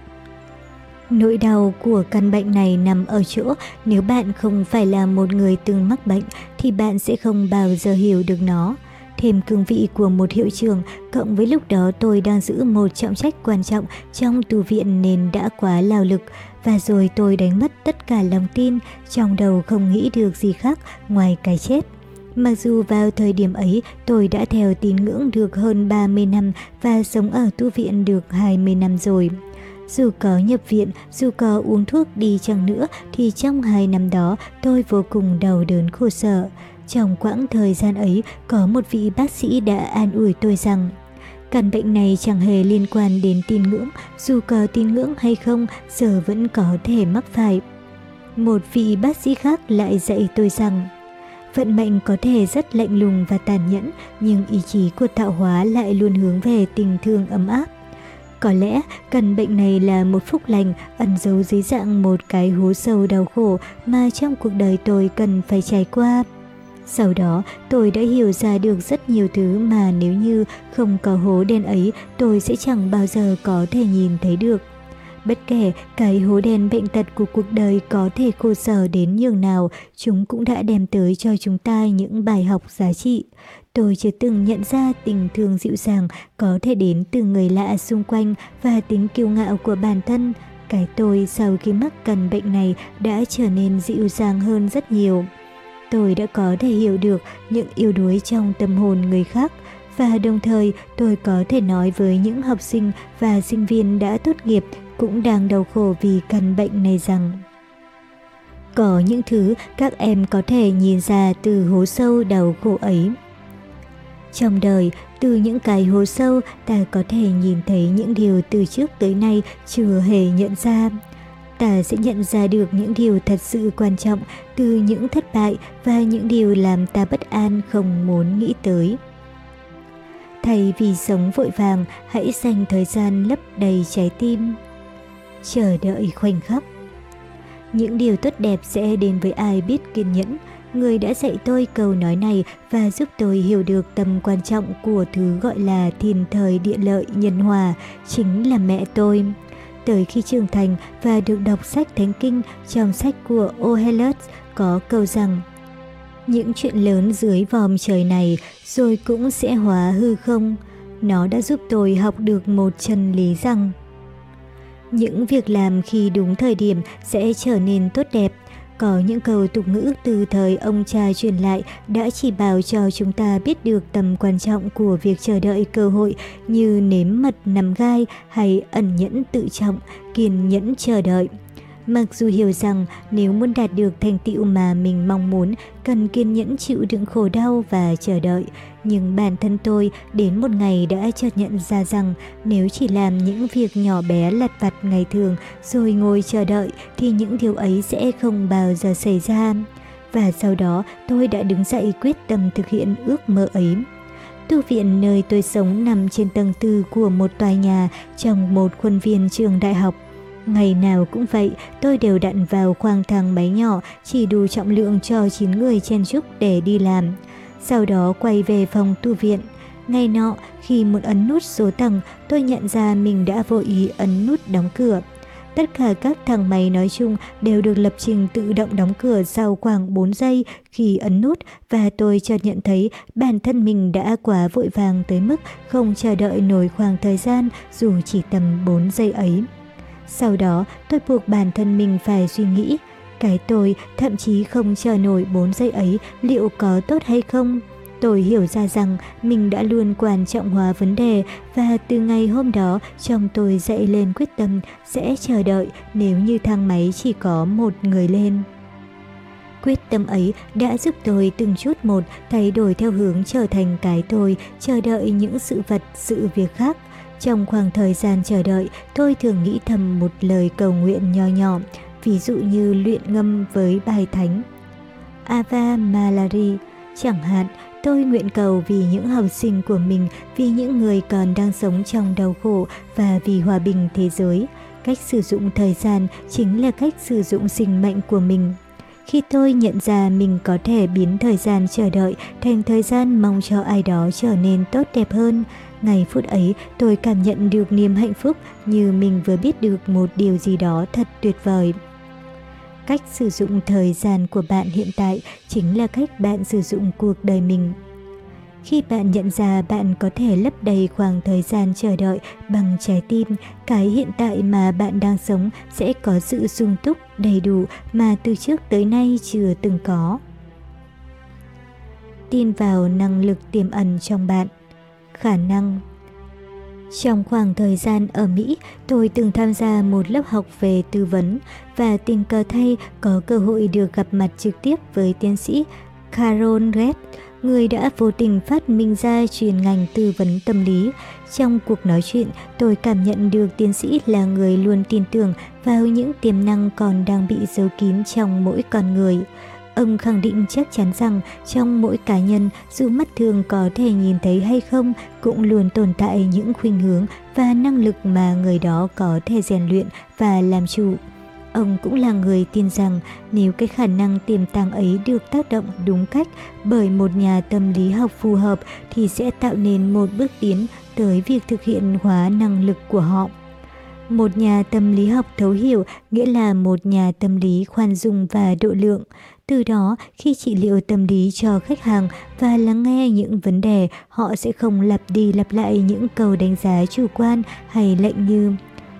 Nỗi đau của căn bệnh này nằm ở chỗ nếu bạn không phải là một người từng mắc bệnh thì bạn sẽ không bao giờ hiểu được nó. thêm cương vị của một hiệu trưởng, cộng với lúc đó tôi đang giữ một trọng trách quan trọng trong tu viện nên đã quá lao lực, và rồi tôi đánh mất tất cả lòng tin, trong đầu không nghĩ được gì khác ngoài cái chết. Mặc dù vào thời điểm ấy tôi đã theo tín ngưỡng được hơn 30 năm và sống ở tu viện được 20 năm rồi. Dù có nhập viện, dù có uống thuốc đi chăng nữa thì trong 2 năm đó tôi vô cùng đau đớn khổ sở. Trong quãng thời gian ấy có một vị bác sĩ đã an ủi tôi rằng căn bệnh này chẳng hề liên quan đến tín ngưỡng, dù có tín ngưỡng hay không giờ vẫn có thể mắc phải. Một vị bác sĩ khác lại dạy tôi rằng vận mệnh có thể rất lạnh lùng và tàn nhẫn, nhưng ý chí của tạo hóa lại luôn hướng về tình thương ấm áp. Có lẽ căn bệnh này là một phúc lành ẩn giấu dưới dạng một cái hố sâu đau khổ mà trong cuộc đời tôi cần phải trải qua. Sau đó tôi đã hiểu ra được rất nhiều thứ mà nếu như không có hố đen ấy tôi sẽ chẳng bao giờ có thể nhìn thấy được. Bất kể cái hố đen bệnh tật của cuộc đời có thể khổ sở đến nhường nào, chúng cũng đã đem tới cho chúng ta những bài học giá trị. Tôi chưa từng nhận ra tình thương dịu dàng có thể đến từ người lạ xung quanh và tính kiêu ngạo của bản thân. Cái tôi sau khi mắc căn bệnh này đã trở nên dịu dàng hơn rất nhiều. Tôi đã có thể hiểu được những yếu đuối trong tâm hồn người khác, và đồng thời tôi có thể nói với những học sinh và sinh viên đã tốt nghiệp cũng đang đau khổ vì căn bệnh này rằng có những thứ các em có thể nhìn ra từ hố sâu đau khổ ấy. Trong đời, từ những cái hố sâu ta có thể nhìn thấy những điều từ trước tới nay chưa hề nhận ra. Ta sẽ nhận ra được những điều thật sự quan trọng từ những thất bại và những điều làm ta bất an không muốn nghĩ tới. Thay vì sống vội vàng, hãy dành thời gian lấp đầy trái tim. Chờ đợi khoảnh khắc. Những điều tốt đẹp sẽ đến với ai biết kiên nhẫn. Người đã dạy tôi câu nói này và giúp tôi hiểu được tầm quan trọng của thứ gọi là thiên thời địa lợi nhân hòa, chính là mẹ tôi. Tới khi trưởng thành và được đọc sách Thánh Kinh, trong sách của O'Hellet có câu rằng những chuyện lớn dưới vòm trời này rồi cũng sẽ hóa hư không. Nó đã giúp tôi học được một chân lý rằng những việc làm khi đúng thời điểm sẽ trở nên tốt đẹp. Có những câu tục ngữ từ thời ông cha truyền lại đã chỉ bảo cho chúng ta biết được tầm quan trọng của việc chờ đợi cơ hội, như nếm mật nằm gai hay ẩn nhẫn tự trọng, kiên nhẫn chờ đợi. Mặc dù hiểu rằng nếu muốn đạt được thành tựu mà mình mong muốn, cần kiên nhẫn chịu đựng khổ đau và chờ đợi, nhưng bản thân tôi đến một ngày đã chợt nhận ra rằng nếu chỉ làm những việc nhỏ bé lặt vặt ngày thường rồi ngồi chờ đợi thì những điều ấy sẽ không bao giờ xảy ra. Và sau đó tôi đã đứng dậy quyết tâm thực hiện ước mơ ấy. Tu viện nơi tôi sống nằm trên tầng 4 của một tòa nhà trong một khuôn viên trường đại học. Ngày nào cũng vậy, tôi đều đặn vào khoang thang máy nhỏ chỉ đủ trọng lượng cho 9 người chen chúc để đi làm. Sau đó quay về phòng tu viện. Ngày nọ, khi muốn ấn nút số tầng, tôi nhận ra mình đã vô ý ấn nút đóng cửa. Tất cả các thang máy nói chung đều được lập trình tự động đóng cửa sau khoảng 4 giây khi ấn nút, và tôi chợt nhận thấy bản thân mình đã quá vội vàng tới mức không chờ đợi nổi khoảng thời gian dù chỉ tầm 4 giây ấy. Sau đó, tôi buộc bản thân mình phải suy nghĩ, cái tôi thậm chí không chờ nổi 4 giây ấy liệu có tốt hay không. Tôi hiểu ra rằng mình đã luôn quan trọng hóa vấn đề, và từ ngày hôm đó trong tôi dậy lên quyết tâm sẽ chờ đợi nếu như thang máy chỉ có một người lên. Quyết tâm ấy đã giúp tôi từng chút một thay đổi theo hướng trở thành cái tôi chờ đợi những sự vật, sự việc khác. Trong khoảng thời gian chờ đợi, tôi thường nghĩ thầm một lời cầu nguyện nho nhỏ, ví dụ như luyện ngâm với bài thánh Ave Maria. Chẳng hạn, tôi nguyện cầu vì những học sinh của mình, vì những người còn đang sống trong đau khổ và vì hòa bình thế giới. Cách sử dụng thời gian chính là cách sử dụng sinh mệnh của mình. Khi tôi nhận ra mình có thể biến thời gian chờ đợi thành thời gian mong cho ai đó trở nên tốt đẹp hơn, ngày phút ấy tôi cảm nhận được niềm hạnh phúc như mình vừa biết được một điều gì đó thật tuyệt vời. Cách sử dụng thời gian của bạn hiện tại chính là cách bạn sử dụng cuộc đời mình. Khi bạn nhận ra bạn có thể lấp đầy khoảng thời gian chờ đợi bằng trái tim, cái hiện tại mà bạn đang sống sẽ có sự sung túc, đầy đủ mà từ trước tới nay chưa từng có. Tin vào năng lực tiềm ẩn trong bạn. Khả năng. Trong khoảng thời gian ở Mỹ, tôi từng tham gia một lớp học về tư vấn và tình cờ thay có cơ hội được gặp mặt trực tiếp với tiến sĩ Carol Dweck, người đã vô tình phát minh ra chuyên ngành tư vấn tâm lý. Trong cuộc nói chuyện, tôi cảm nhận được tiến sĩ là người luôn tin tưởng vào những tiềm năng còn đang bị giấu kín trong mỗi con người. Ông khẳng định chắc chắn rằng trong mỗi cá nhân, dù mắt thường có thể nhìn thấy hay không, cũng luôn tồn tại những khuynh hướng và năng lực mà người đó có thể rèn luyện và làm chủ. Ông cũng là người tin rằng nếu cái khả năng tiềm tàng ấy được tác động đúng cách bởi một nhà tâm lý học phù hợp thì sẽ tạo nên một bước tiến tới việc thực hiện hóa năng lực của họ. Một nhà tâm lý học thấu hiểu nghĩa là một nhà tâm lý khoan dung và độ lượng. Từ đó, khi trị liệu tâm lý cho khách hàng và lắng nghe những vấn đề, họ sẽ không lặp đi lặp lại những câu đánh giá chủ quan hay lệnh như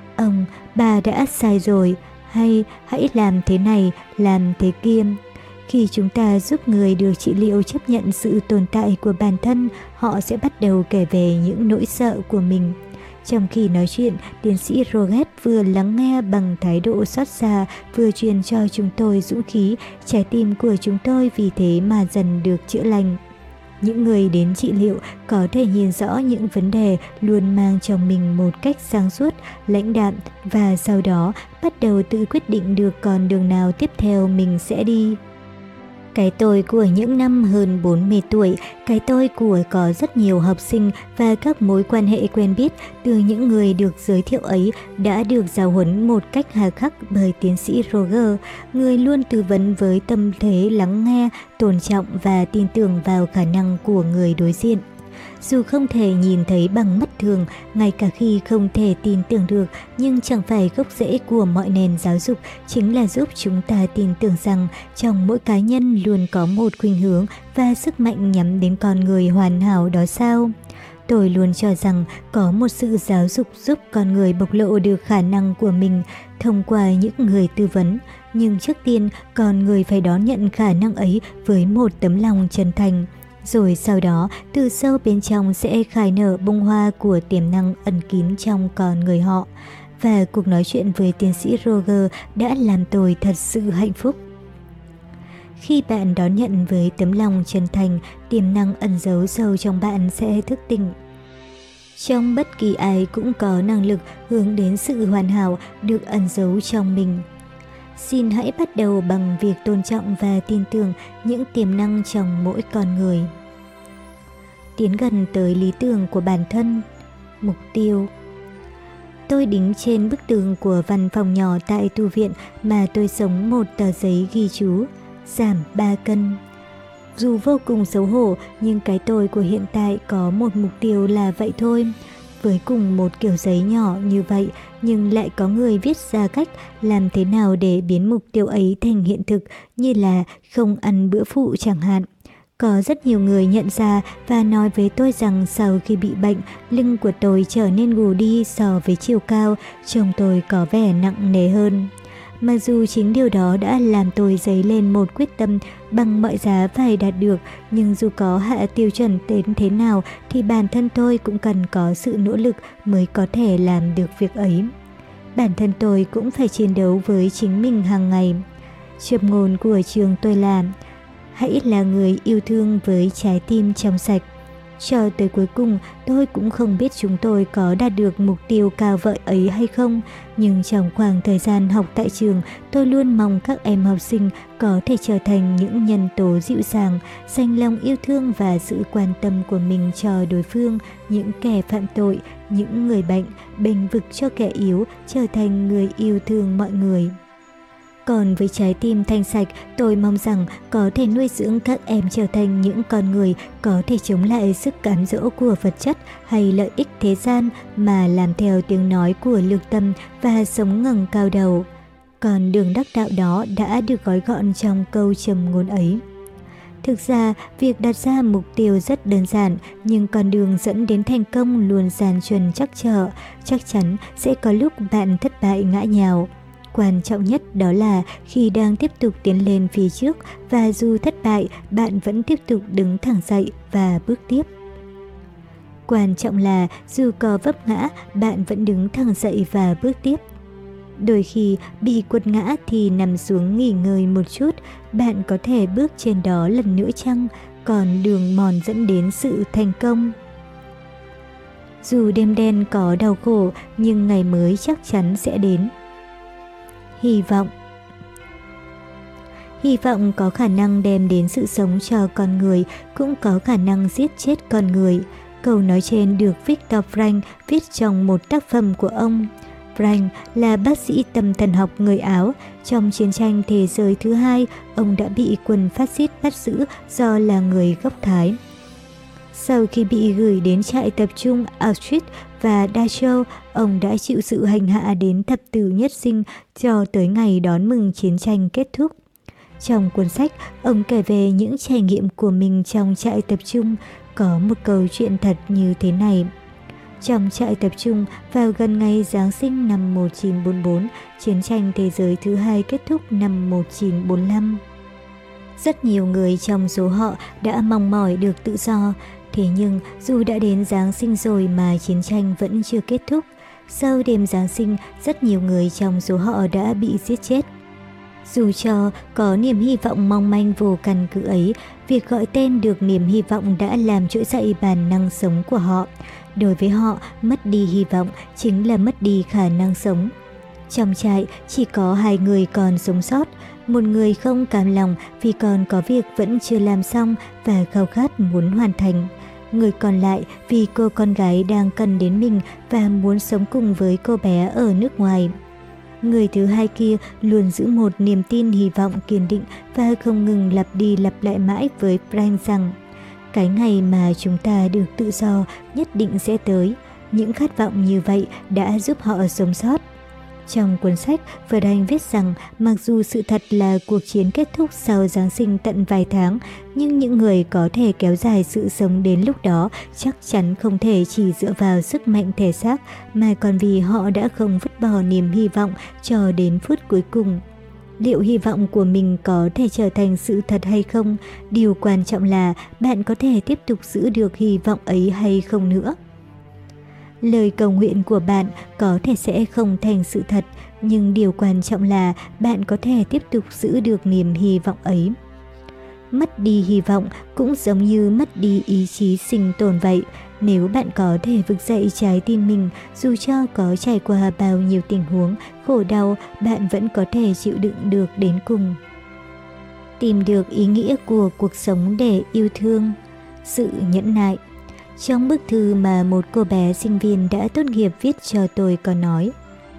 bà đã sai rồi, hay hãy làm thế này, làm thế kia. Khi chúng ta giúp người được trị liệu chấp nhận sự tồn tại của bản thân, họ sẽ bắt đầu kể về những nỗi sợ của mình. Trong khi nói chuyện, tiến sĩ Roget vừa lắng nghe bằng thái độ xót xa, vừa truyền cho chúng tôi dũng khí, trái tim của chúng tôi vì thế mà dần được chữa lành. Những người đến trị liệu có thể nhìn rõ những vấn đề luôn mang trong mình một cách sáng suốt, lãnh đạm và sau đó bắt đầu tự quyết định được con đường nào tiếp theo mình sẽ đi. Cái tôi của những năm hơn 40 tuổi, cái tôi của có rất nhiều học sinh và các mối quan hệ quen biết từ những người được giới thiệu ấy đã được giáo huấn một cách hà khắc bởi tiến sĩ Roger, người luôn tư vấn với tâm thế lắng nghe, tôn trọng và tin tưởng vào khả năng của người đối diện. Dù không thể nhìn thấy bằng mắt thường, ngay cả khi không thể tin tưởng được, nhưng chẳng phải gốc rễ của mọi nền giáo dục chính là giúp chúng ta tin tưởng rằng trong mỗi cá nhân luôn có một khuynh hướng và sức mạnh nhắm đến con người hoàn hảo đó sao? Tôi luôn cho rằng có một sự giáo dục giúp con người bộc lộ được khả năng của mình thông qua những người tư vấn. Nhưng trước tiên, con người phải đón nhận khả năng ấy với một tấm lòng chân thành. Rồi sau đó, từ sâu bên trong sẽ khai nở bông hoa của tiềm năng ẩn kín trong con người họ. Và cuộc nói chuyện với tiến sĩ Roger đã làm tôi thật sự hạnh phúc. Khi bạn đón nhận với tấm lòng chân thành, tiềm năng ẩn giấu sâu trong bạn sẽ thức tỉnh. Trong bất kỳ ai cũng có năng lực hướng đến sự hoàn hảo được ẩn giấu trong mình. Xin hãy bắt đầu bằng việc tôn trọng và tin tưởng những tiềm năng trong mỗi con người. Tiến gần tới lý tưởng của bản thân. Mục tiêu. Tôi đính trên bức tường của văn phòng nhỏ tại tu viện mà tôi sống một tờ giấy ghi chú: giảm 3 cân. Dù vô cùng xấu hổ, nhưng cái tôi của hiện tại có một mục tiêu là vậy thôi. Với cùng một kiểu giấy nhỏ như vậy, nhưng lại có người viết ra cách làm thế nào để biến mục tiêu ấy thành hiện thực, như là không ăn bữa phụ chẳng hạn. Có rất nhiều người nhận ra và nói với tôi rằng sau khi bị bệnh, lưng của tôi trở nên gù đi so với chiều cao, trông tôi có vẻ nặng nề hơn. Mặc dù chính điều đó đã làm tôi dấy lên một quyết tâm bằng mọi giá phải đạt được, nhưng dù có hạ tiêu chuẩn đến thế nào thì bản thân tôi cũng cần có sự nỗ lực mới có thể làm được việc ấy. Bản thân tôi cũng phải chiến đấu với chính mình hàng ngày. Châm ngôn của trường tôi là: hãy là người yêu thương với trái tim trong sạch. Cho tới cuối cùng, tôi cũng không biết chúng tôi có đạt được mục tiêu cao vợi ấy hay không, nhưng trong khoảng thời gian học tại trường, tôi luôn mong các em học sinh có thể trở thành những nhân tố dịu dàng, dành lòng yêu thương và sự quan tâm của mình cho đối phương, những kẻ phạm tội, những người bệnh, bênh vực cho kẻ yếu, trở thành người yêu thương mọi người. Còn với trái tim thanh sạch, tôi mong rằng có thể nuôi dưỡng các em trở thành những con người có thể chống lại sức cám dỗ của vật chất hay lợi ích thế gian mà làm theo tiếng nói của lương tâm và sống ngẩng cao đầu. Còn đường đắc đạo đó đã được gói gọn trong câu trầm ngôn ấy. Thực ra, việc đặt ra mục tiêu rất đơn giản, nhưng con đường dẫn đến thành công luôn gian truân trắc trở, chắc chắn sẽ có lúc bạn thất bại ngã nhào. Quan trọng nhất đó là khi đang tiếp tục tiến lên phía trước và dù thất bại, bạn vẫn tiếp tục đứng thẳng dậy và bước tiếp. Quan trọng là dù có vấp ngã, bạn vẫn đứng thẳng dậy và bước tiếp. Đôi khi bị quật ngã thì nằm xuống nghỉ ngơi một chút, bạn có thể bước trên đó lần nữa chăng, còn đường mòn dẫn đến sự thành công. Dù đêm đen có đau khổ, nhưng ngày mới chắc chắn sẽ đến. Hy vọng. Hy vọng có khả năng đem đến sự sống cho con người, cũng có khả năng giết chết con người. Câu nói trên được Viktor Frankl viết trong một tác phẩm của ông. Frankl là bác sĩ tâm thần học người Áo. Trong chiến tranh thế giới thứ hai, ông đã bị quân phát xít bắt giữ do là người gốc Thái. Sau khi bị gửi đến trại tập trung Auschwitz và Dachau, ông đã chịu sự hành hạ đến thập tử nhất sinh cho tới ngày đón mừng chiến tranh kết thúc. Trong cuốn sách, ông kể về những trải nghiệm của mình trong trại tập trung. Có một câu chuyện thật như thế này. Trong trại tập trung, vào gần ngày Giáng sinh năm 1944, chiến tranh thế giới thứ hai kết thúc năm 1945. Rất nhiều người trong số họ đã mong mỏi được tự do. Thế nhưng, dù đã đến Giáng sinh rồi mà chiến tranh vẫn chưa kết thúc. Sau đêm Giáng sinh, rất nhiều người trong số họ đã bị giết chết. Dù cho có niềm hy vọng mong manh vô căn cứ ấy, việc gọi tên được niềm hy vọng đã làm trỗi dậy bản năng sống của họ. Đối với họ, mất đi hy vọng chính là mất đi khả năng sống. Trong trại chỉ có 2 người còn sống sót, một người không cam lòng vì còn có việc vẫn chưa làm xong và khao khát muốn hoàn thành. Người còn lại vì cô con gái đang cần đến mình và muốn sống cùng với cô bé ở nước ngoài. Người thứ hai kia luôn giữ một niềm tin hy vọng kiên định và không ngừng lặp đi lặp lại mãi với Frankl rằng cái ngày mà chúng ta được tự do nhất định sẽ tới. Những khát vọng như vậy đã giúp họ sống sót. Trong cuốn sách, Frankl viết rằng mặc dù sự thật là cuộc chiến kết thúc sau Giáng sinh tận vài tháng, nhưng những người có thể kéo dài sự sống đến lúc đó chắc chắn không thể chỉ dựa vào sức mạnh thể xác, mà còn vì họ đã không vứt bỏ niềm hy vọng cho đến phút cuối cùng. Liệu hy vọng của mình có thể trở thành sự thật hay không? Điều quan trọng là bạn có thể tiếp tục giữ được hy vọng ấy hay không nữa. Lời cầu nguyện của bạn có thể sẽ không thành sự thật, nhưng điều quan trọng là bạn có thể tiếp tục giữ được niềm hy vọng ấy. Mất đi hy vọng cũng giống như mất đi ý chí sinh tồn vậy. Nếu bạn có thể vực dậy trái tim mình, dù cho có trải qua bao nhiêu tình huống, khổ đau, bạn vẫn có thể chịu đựng được đến cùng. Tìm được ý nghĩa của cuộc sống để yêu thương. Sự nhẫn nại. Trong bức thư mà một cô bé sinh viên đã tốt nghiệp viết cho tôi có nói: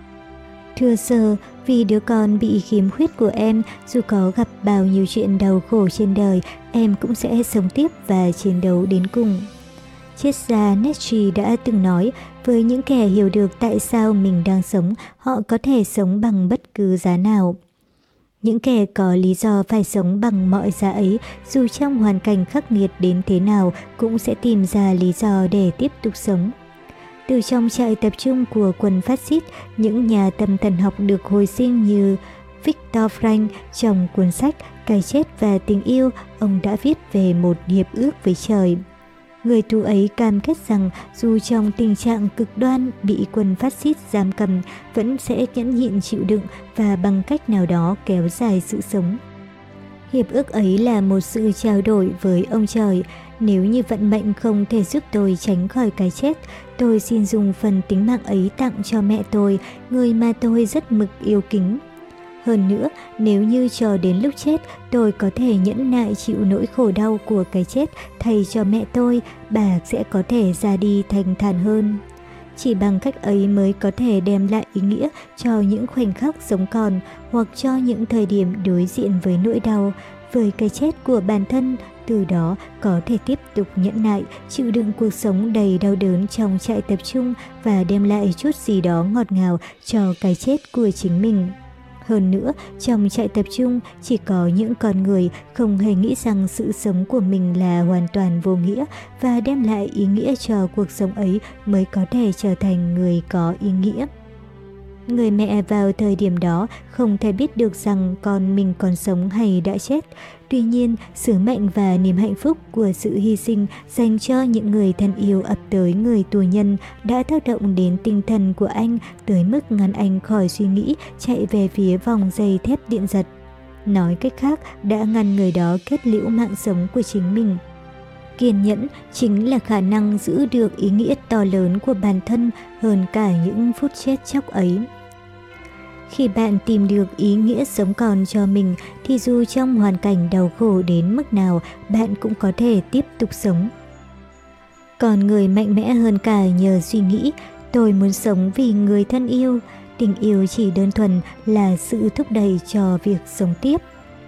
Thưa Sir, vì đứa con bị khiếm khuyết của em, dù có gặp bao nhiêu chuyện đau khổ trên đời, em cũng sẽ sống tiếp và chiến đấu đến cùng. Triết gia Nietzsche đã từng nói, với những kẻ hiểu được tại sao mình đang sống, họ có thể sống bằng bất cứ giá nào. Những kẻ có lý do phải sống bằng mọi giá ấy, dù trong hoàn cảnh khắc nghiệt đến thế nào, cũng sẽ tìm ra lý do để tiếp tục sống. Từ trong trại tập trung của quân phát xít, những nhà tâm thần học được hồi sinh như Viktor Frankl trong cuốn sách Cái chết và tình yêu, ông đã viết về một hiệp ước với trời. Người tù ấy cam kết rằng dù trong tình trạng cực đoan bị quân phát xít giam cầm, vẫn sẽ nhẫn nhịn chịu đựng và bằng cách nào đó kéo dài sự sống. Hiệp ước ấy là một sự trao đổi với ông trời. Nếu như vận mệnh không thể giúp tôi tránh khỏi cái chết, tôi xin dùng phần tính mạng ấy tặng cho mẹ tôi, người mà tôi rất mực yêu kính. Hơn nữa, nếu như cho đến lúc chết, tôi có thể nhẫn nại chịu nỗi khổ đau của cái chết thay cho mẹ tôi, bà sẽ có thể ra đi thanh thản hơn. Chỉ bằng cách ấy mới có thể đem lại ý nghĩa cho những khoảnh khắc sống còn hoặc cho những thời điểm đối diện với nỗi đau, với cái chết của bản thân, từ đó có thể tiếp tục nhẫn nại, chịu đựng cuộc sống đầy đau đớn trong trại tập trung và đem lại chút gì đó ngọt ngào cho cái chết của chính mình. Hơn nữa, trong trại tập trung chỉ có những con người không hề nghĩ rằng sự sống của mình là hoàn toàn vô nghĩa và đem lại ý nghĩa cho cuộc sống ấy mới có thể trở thành người có ý nghĩa. Người mẹ vào thời điểm đó không thể biết được rằng con mình còn sống hay đã chết. Tuy nhiên, sứ mệnh và niềm hạnh phúc của sự hy sinh dành cho những người thân yêu ập tới người tù nhân đã tác động đến tinh thần của anh tới mức ngăn anh khỏi suy nghĩ chạy về phía vòng dây thép điện giật. Nói cách khác, đã ngăn người đó kết liễu mạng sống của chính mình. Kiên nhẫn chính là khả năng giữ được ý nghĩa to lớn của bản thân hơn cả những phút chết chóc ấy. Khi bạn tìm được ý nghĩa sống còn cho mình thì dù trong hoàn cảnh đau khổ đến mức nào bạn cũng có thể tiếp tục sống. Còn người mạnh mẽ hơn cả nhờ suy nghĩ tôi muốn sống vì người thân yêu. Tình yêu chỉ đơn thuần là sự thúc đẩy cho việc sống tiếp.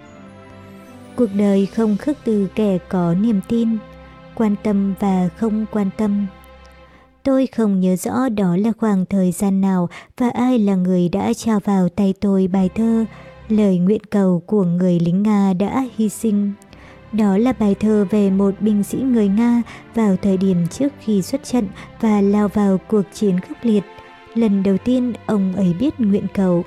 Cuộc đời không khước từ kẻ có niềm tin, quan tâm và không quan tâm. Tôi không nhớ rõ đó là khoảng thời gian nào và ai là người đã trao vào tay tôi bài thơ Lời nguyện cầu của người lính Nga đã hy sinh. Đó là bài thơ về một binh sĩ người Nga vào thời điểm trước khi xuất trận và lao vào cuộc chiến khốc liệt. Lần đầu tiên ông ấy biết nguyện cầu.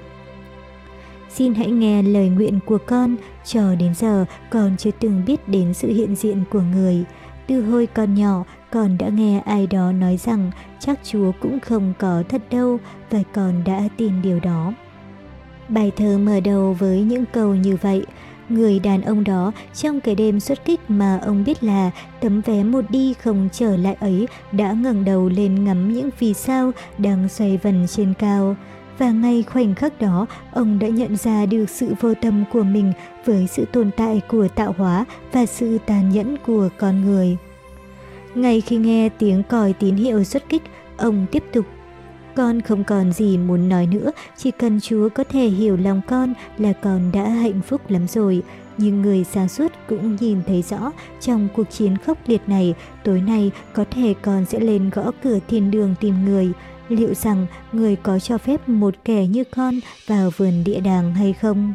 Xin hãy nghe lời nguyện của con, cho đến giờ con chưa từng biết đến sự hiện diện của người. Từ hồi còn nhỏ, con đã nghe ai đó nói rằng chắc Chúa cũng không có thật đâu và con đã tin điều đó. Bài thơ mở đầu với những câu như vậy. Người đàn ông đó trong cái đêm xuất kích mà ông biết là tấm vé một đi không trở lại ấy đã ngẩng đầu lên ngắm những vì sao đang xoay vần trên cao. Và ngay khoảnh khắc đó, ông đã nhận ra được sự vô tâm của mình với sự tồn tại của tạo hóa và sự tàn nhẫn của con người. Ngay khi nghe tiếng còi tín hiệu xuất kích, ông tiếp tục. Con không còn gì muốn nói nữa, chỉ cần Chúa có thể hiểu lòng con là con đã hạnh phúc lắm rồi. Nhưng người sáng suốt cũng nhìn thấy rõ trong cuộc chiến khốc liệt này, tối nay có thể con sẽ lên gõ cửa thiên đường tìm người. Liệu rằng người có cho phép một kẻ như con vào vườn địa đàng hay không?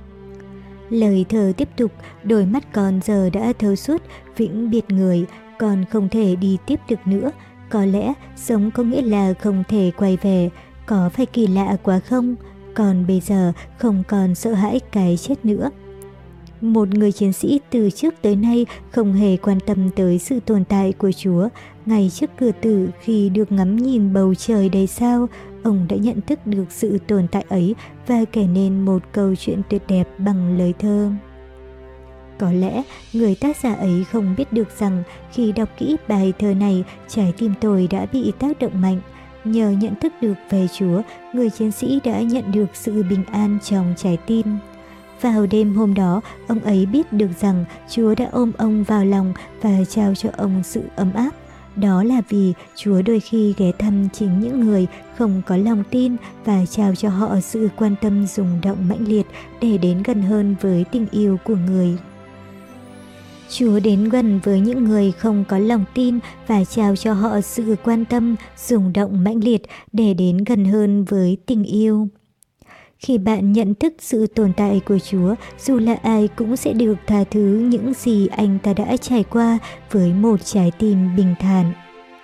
Lời thơ tiếp tục, đôi mắt con giờ đã thấu suốt, vĩnh biệt người, con không thể đi tiếp được nữa. Có lẽ sống có nghĩa là không thể quay về, có phải kỳ lạ quá không? Còn bây giờ không còn sợ hãi cái chết nữa. Một người chiến sĩ từ trước tới nay không hề quan tâm tới sự tồn tại của Chúa. Ngay trước cửa tử khi được ngắm nhìn bầu trời đầy sao, ông đã nhận thức được sự tồn tại ấy và kể nên một câu chuyện tuyệt đẹp bằng lời thơ. Có lẽ người tác giả ấy không biết được rằng khi đọc kỹ bài thơ này, trái tim tôi đã bị tác động mạnh. Nhờ nhận thức được về Chúa, người chiến sĩ đã nhận được sự bình an trong trái tim. Vào đêm hôm đó, ông ấy biết được rằng Chúa đã ôm ông vào lòng và trao cho ông sự ấm áp. Đó là vì Chúa đôi khi ghé thăm chính những người không có lòng tin và trao cho họ sự quan tâm rung động mãnh liệt để đến gần hơn với tình yêu của người. Chúa đến gần với những người không có lòng tin và trao cho họ sự quan tâm, rung động mãnh liệt để đến gần hơn với tình yêu. Khi bạn nhận thức sự tồn tại của Chúa, dù là ai cũng sẽ được tha thứ những gì anh ta đã trải qua với một trái tim bình thản.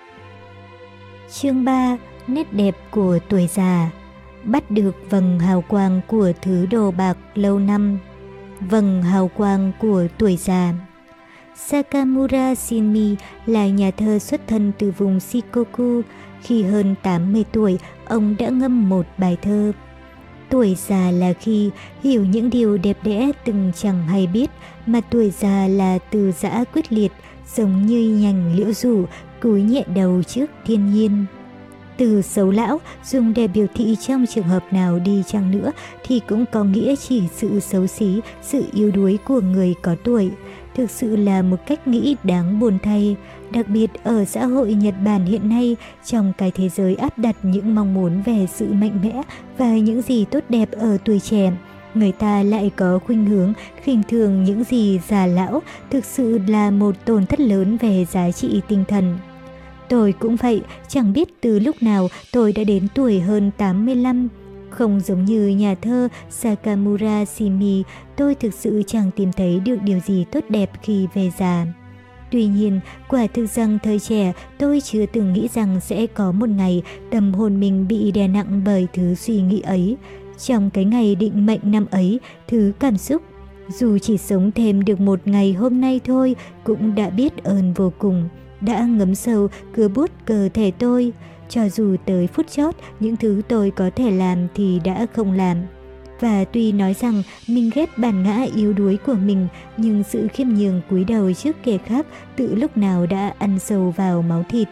Chương 3. Nét đẹp của tuổi già. Bắt được vầng hào quang của thứ đồ bạc lâu năm. Vầng hào quang của tuổi già. Sakamura Shinmi là nhà thơ xuất thân từ vùng Shikoku. Khi hơn 80 tuổi, ông đã ngâm một bài thơ. Tuổi già là khi hiểu những điều đẹp đẽ từng chẳng hay biết, mà tuổi già là từ giã quyết liệt, giống như nhành liễu rủ, cúi nhẹ đầu trước thiên nhiên. Từ xấu lão dùng để biểu thị trong trường hợp nào đi chăng nữa thì cũng có nghĩa chỉ sự xấu xí, sự yếu đuối của người có tuổi. Thực sự là một cách nghĩ đáng buồn thay, đặc biệt ở xã hội Nhật Bản hiện nay, trong cái thế giới áp đặt những mong muốn về sự mạnh mẽ và những gì tốt đẹp ở tuổi trẻ. Người ta lại có khuynh hướng khinh thường những gì già lão, thực sự là một tổn thất lớn về giá trị tinh thần. Tôi cũng vậy, chẳng biết từ lúc nào tôi đã đến tuổi hơn 85. Không giống như nhà thơ Sakamura Shimi, tôi thực sự chẳng tìm thấy được điều gì tốt đẹp khi về già. Tuy nhiên, quả thực rằng thời trẻ tôi chưa từng nghĩ rằng sẽ có một ngày tâm hồn mình bị đè nặng bởi thứ suy nghĩ ấy. Trong cái ngày định mệnh năm ấy, thứ cảm xúc, dù chỉ sống thêm được một ngày hôm nay thôi, cũng đã biết ơn vô cùng, đã ngấm sâu cưa bút cơ thể tôi. Cho dù tới phút chót, những thứ tôi có thể làm thì đã không làm. Và tuy nói rằng mình ghét bản ngã yếu đuối của mình, nhưng sự khiêm nhường cúi đầu trước kẻ khác tự lúc nào đã ăn sâu vào máu thịt.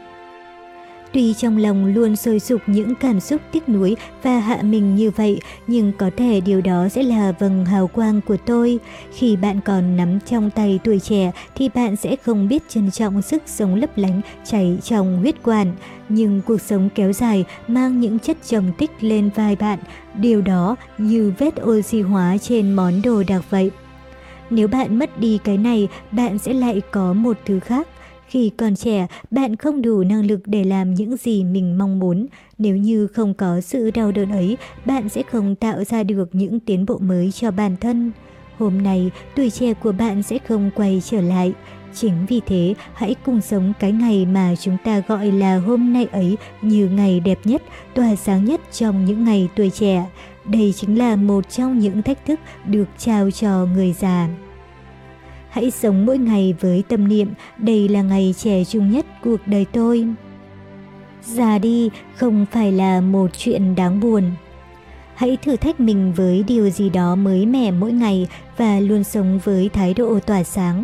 Tuy trong lòng luôn sôi sục những cảm xúc tiếc nuối và hạ mình như vậy, nhưng có thể điều đó sẽ là vầng hào quang của tôi. Khi bạn còn nắm trong tay tuổi trẻ thì bạn sẽ không biết trân trọng sức sống lấp lánh chảy trong huyết quản. Nhưng cuộc sống kéo dài mang những chất chồng tích lên vai bạn, điều đó như vết oxy hóa trên món đồ đạc vậy. Nếu bạn mất đi cái này, bạn sẽ lại có một thứ khác. Khi còn trẻ, bạn không đủ năng lực để làm những gì mình mong muốn. Nếu như không có sự đau đớn ấy, bạn sẽ không tạo ra được những tiến bộ mới cho bản thân. Hôm nay, tuổi trẻ của bạn sẽ không quay trở lại. Chính vì thế, hãy cùng sống cái ngày mà chúng ta gọi là hôm nay ấy như ngày đẹp nhất, tỏa sáng nhất trong những ngày tuổi trẻ. Đây chính là một trong những thách thức được trao cho người già. Hãy sống mỗi ngày với tâm niệm, đây là ngày trẻ trung nhất cuộc đời tôi. Già đi không phải là một chuyện đáng buồn. Hãy thử thách mình với điều gì đó mới mẻ mỗi ngày và luôn sống với thái độ tỏa sáng.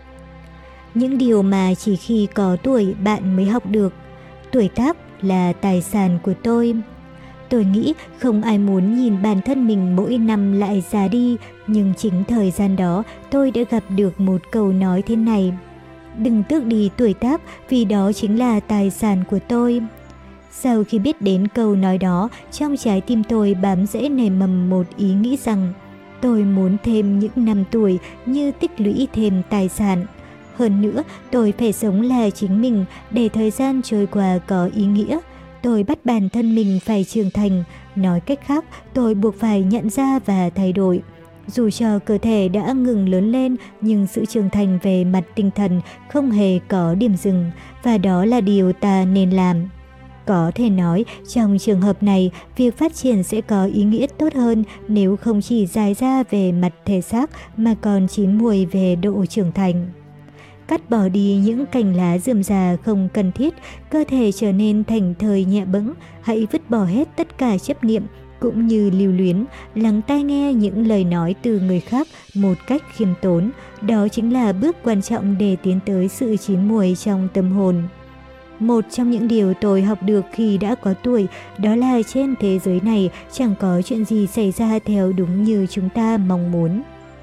Những điều mà chỉ khi có tuổi bạn mới học được. Tuổi tác là tài sản của tôi. Tôi nghĩ không ai muốn nhìn bản thân mình mỗi năm lại già đi, nhưng chính thời gian đó tôi đã gặp được một câu nói thế này: đừng tước đi tuổi tác vì đó chính là tài sản của tôi. Sau khi biết đến câu nói đó, trong trái tim tôi bám rễ nảy mầm một ý nghĩ rằng tôi muốn thêm những năm tuổi như tích lũy thêm tài sản. Hơn nữa, tôi phải sống là chính mình để thời gian trôi qua có ý nghĩa. Tôi bắt bản thân mình phải trưởng thành, nói cách khác, tôi buộc phải nhận ra và thay đổi. Dù cho cơ thể đã ngừng lớn lên, nhưng sự trưởng thành về mặt tinh thần không hề có điểm dừng, và đó là điều ta nên làm. Có thể nói, trong trường hợp này, việc phát triển sẽ có ý nghĩa tốt hơn nếu không chỉ dài ra về mặt thể xác mà còn chín mùi về độ trưởng thành. Cắt bỏ đi những cành lá rườm rà không cần thiết, cơ thể trở nên thành thơi nhẹ bẫng. Hãy vứt bỏ hết tất cả chấp niệm cũng như lưu luyến, lắng tai nghe những lời nói từ người khác một cách khiêm tốn. Đó chính là bước quan trọng để tiến tới sự chín muồi trong tâm hồn. Một trong những điều tôi học được khi đã có tuổi đó là trên thế giới này chẳng có chuyện gì xảy ra theo đúng như chúng ta mong muốn.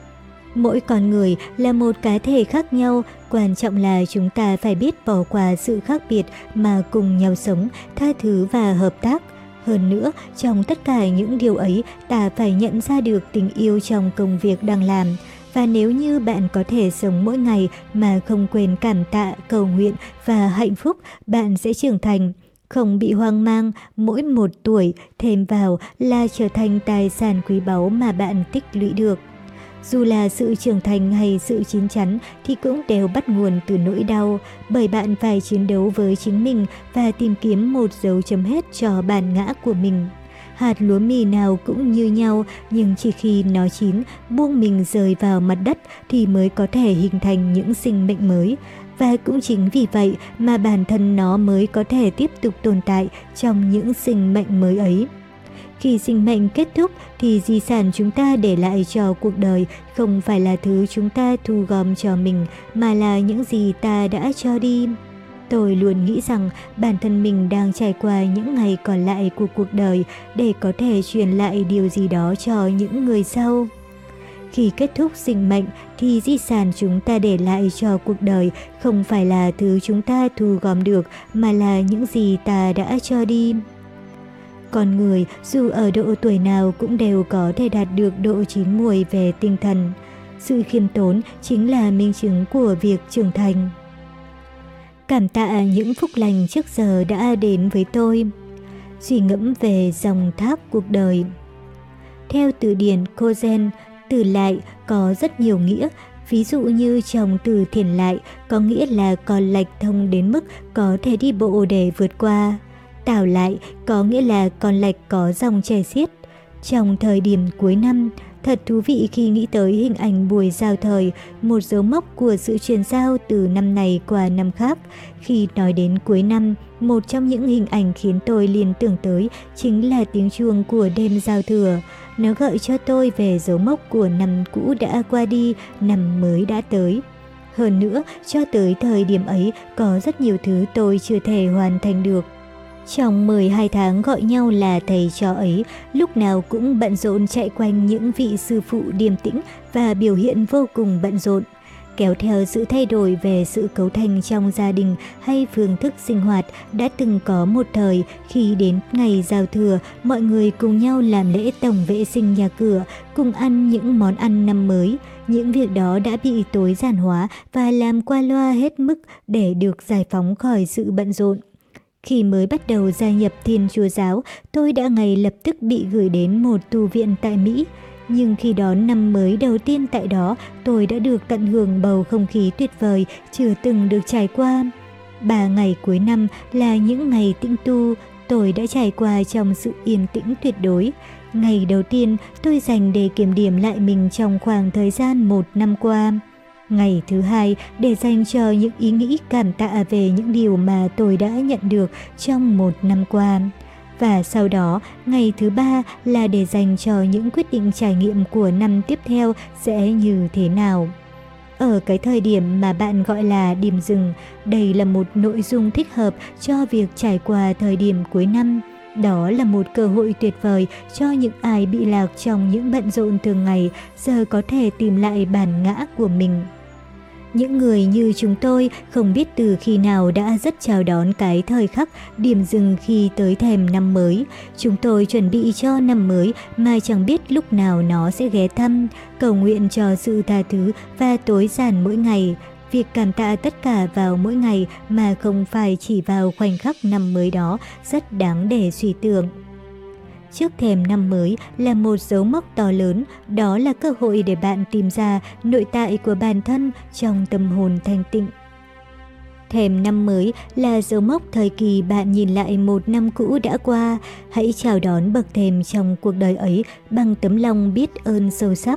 Mỗi con người là một cá thể khác nhau, quan trọng là chúng ta phải biết bỏ qua sự khác biệt mà cùng nhau sống, tha thứ và hợp tác. Hơn nữa, trong tất cả những điều ấy, ta phải nhận ra được tình yêu trong công việc đang làm. Và nếu như bạn có thể sống mỗi ngày mà không quên cảm tạ, cầu nguyện và hạnh phúc, bạn sẽ trưởng thành. Không bị hoang mang, mỗi một tuổi thêm vào là trở thành tài sản quý báu mà bạn tích lũy được. Dù là sự trưởng thành hay sự chín chắn thì cũng đều bắt nguồn từ nỗi đau, bởi bạn phải chiến đấu với chính mình và tìm kiếm một dấu chấm hết cho bản ngã của mình. Hạt lúa mì nào cũng như nhau, nhưng chỉ khi nó chín, buông mình rời vào mặt đất thì mới có thể hình thành những sinh mệnh mới. Và cũng chính vì vậy mà bản thân nó mới có thể tiếp tục tồn tại trong những sinh mệnh mới ấy. Khi sinh mệnh kết thúc thì di sản chúng ta để lại cho cuộc đời không phải là thứ chúng ta thu gom cho mình, mà là những gì ta đã cho đi. Tôi luôn nghĩ rằng bản thân mình đang trải qua những ngày còn lại của cuộc đời để có thể truyền lại điều gì đó cho những người sau. Khi kết thúc sinh mệnh thì di sản chúng ta để lại cho cuộc đời không phải là thứ chúng ta thu gom được, mà là những gì ta đã cho đi. Con người dù ở độ tuổi nào cũng đều có thể đạt được độ chín muồi về tinh thần. Sự khiêm tốn chính là minh chứng của việc trưởng thành. Cảm tạ những phúc lành trước giờ đã đến với tôi. Suy ngẫm về dòng thác cuộc đời. Theo từ điển Cohen, từ lại có rất nhiều nghĩa. Ví dụ như trong từ thiền lại có nghĩa là con lạch thông đến mức có thể đi bộ để vượt qua. Tảo lại có nghĩa là con lạch có dòng chảy xiết. Trong thời điểm cuối năm, thật thú vị khi nghĩ tới hình ảnh buổi giao thời, một dấu mốc của sự truyền giao từ năm này qua năm khác. Khi nói đến cuối năm, một trong những hình ảnh khiến tôi liên tưởng tới chính là tiếng chuông của đêm giao thừa. Nó gợi cho tôi về dấu mốc của năm cũ đã qua đi, năm mới đã tới. Hơn nữa, cho tới thời điểm ấy, có rất nhiều thứ tôi chưa thể hoàn thành được. Trong 12 tháng gọi nhau là thầy trò ấy, lúc nào cũng bận rộn chạy quanh những vị sư phụ điềm tĩnh và biểu hiện vô cùng bận rộn. Kéo theo sự thay đổi về sự cấu thành trong gia đình hay phương thức sinh hoạt, đã từng có một thời khi đến ngày giao thừa, mọi người cùng nhau làm lễ tổng vệ sinh nhà cửa, cùng ăn những món ăn năm mới. Những việc đó đã bị tối giản hóa và làm qua loa hết mức để được giải phóng khỏi sự bận rộn. Khi mới bắt đầu gia nhập Thiên Chúa giáo, tôi đã ngay lập tức bị gửi đến một tu viện tại Mỹ. Nhưng khi đón năm mới đầu tiên tại đó, tôi đã được tận hưởng bầu không khí tuyệt vời chưa từng được trải qua. 3 ngày cuối năm là những ngày tĩnh tu, tôi đã trải qua trong sự yên tĩnh tuyệt đối. Ngày đầu tiên tôi dành để kiểm điểm lại mình trong khoảng thời gian 1 năm qua. Ngày thứ hai để dành cho những ý nghĩ cảm tạ về những điều mà tôi đã nhận được trong 1 năm qua. Và sau đó, ngày thứ ba là để dành cho những quyết định trải nghiệm của năm tiếp theo sẽ như thế nào. Ở cái thời điểm mà bạn gọi là điểm dừng, đây là một nội dung thích hợp cho việc trải qua thời điểm cuối năm. Đó là một cơ hội tuyệt vời cho những ai bị lạc trong những bận rộn thường ngày, giờ có thể tìm lại bản ngã của mình. Những người như chúng tôi không biết từ khi nào đã rất chào đón cái thời khắc điểm dừng khi tới thềm năm mới. Chúng tôi chuẩn bị cho năm mới mà chẳng biết lúc nào nó sẽ ghé thăm, cầu nguyện cho sự tha thứ và tối giản mỗi ngày. Việc cảm tạ tất cả vào mỗi ngày mà không phải chỉ vào khoảnh khắc năm mới đó rất đáng để suy tưởng. Trước thềm năm mới là một dấu mốc to lớn, đó là cơ hội để bạn tìm ra nội tại của bản thân trong tâm hồn thanh tịnh. Thềm năm mới là dấu mốc thời kỳ bạn nhìn lại một năm cũ đã qua, hãy chào đón bậc thềm trong cuộc đời ấy bằng tấm lòng biết ơn sâu sắc.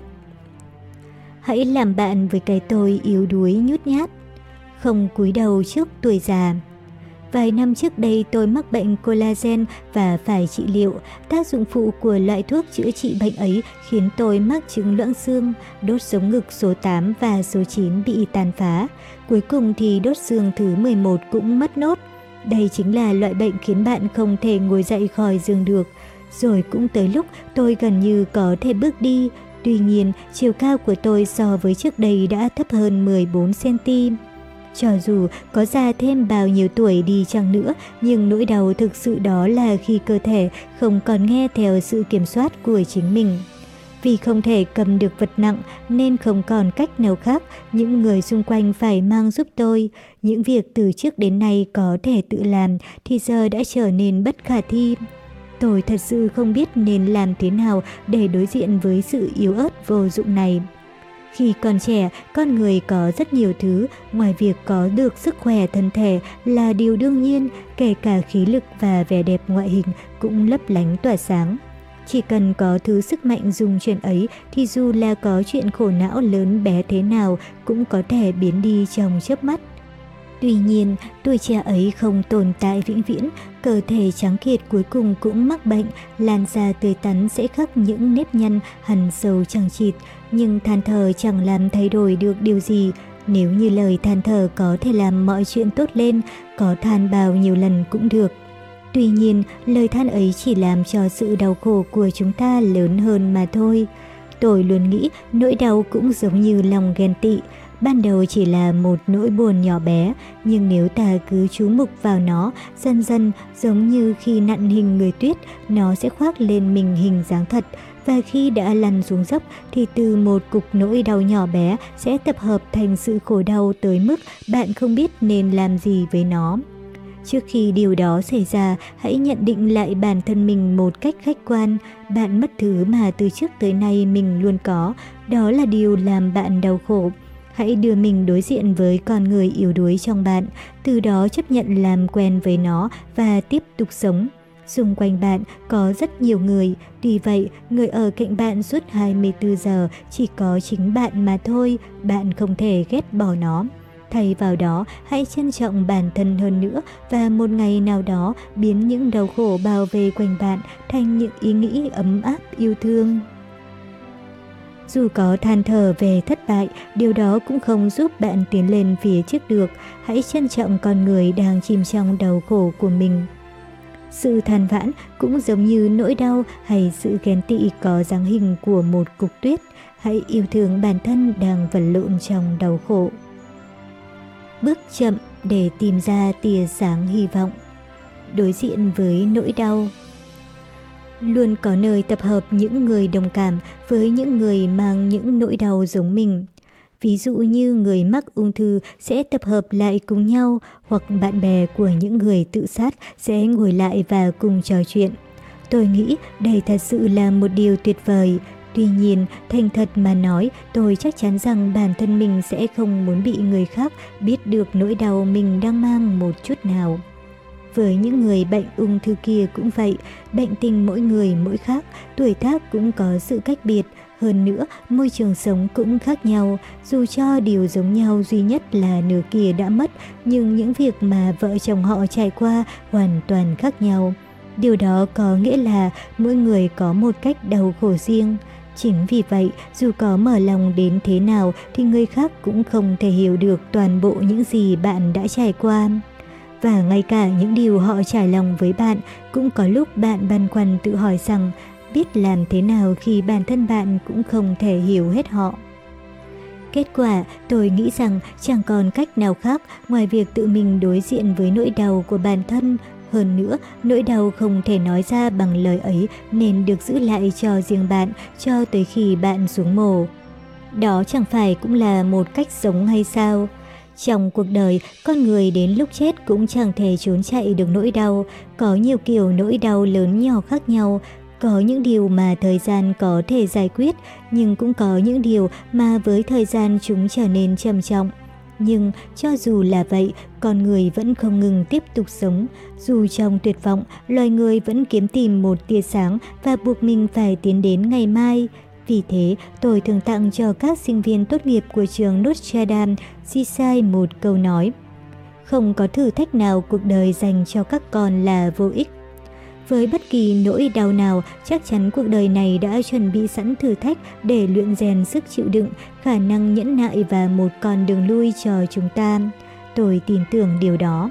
Hãy làm bạn với cái tôi yếu đuối nhút nhát, không cúi đầu trước tuổi già. Vài năm trước đây tôi mắc bệnh collagen và phải trị liệu. Tác dụng phụ của loại thuốc chữa trị bệnh ấy khiến tôi mắc chứng loãng xương, đốt sống ngực số 8 và số 9 bị tàn phá. Cuối cùng thì đốt xương thứ 11 cũng mất nốt. Đây chính là loại bệnh khiến bạn không thể ngồi dậy khỏi giường được. Rồi cũng tới lúc tôi gần như có thể bước đi. Tuy nhiên, chiều cao của tôi so với trước đây đã thấp hơn 14 cm. Cho dù có già thêm bao nhiêu tuổi đi chăng nữa, nhưng nỗi đau thực sự đó là khi cơ thể không còn nghe theo sự kiểm soát của chính mình. Vì không thể cầm được vật nặng nên không còn cách nào khác, những người xung quanh phải mang giúp tôi. Những việc từ trước đến nay có thể tự làm thì giờ đã trở nên bất khả thi. Tôi thật sự không biết nên làm thế nào để đối diện với sự yếu ớt vô dụng này. Khi còn trẻ, con người có rất nhiều thứ, ngoài việc có được sức khỏe thân thể là điều đương nhiên, kể cả khí lực và vẻ đẹp ngoại hình cũng lấp lánh tỏa sáng. Chỉ cần có thứ sức mạnh dung chuyển ấy thì dù là có chuyện khổ não lớn bé thế nào cũng có thể biến đi trong chớp mắt. Tuy nhiên, tuổi trẻ ấy không tồn tại vĩnh viễn, cơ thể trắng kiệt cuối cùng cũng mắc bệnh, làn da tươi tắn sẽ khắc những nếp nhăn hằn sâu chằng chịt, nhưng than thở chẳng làm thay đổi được điều gì. Nếu như lời than thở có thể làm mọi chuyện tốt lên, có than bao nhiêu lần cũng được. Tuy nhiên, lời than ấy chỉ làm cho sự đau khổ của chúng ta lớn hơn mà thôi. Tôi luôn nghĩ nỗi đau cũng giống như lòng ghen tị. Ban đầu chỉ là một nỗi buồn nhỏ bé, nhưng nếu ta cứ chú mục vào nó, dần dần giống như khi nặn hình người tuyết, nó sẽ khoác lên mình hình dáng thật. Và khi đã lăn xuống dốc thì từ một cục nỗi đau nhỏ bé sẽ tập hợp thành sự khổ đau tới mức bạn không biết nên làm gì với nó. Trước khi điều đó xảy ra, hãy nhận định lại bản thân mình một cách khách quan. Bạn mất thứ mà từ trước tới nay mình luôn có, đó là điều làm bạn đau khổ. Hãy đưa mình đối diện với con người yếu đuối trong bạn, từ đó chấp nhận làm quen với nó và tiếp tục sống. Xung quanh bạn có rất nhiều người, tuy vậy người ở cạnh bạn suốt 24 giờ chỉ có chính bạn mà thôi, bạn không thể ghét bỏ nó. Thay vào đó, hãy trân trọng bản thân hơn nữa và một ngày nào đó biến những đau khổ bao vây quanh bạn thành những ý nghĩ ấm áp yêu thương. Dù có than thở về thất bại, điều đó cũng không giúp bạn tiến lên phía trước được. Hãy trân trọng con người đang chìm trong đau khổ của mình. Sự than vãn cũng giống như nỗi đau hay sự ghen tị có dáng hình của một cục tuyết. Hãy yêu thương bản thân đang vật lộn trong đau khổ. Bước chậm để tìm ra tia sáng hy vọng. Đối diện với nỗi đau. Luôn có nơi tập hợp những người đồng cảm với những người mang những nỗi đau giống mình. Ví dụ như người mắc ung thư sẽ tập hợp lại cùng nhau, hoặc bạn bè của những người tự sát sẽ ngồi lại và cùng trò chuyện. Tôi nghĩ đây thật sự là một điều tuyệt vời. Tuy nhiên, thành thật mà nói, tôi chắc chắn rằng bản thân mình sẽ không muốn bị người khác biết được nỗi đau mình đang mang một chút nào. Với những người bệnh ung thư kia cũng vậy, bệnh tình mỗi người mỗi khác, tuổi tác cũng có sự cách biệt. Hơn nữa, môi trường sống cũng khác nhau, dù cho điều giống nhau duy nhất là nửa kia đã mất, nhưng những việc mà vợ chồng họ trải qua hoàn toàn khác nhau. Điều đó có nghĩa là mỗi người có một cách đau khổ riêng. Chính vì vậy, dù có mở lòng đến thế nào thì người khác cũng không thể hiểu được toàn bộ những gì bạn đã trải qua. Và ngay cả những điều họ trải lòng với bạn, cũng có lúc bạn băn khoăn tự hỏi rằng biết làm thế nào khi bản thân bạn cũng không thể hiểu hết họ. Kết quả, tôi nghĩ rằng chẳng còn cách nào khác ngoài việc tự mình đối diện với nỗi đau của bản thân. Hơn nữa, nỗi đau không thể nói ra bằng lời ấy nên được giữ lại cho riêng bạn cho tới khi bạn xuống mồ. Đó chẳng phải cũng là một cách sống hay sao? Trong cuộc đời, con người đến lúc chết cũng chẳng thể trốn chạy được nỗi đau. Có nhiều kiểu nỗi đau lớn nhỏ khác nhau. Có những điều mà thời gian có thể giải quyết, nhưng cũng có những điều mà với thời gian chúng trở nên trầm trọng. Nhưng cho dù là vậy, con người vẫn không ngừng tiếp tục sống. Dù trong tuyệt vọng, loài người vẫn kiếm tìm một tia sáng và buộc mình phải tiến đến ngày mai. Vì thế, tôi thường tặng cho các sinh viên tốt nghiệp của trường Notre Dame Seaside một câu nói: không có thử thách nào cuộc đời dành cho các con là vô ích. Với bất kỳ nỗi đau nào, chắc chắn cuộc đời này đã chuẩn bị sẵn thử thách để luyện rèn sức chịu đựng, khả năng nhẫn nại và một con đường lui cho chúng ta. Tôi tin tưởng điều đó.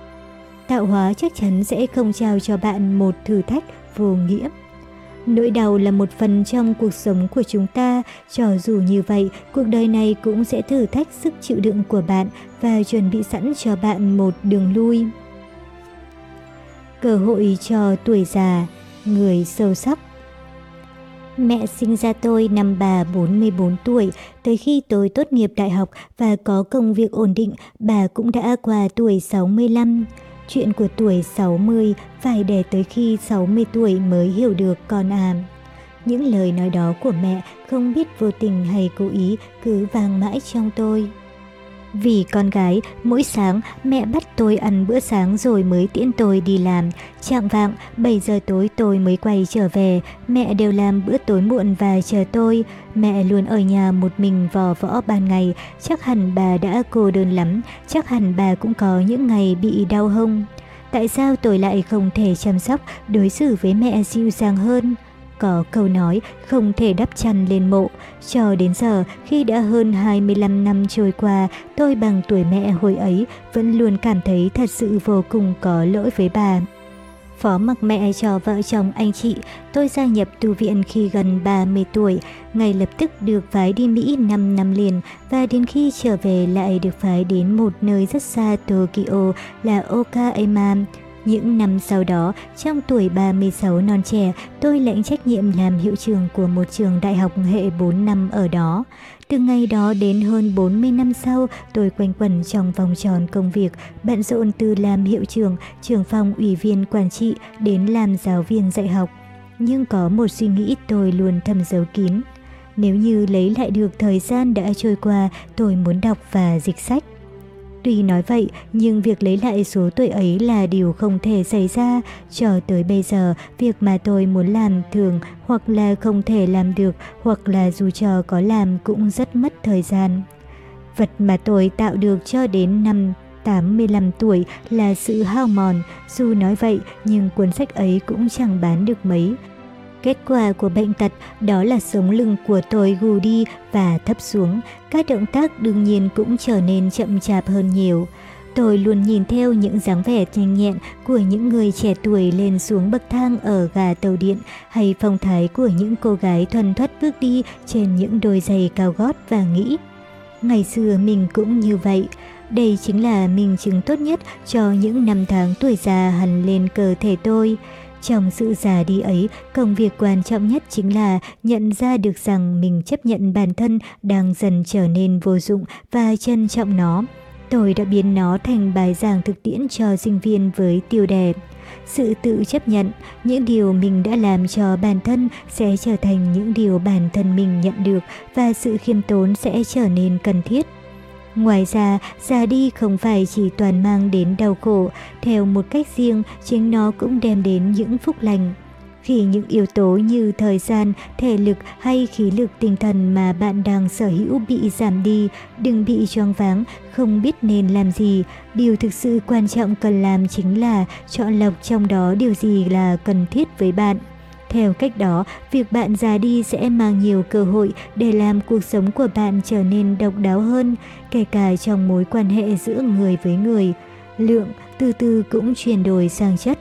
Tạo hóa chắc chắn sẽ không trao cho bạn một thử thách vô nghĩa. Nỗi đau là một phần trong cuộc sống của chúng ta, cho dù như vậy, cuộc đời này cũng sẽ thử thách sức chịu đựng của bạn và chuẩn bị sẵn cho bạn một đường lui. Cơ hội cho tuổi già, người sâu sắc. Mẹ sinh ra tôi năm bà 44 tuổi, tới khi tôi tốt nghiệp đại học và có công việc ổn định, bà cũng đã qua tuổi 65. Chuyện của tuổi 60 phải để tới khi 60 tuổi mới hiểu được con à. Những lời nói đó của mẹ không biết vô tình hay cố ý cứ vang mãi trong tôi. Vì con gái, mỗi sáng mẹ bắt tôi ăn bữa sáng rồi mới tiễn tôi đi làm. Chạng vạng 7 giờ tối tôi mới quay trở về. Mẹ đều làm bữa tối muộn và chờ tôi. Mẹ luôn ở nhà một mình vò võ ban ngày. Chắc hẳn bà đã cô đơn lắm. Chắc hẳn bà cũng có những ngày bị đau hông. Tại sao tôi lại không thể chăm sóc, đối xử với mẹ dịu dàng hơn? Có câu nói không thể đắp chăn lên mộ. Cho đến giờ, khi đã hơn 25 năm trôi qua, tôi bằng tuổi mẹ hồi ấy vẫn luôn cảm thấy thật sự vô cùng có lỗi với bà. Phó mặc mẹ cho vợ chồng anh chị, tôi gia nhập tu viện khi gần 30 tuổi, ngay lập tức được phái đi Mỹ 5 năm liền và đến khi trở về lại được phái đến một nơi rất xa Tokyo là Okayama. Những năm sau đó, trong tuổi 36 non trẻ, tôi lãnh trách nhiệm làm hiệu trưởng của một trường đại học hệ 4 năm ở đó. Từ ngày đó đến hơn 40 năm sau, tôi quanh quẩn trong vòng tròn công việc, bận rộn từ làm hiệu trưởng, trưởng phòng ủy viên quản trị đến làm giáo viên dạy học. Nhưng có một suy nghĩ tôi luôn thầm giấu kín. Nếu như lấy lại được thời gian đã trôi qua, tôi muốn đọc và dịch sách. Tuy nói vậy, nhưng việc lấy lại số tuổi ấy là điều không thể xảy ra. Cho tới bây giờ, việc mà tôi muốn làm thường hoặc là không thể làm được, hoặc là dù cho có làm cũng rất mất thời gian. Vật mà tôi tạo được cho đến năm 85 tuổi là sự hao mòn. Dù nói vậy, nhưng cuốn sách ấy cũng chẳng bán được mấy. Kết quả của bệnh tật đó là sống lưng của tôi gù đi và thấp xuống, các động tác đương nhiên cũng trở nên chậm chạp hơn nhiều. Tôi luôn nhìn theo những dáng vẻ nhanh nhẹn của những người trẻ tuổi lên xuống bậc thang ở ga tàu điện, hay phong thái của những cô gái thuần thoắt bước đi trên những đôi giày cao gót và nghĩ, ngày xưa mình cũng như vậy. Đây chính là minh chứng tốt nhất cho những năm tháng tuổi già hằn lên cơ thể tôi. Trong sự già đi ấy, công việc quan trọng nhất chính là nhận ra được rằng mình chấp nhận bản thân đang dần trở nên vô dụng và trân trọng nó. Tôi đã biến nó thành bài giảng thực tiễn cho sinh viên với tiêu đề: sự tự chấp nhận, những điều mình đã làm cho bản thân sẽ trở thành những điều bản thân mình nhận được, và sự khiêm tốn sẽ trở nên cần thiết. Ngoài ra, già đi không phải chỉ toàn mang đến đau khổ, theo một cách riêng, chính nó cũng đem đến những phúc lành. Khi những yếu tố như thời gian, thể lực hay khí lực tinh thần mà bạn đang sở hữu bị giảm đi, đừng bị choáng váng, không biết nên làm gì. Điều thực sự quan trọng cần làm chính là chọn lọc trong đó điều gì là cần thiết với bạn. Theo cách đó, việc bạn già đi sẽ mang nhiều cơ hội để làm cuộc sống của bạn trở nên độc đáo hơn, kể cả trong mối quan hệ giữa người với người. Lượng từ từ cũng chuyển đổi sang chất.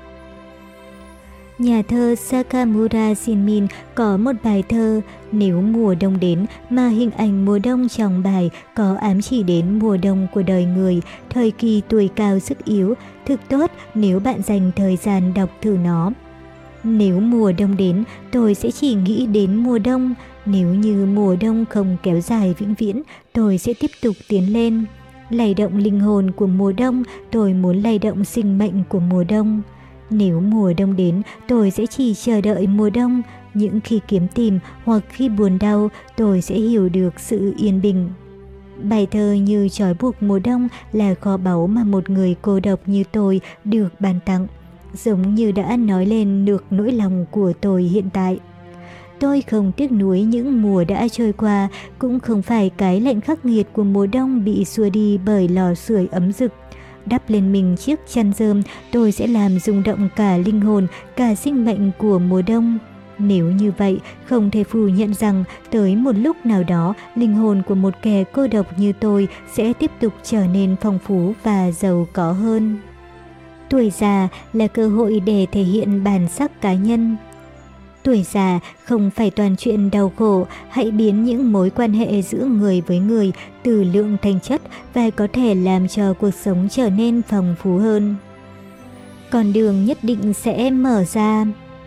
Nhà thơ Sakamura Shinmin có một bài thơ "Nếu mùa đông đến", mà hình ảnh mùa đông trong bài có ám chỉ đến mùa đông của đời người, thời kỳ tuổi cao sức yếu. Thực tốt nếu bạn dành thời gian đọc thử nó. Nếu mùa đông đến, tôi sẽ chỉ nghĩ đến mùa đông. Nếu như mùa đông không kéo dài vĩnh viễn, tôi sẽ tiếp tục tiến lên. Lay động linh hồn của mùa đông, tôi muốn lay động sinh mệnh của mùa đông. Nếu mùa đông đến, tôi sẽ chỉ chờ đợi mùa đông. Những khi kiếm tìm hoặc khi buồn đau, tôi sẽ hiểu được sự yên bình. Bài thơ như trói buộc mùa đông là kho báu mà một người cô độc như tôi được ban tặng, giống như đã nói lên được nỗi lòng của tôi hiện tại. Tôi không tiếc nuối những mùa đã trôi qua, cũng không phải cái lạnh khắc nghiệt của mùa đông bị xua đi bởi lò sưởi ấm rực. Đắp lên mình chiếc chăn rơm, tôi sẽ làm rung động cả linh hồn, cả sinh mệnh của mùa đông. Nếu như vậy, không thể phủ nhận rằng tới một lúc nào đó, linh hồn của một kẻ cô độc như tôi sẽ tiếp tục trở nên phong phú và giàu có hơn. Tuổi già là cơ hội để thể hiện bản sắc cá nhân. Tuổi già không phải toàn chuyện đau khổ, hãy biến những mối quan hệ giữa người với người từ lượng thành chất và có thể làm cho cuộc sống trở nên phong phú hơn. Con đường nhất định sẽ mở ra.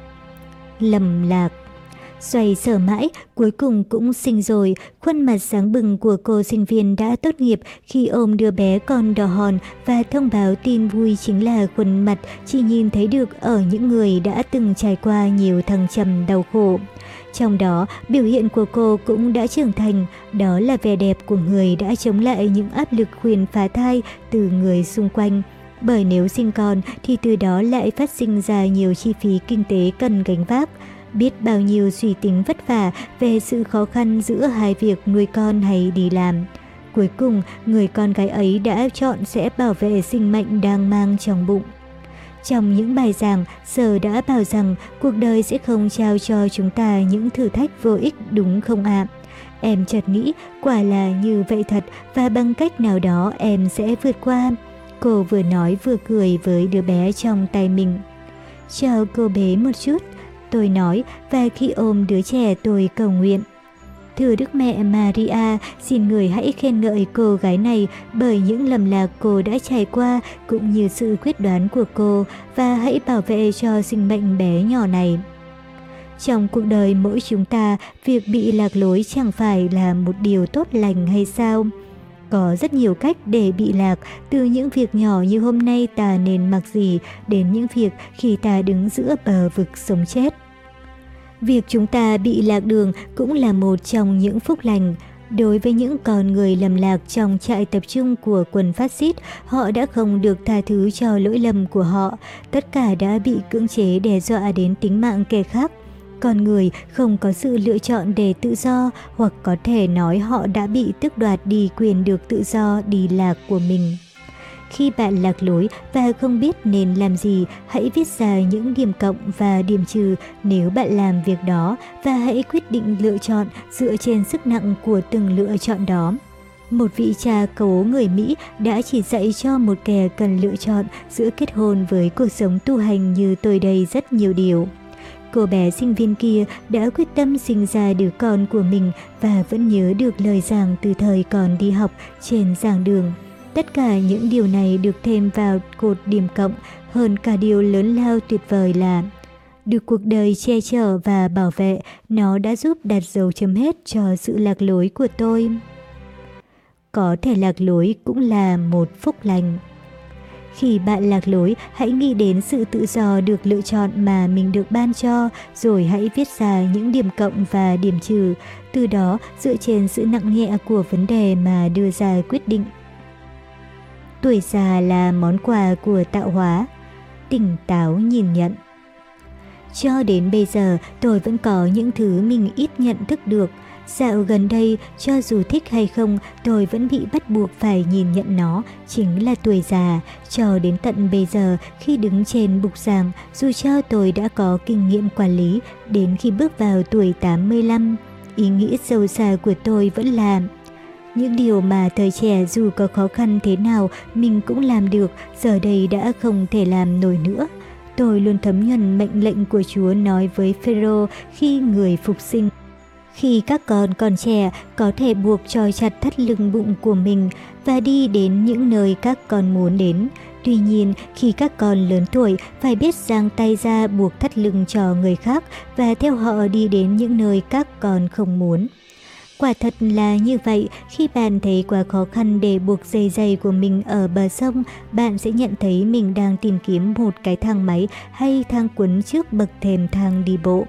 Lầm lạc. Xoay sở mãi, cuối cùng cũng sinh rồi. Khuôn mặt sáng bừng của cô sinh viên đã tốt nghiệp khi ôm đứa bé còn đỏ hòn và thông báo tin vui chính là khuôn mặt chỉ nhìn thấy được ở những người đã từng trải qua nhiều thăng trầm đau khổ. Trong đó, biểu hiện của cô cũng đã trưởng thành, đó là vẻ đẹp của người đã chống lại những áp lực khuyên phá thai từ người xung quanh. Bởi nếu sinh con thì từ đó lại phát sinh ra nhiều chi phí kinh tế cần gánh vác. Biết bao nhiêu suy tính vất vả về sự khó khăn giữa hai việc nuôi con hay đi làm. Cuối cùng, người con gái ấy đã chọn sẽ bảo vệ sinh mệnh đang mang trong bụng. Trong những bài giảng, Sở đã bảo rằng cuộc đời sẽ không trao cho chúng ta những thử thách vô ích, đúng không ạ? Em chợt nghĩ quả là như vậy thật, và bằng cách nào đó em sẽ vượt qua. Cô vừa nói vừa cười với đứa bé trong tay mình. Cho cô bé một chút, tôi nói, và khi ôm đứa trẻ tôi cầu nguyện. Thưa Đức Mẹ Maria, xin người hãy khen ngợi cô gái này bởi những lầm lạc cô đã trải qua cũng như sự quyết đoán của cô, và hãy bảo vệ cho sinh mệnh bé nhỏ này. Trong cuộc đời mỗi chúng ta, việc bị lạc lối chẳng phải là một điều tốt lành hay sao? Có rất nhiều cách để bị lạc, từ những việc nhỏ như hôm nay ta nên mặc gì đến những việc khi ta đứng giữa bờ vực sống chết. Việc chúng ta bị lạc đường cũng là một trong những phúc lành. Đối với những con người lầm lạc trong trại tập trung của quân phát xít, họ đã không được tha thứ cho lỗi lầm của họ. Tất cả đã bị cưỡng chế đe dọa đến tính mạng kẻ khác. Con người không có sự lựa chọn để tự do, hoặc có thể nói họ đã bị tước đoạt đi quyền được tự do đi lạc của mình. Khi bạn lạc lối và không biết nên làm gì, hãy viết ra những điểm cộng và điểm trừ nếu bạn làm việc đó, và hãy quyết định lựa chọn dựa trên sức nặng của từng lựa chọn đó. Một vị cha cố người Mỹ đã chỉ dạy cho một kẻ cần lựa chọn giữa kết hôn với cuộc sống tu hành như tôi đây rất nhiều điều. Cô bé sinh viên kia đã quyết tâm sinh ra đứa con của mình và vẫn nhớ được lời giảng từ thời còn đi học trên giảng đường. Tất cả những điều này được thêm vào cột điểm cộng, hơn cả điều lớn lao tuyệt vời là được cuộc đời che chở và bảo vệ, nó đã giúp đặt dấu chấm hết cho sự lạc lối của tôi. Có thể lạc lối cũng là một phúc lành. Khi bạn lạc lối, hãy nghĩ đến sự tự do được lựa chọn mà mình được ban cho, rồi hãy viết ra những điểm cộng và điểm trừ, từ đó dựa trên sự nặng nhẹ của vấn đề mà đưa ra quyết định. Tuổi già là món quà của tạo hóa. Tỉnh táo nhìn nhận. Cho đến bây giờ, tôi vẫn có những thứ mình ít nhận thức được. Dạo gần đây, cho dù thích hay không, tôi vẫn bị bắt buộc phải nhìn nhận nó, chính là tuổi già. Cho đến tận bây giờ, khi đứng trên bục giảng, dù cho tôi đã có kinh nghiệm quản lý, đến khi bước vào tuổi 85, ý nghĩ sâu xa của tôi vẫn là những điều mà thời trẻ dù có khó khăn thế nào mình cũng làm được, giờ đây đã không thể làm nổi nữa. Tôi luôn thấm nhuần mệnh lệnh của Chúa nói với Phêrô khi người phục sinh. Khi các con còn trẻ, có thể buộc trói chặt thắt lưng bụng của mình và đi đến những nơi các con muốn đến. Tuy nhiên, khi các con lớn tuổi, phải biết giang tay ra buộc thắt lưng cho người khác và theo họ đi đến những nơi các con không muốn. Quả thật là như vậy, khi bạn thấy quá khó khăn để buộc dây giày của mình ở bờ sông, bạn sẽ nhận thấy mình đang tìm kiếm một cái thang máy hay thang cuốn trước bậc thềm thang đi bộ.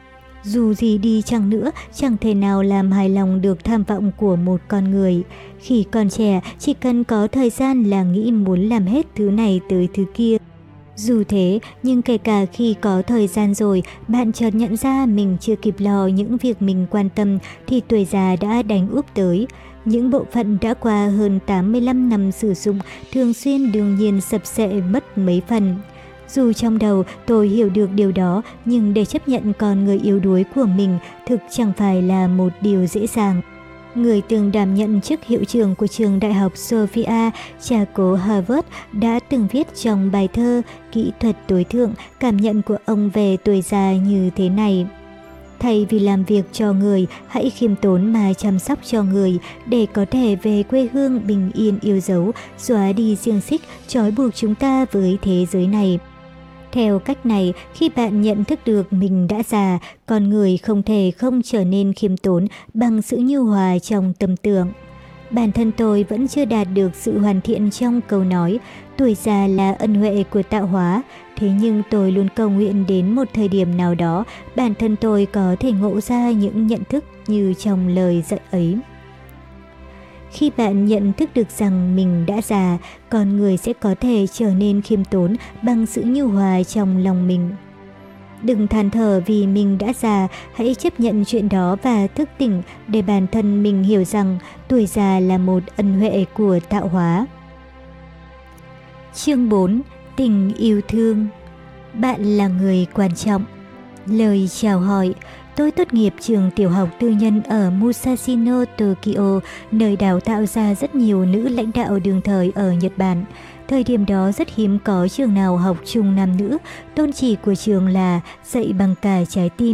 Dù gì đi chăng nữa, chẳng thể nào làm hài lòng được tham vọng của một con người. Khi còn trẻ, chỉ cần có thời gian là nghĩ muốn làm hết thứ này tới thứ kia. Dù thế, nhưng kể cả khi có thời gian rồi, bạn chợt nhận ra mình chưa kịp lo những việc mình quan tâm thì tuổi già đã đánh úp tới. Những bộ phận đã qua hơn 85 năm sử dụng thường xuyên đương nhiên sập sệ mất mấy phần. Dù trong đầu tôi hiểu được điều đó, nhưng để chấp nhận con người yếu đuối của mình thực chẳng phải là một điều dễ dàng. Người từng đảm nhận chức hiệu trưởng của trường đại học Sophia, cha cố Harvard, đã từng viết trong bài thơ Kỹ thuật tối thượng cảm nhận của ông về tuổi già như thế này. Thay vì làm việc cho người, hãy khiêm tốn mà chăm sóc cho người, để có thể về quê hương bình yên yêu dấu, xóa đi xiềng xích trói buộc chúng ta với thế giới này. Theo cách này, khi bạn nhận thức được mình đã già, con người không thể không trở nên khiêm tốn bằng sự nhu hòa trong tâm tưởng. Bản thân tôi vẫn chưa đạt được sự hoàn thiện trong câu nói, tuổi già là ân huệ của tạo hóa. Thế nhưng tôi luôn cầu nguyện đến một thời điểm nào đó, bản thân tôi có thể ngộ ra những nhận thức như trong lời dạy ấy. Khi bạn nhận thức được rằng mình đã già, con người sẽ có thể trở nên khiêm tốn bằng sự nhu hòa trong lòng mình. Đừng than thở vì mình đã già, hãy chấp nhận chuyện đó và thức tỉnh để bản thân mình hiểu rằng tuổi già là một ân huệ của tạo hóa. Chương 4. Tình yêu thương. Bạn là người quan trọng. Lời chào hỏi. Tôi tốt nghiệp trường tiểu học tư nhân ở Musashino, Tokyo, nơi đào tạo ra rất nhiều nữ lãnh đạo đương thời ở Nhật Bản. Thời điểm đó rất hiếm có trường nào học chung nam nữ, tôn chỉ của trường là dạy bằng cả trái tim.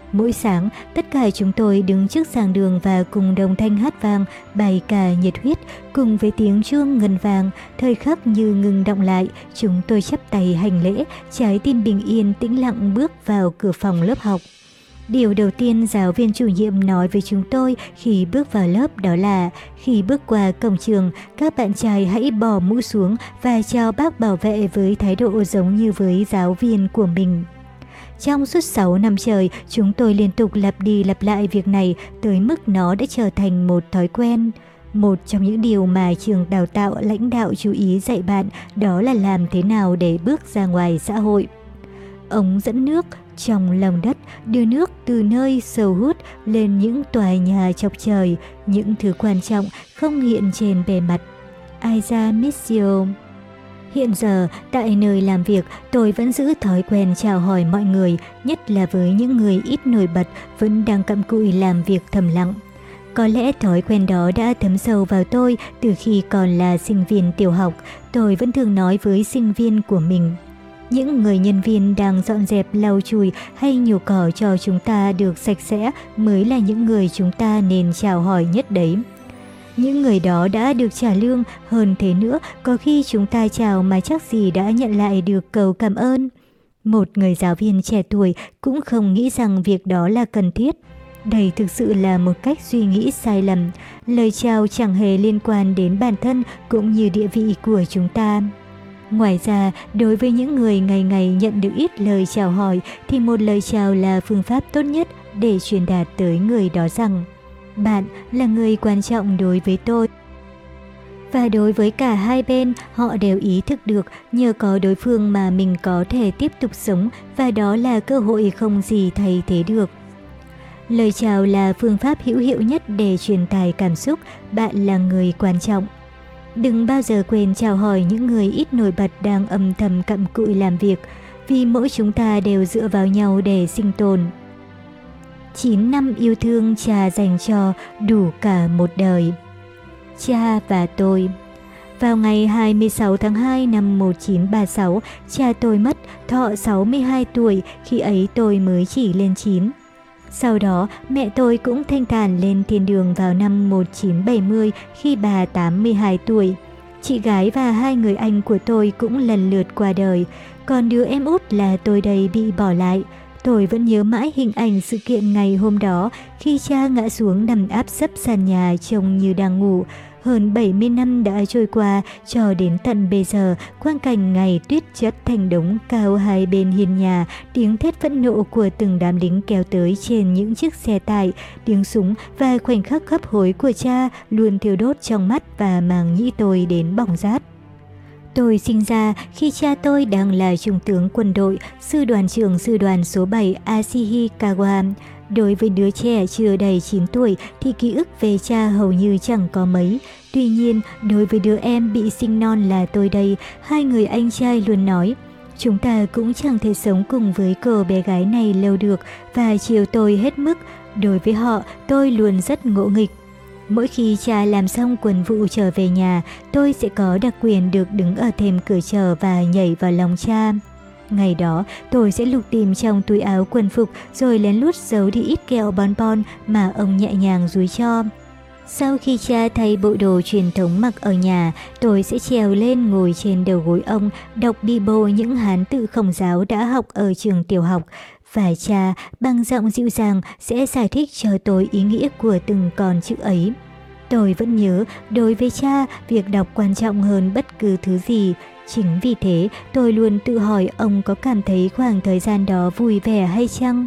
Mỗi sáng, tất cả chúng tôi đứng trước giảng đường và cùng đồng thanh hát vang bài ca nhiệt huyết, cùng với tiếng chuông ngân vang, thời khắc như ngừng đọng lại, chúng tôi chắp tay hành lễ, trái tim bình yên tĩnh lặng bước vào cửa phòng lớp học. Điều đầu tiên giáo viên chủ nhiệm nói với chúng tôi khi bước vào lớp đó là khi bước qua cổng trường, các bạn trai hãy bỏ mũ xuống và chào bác bảo vệ với thái độ giống như với giáo viên của mình. Trong suốt 6 năm trời, chúng tôi liên tục lặp đi lặp lại việc này tới mức nó đã trở thành một thói quen. Một trong những điều mà trường đào tạo lãnh đạo chú ý dạy bạn đó là làm thế nào để bước ra ngoài xã hội. Ống dẫn nước trong lòng đất đưa nước từ nơi sâu hút lên những tòa nhà chọc trời, những thứ quan trọng không hiện trên bề mặt. Isaiah Missio. Hiện giờ, tại nơi làm việc, tôi vẫn giữ thói quen chào hỏi mọi người, nhất là với những người ít nổi bật vẫn đang cặm cụi làm việc thầm lặng. Có lẽ thói quen đó đã thấm sâu vào tôi từ khi còn là sinh viên tiểu học. Tôi vẫn thường nói với sinh viên của mình: những người nhân viên đang dọn dẹp, lau chùi hay nhổ cỏ cho chúng ta được sạch sẽ mới là những người chúng ta nên chào hỏi nhất đấy. Những người đó đã được trả lương, hơn thế nữa, có khi chúng ta chào mà chắc gì đã nhận lại được câu cảm ơn. Một người giáo viên trẻ tuổi cũng không nghĩ rằng việc đó là cần thiết. Đây thực sự là một cách suy nghĩ sai lầm. Lời chào chẳng hề liên quan đến bản thân cũng như địa vị của chúng ta. Ngoài ra, đối với những người ngày ngày nhận được ít lời chào hỏi thì một lời chào là phương pháp tốt nhất để truyền đạt tới người đó rằng bạn là người quan trọng đối với tôi. Và đối với cả hai bên, họ đều ý thức được nhờ có đối phương mà mình có thể tiếp tục sống và đó là cơ hội không gì thay thế được. Lời chào là phương pháp hữu hiệu nhất để truyền tải cảm xúc bạn là người quan trọng. Đừng bao giờ quên chào hỏi những người ít nổi bật đang âm thầm cặm cụi làm việc, vì mỗi chúng ta đều dựa vào nhau để sinh tồn. 9 năm yêu thương cha dành cho đủ cả một đời. Cha và tôi. Vào ngày 26 tháng 2 năm 1936, cha tôi mất, thọ 62 tuổi, khi ấy tôi mới chỉ lên 9. Sau đó, mẹ tôi cũng thanh thản lên thiên đường vào năm 1970 khi bà 82 tuổi. Chị gái và hai người anh của tôi cũng lần lượt qua đời, còn đứa em út là tôi đây bị bỏ lại. Tôi vẫn nhớ mãi hình ảnh sự kiện ngày hôm đó khi cha ngã xuống nằm áp sấp sàn nhà trông như đang ngủ. Hơn 70 năm đã trôi qua, cho đến tận bây giờ, quang cảnh ngày tuyết chất thành đống cao hai bên hiên nhà, tiếng thét phẫn nộ của từng đám lính kéo tới trên những chiếc xe tải, tiếng súng và khoảnh khắc hấp hối của cha luôn thiêu đốt trong mắt và màng nhĩ tôi đến bỏng rát. Tôi sinh ra khi cha tôi đang là trung tướng quân đội, sư đoàn trưởng sư đoàn số 7 Ashikawa. Đối với đứa trẻ chưa đầy 9 tuổi thì ký ức về cha hầu như chẳng có mấy. Tuy nhiên, đối với đứa em bị sinh non là tôi đây, hai người anh trai luôn nói: chúng ta cũng chẳng thể sống cùng với cô bé gái này lâu được, và chiều tôi hết mức. Đối với họ, tôi luôn rất ngỗ nghịch. Mỗi khi cha làm xong quân vụ trở về nhà, tôi sẽ có đặc quyền được đứng ở thềm cửa chờ và nhảy vào lòng cha. Ngày đó, tôi sẽ lục tìm trong túi áo quân phục rồi lén lút giấu đi ít kẹo bonbon mà ông nhẹ nhàng dúi cho. Sau khi cha thay bộ đồ truyền thống mặc ở nhà, tôi sẽ trèo lên ngồi trên đầu gối ông, đọc Bible những hán tự Khổng giáo đã học ở trường tiểu học. Và cha, bằng giọng dịu dàng, sẽ giải thích cho tôi ý nghĩa của từng con chữ ấy. Tôi vẫn nhớ, đối với cha, việc đọc quan trọng hơn bất cứ thứ gì. Chính vì thế, tôi luôn tự hỏi ông có cảm thấy khoảng thời gian đó vui vẻ hay chăng?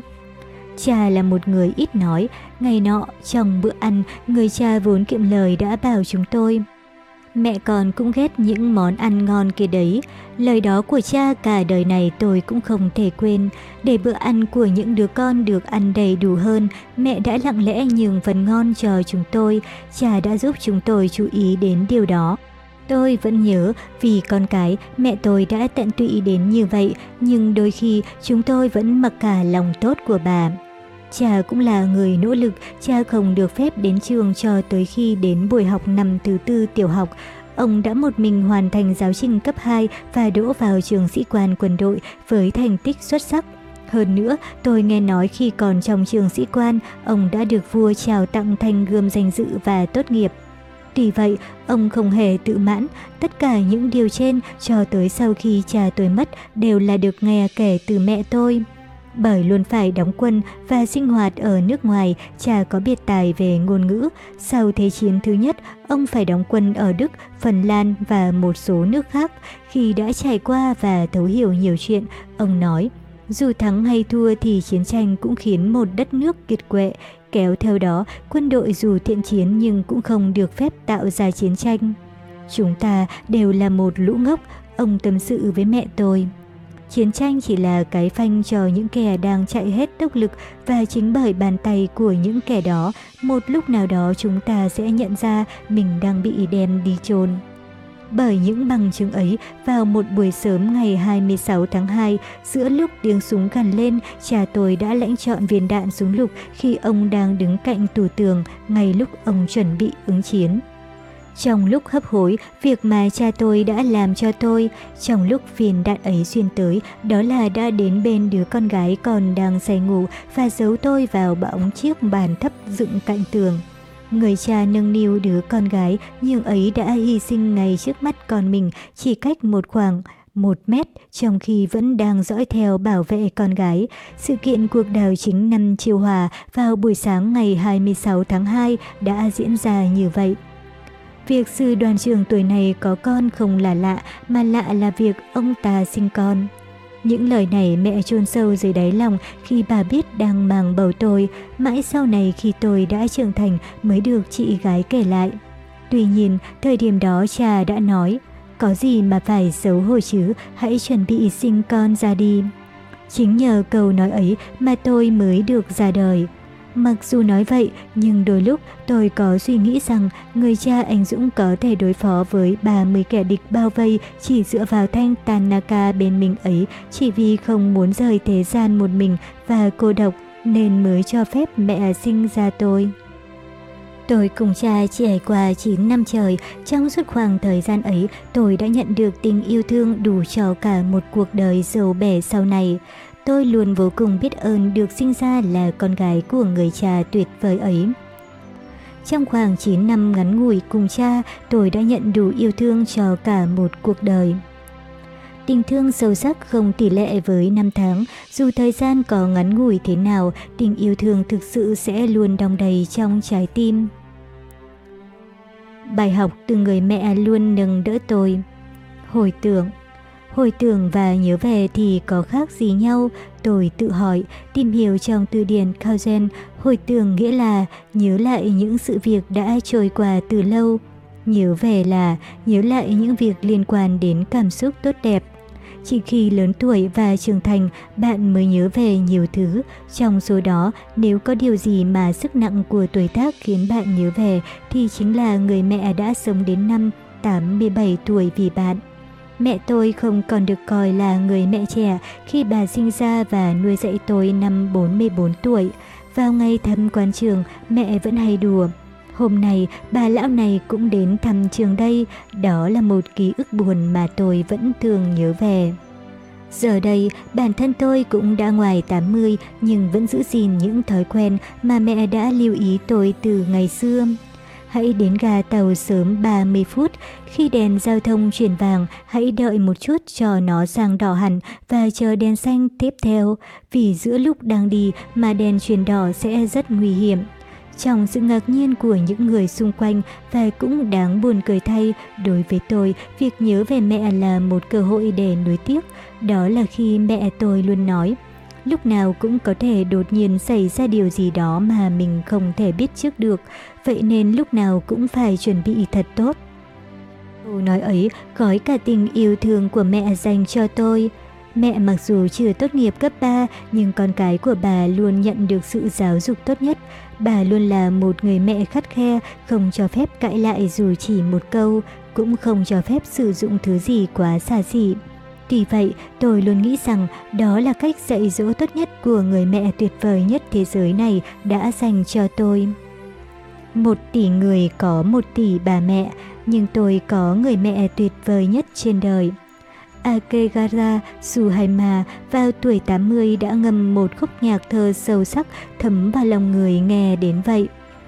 Cha là một người ít nói. Ngày nọ, trong bữa ăn, người cha vốn kiệm lời đã bảo chúng tôi: mẹ con cũng ghét những món ăn ngon kia đấy. Lời đó của cha cả đời này tôi cũng không thể quên. Để bữa ăn của những đứa con được ăn đầy đủ hơn, mẹ đã lặng lẽ nhường phần ngon cho chúng tôi. Cha đã giúp chúng tôi chú ý đến điều đó. Tôi vẫn nhớ, vì con cái, mẹ tôi đã tận tụy đến như vậy, nhưng đôi khi chúng tôi vẫn mặc cả lòng tốt của bà. Cha cũng là người nỗ lực, cha không được phép đến trường cho tới khi đến buổi học năm thứ 4 tiểu học. Ông đã một mình hoàn thành giáo trình cấp 2 và đỗ vào trường sĩ quan quân đội với thành tích xuất sắc. Hơn nữa, tôi nghe nói khi còn trong trường sĩ quan, ông đã được vua trao tặng thanh gươm danh dự và tốt nghiệp. Tuy vậy, ông không hề tự mãn, tất cả những điều trên cho tới sau khi cha tôi mất đều là được nghe kể từ mẹ tôi. Bởi luôn phải đóng quân và sinh hoạt ở nước ngoài, cha có biệt tài về ngôn ngữ. Sau Thế chiến thứ nhất, ông phải đóng quân ở Đức, Phần Lan và một số nước khác. Khi đã trải qua và thấu hiểu nhiều chuyện, ông nói, dù thắng hay thua thì chiến tranh cũng khiến một đất nước kiệt quệ. Kéo theo đó, quân đội dù thiện chiến nhưng cũng không được phép tạo ra chiến tranh. Chúng ta đều là một lũ ngốc, ông tâm sự với mẹ tôi. Chiến tranh chỉ là cái phanh cho những kẻ đang chạy hết tốc lực và chính bởi bàn tay của những kẻ đó, một lúc nào đó chúng ta sẽ nhận ra mình đang bị đem đi chôn. Bởi những bằng chứng ấy, vào một buổi sớm ngày 26 tháng 2, giữa lúc tiếng súng gằn lên, cha tôi đã lãnh chọn viên đạn súng lục khi ông đang đứng cạnh tủ tường, ngay lúc ông chuẩn bị ứng chiến. Trong lúc hấp hối, việc mà cha tôi đã làm cho tôi, trong lúc viên đạn ấy xuyên tới, đó là đã đến bên đứa con gái còn đang say ngủ và giấu tôi vào bóng chiếc bàn thấp dựng cạnh tường. Người cha nâng niu đứa con gái, nhưng ấy đã hy sinh ngay trước mắt con mình, chỉ cách khoảng 1 mét, trong khi vẫn đang dõi theo bảo vệ con gái. Sự kiện cuộc đảo chính năm Chiêu Hòa vào buổi sáng ngày 26 tháng 2 đã diễn ra như vậy. Việc sư đoàn trưởng tuổi này có con không là lạ, mà lạ là việc ông ta sinh con. Những lời này mẹ chôn sâu dưới đáy lòng khi bà biết đang mang bầu tôi, mãi sau này khi tôi đã trưởng thành mới được chị gái kể lại. Tuy nhiên, thời điểm đó cha đã nói, có gì mà phải xấu hổ chứ, hãy chuẩn bị sinh con ra đi. Chính nhờ câu nói ấy mà tôi mới được ra đời. Mặc dù nói vậy, nhưng đôi lúc tôi có suy nghĩ rằng người cha anh dũng có thể đối phó với 30 kẻ địch bao vây chỉ dựa vào thanh Tanaka bên mình ấy, chỉ vì không muốn rời thế gian một mình và cô độc nên mới cho phép mẹ sinh ra tôi. Tôi cùng cha trải qua 9 năm trời, trong suốt khoảng thời gian ấy tôi đã nhận được tình yêu thương đủ cho cả một cuộc đời giàu bẻ sau này. Tôi luôn vô cùng biết ơn được sinh ra là con gái của người cha tuyệt vời ấy. Trong khoảng 9 năm ngắn ngủi cùng cha, tôi đã nhận đủ yêu thương cho cả một cuộc đời. Tình thương sâu sắc không tỷ lệ với năm tháng, dù thời gian có ngắn ngủi thế nào, tình yêu thương thực sự sẽ luôn đong đầy trong trái tim. Bài học từ người mẹ luôn nâng đỡ tôi. Hồi tưởng và nhớ về thì có khác gì nhau? Tôi tự hỏi, tìm hiểu trong từ điển Kaugen, hồi tưởng nghĩa là nhớ lại những sự việc đã trôi qua từ lâu. Nhớ về là nhớ lại những việc liên quan đến cảm xúc tốt đẹp. Chỉ khi lớn tuổi và trưởng thành, bạn mới nhớ về nhiều thứ. Trong số đó, nếu có điều gì mà sức nặng của tuổi tác khiến bạn nhớ về, thì chính là người mẹ đã sống đến năm 87 tuổi vì bạn. Mẹ tôi không còn được coi là người mẹ trẻ khi bà sinh ra và nuôi dạy tôi năm 44 tuổi. Vào ngày thăm quan trường, mẹ vẫn hay đùa. Hôm nay, bà lão này cũng đến thăm trường đây. Đó là một ký ức buồn mà tôi vẫn thường nhớ về. Giờ đây, bản thân tôi cũng đã ngoài 80 nhưng vẫn giữ gìn những thói quen mà mẹ đã lưu ý tôi từ ngày xưa. Hãy đến ga tàu sớm 30 phút, khi đèn giao thông chuyển vàng, hãy đợi một chút cho nó sang đỏ hẳn và chờ đèn xanh tiếp theo, vì giữa lúc đang đi mà đèn chuyển đỏ sẽ rất nguy hiểm. Trong sự ngạc nhiên của những người xung quanh và cũng đáng buồn cười thay, đối với tôi, việc nhớ về mẹ là một cơ hội để nuối tiếc. Đó là khi mẹ tôi luôn nói, lúc nào cũng có thể đột nhiên xảy ra điều gì đó mà mình không thể biết trước được, vậy nên lúc nào cũng phải chuẩn bị thật tốt. Câu nói ấy gói cả tình yêu thương của mẹ dành cho tôi. Mẹ mặc dù chưa tốt nghiệp cấp 3, nhưng con cái của bà luôn nhận được sự giáo dục tốt nhất. Bà luôn là một người mẹ khắt khe, không cho phép cãi lại dù chỉ một câu, cũng không cho phép sử dụng thứ gì quá xa xỉ. Tuy vậy, tôi luôn nghĩ rằng đó là cách dạy dỗ tốt nhất của người mẹ tuyệt vời nhất thế giới này đã dành cho tôi. 1 tỷ người có 1 tỷ bà mẹ, nhưng tôi có người mẹ tuyệt vời nhất trên đời. Akegara Tsuhayama vào tuổi 80 đã ngâm một khúc nhạc thơ sâu sắc thấm vào lòng người nghe đến vậy.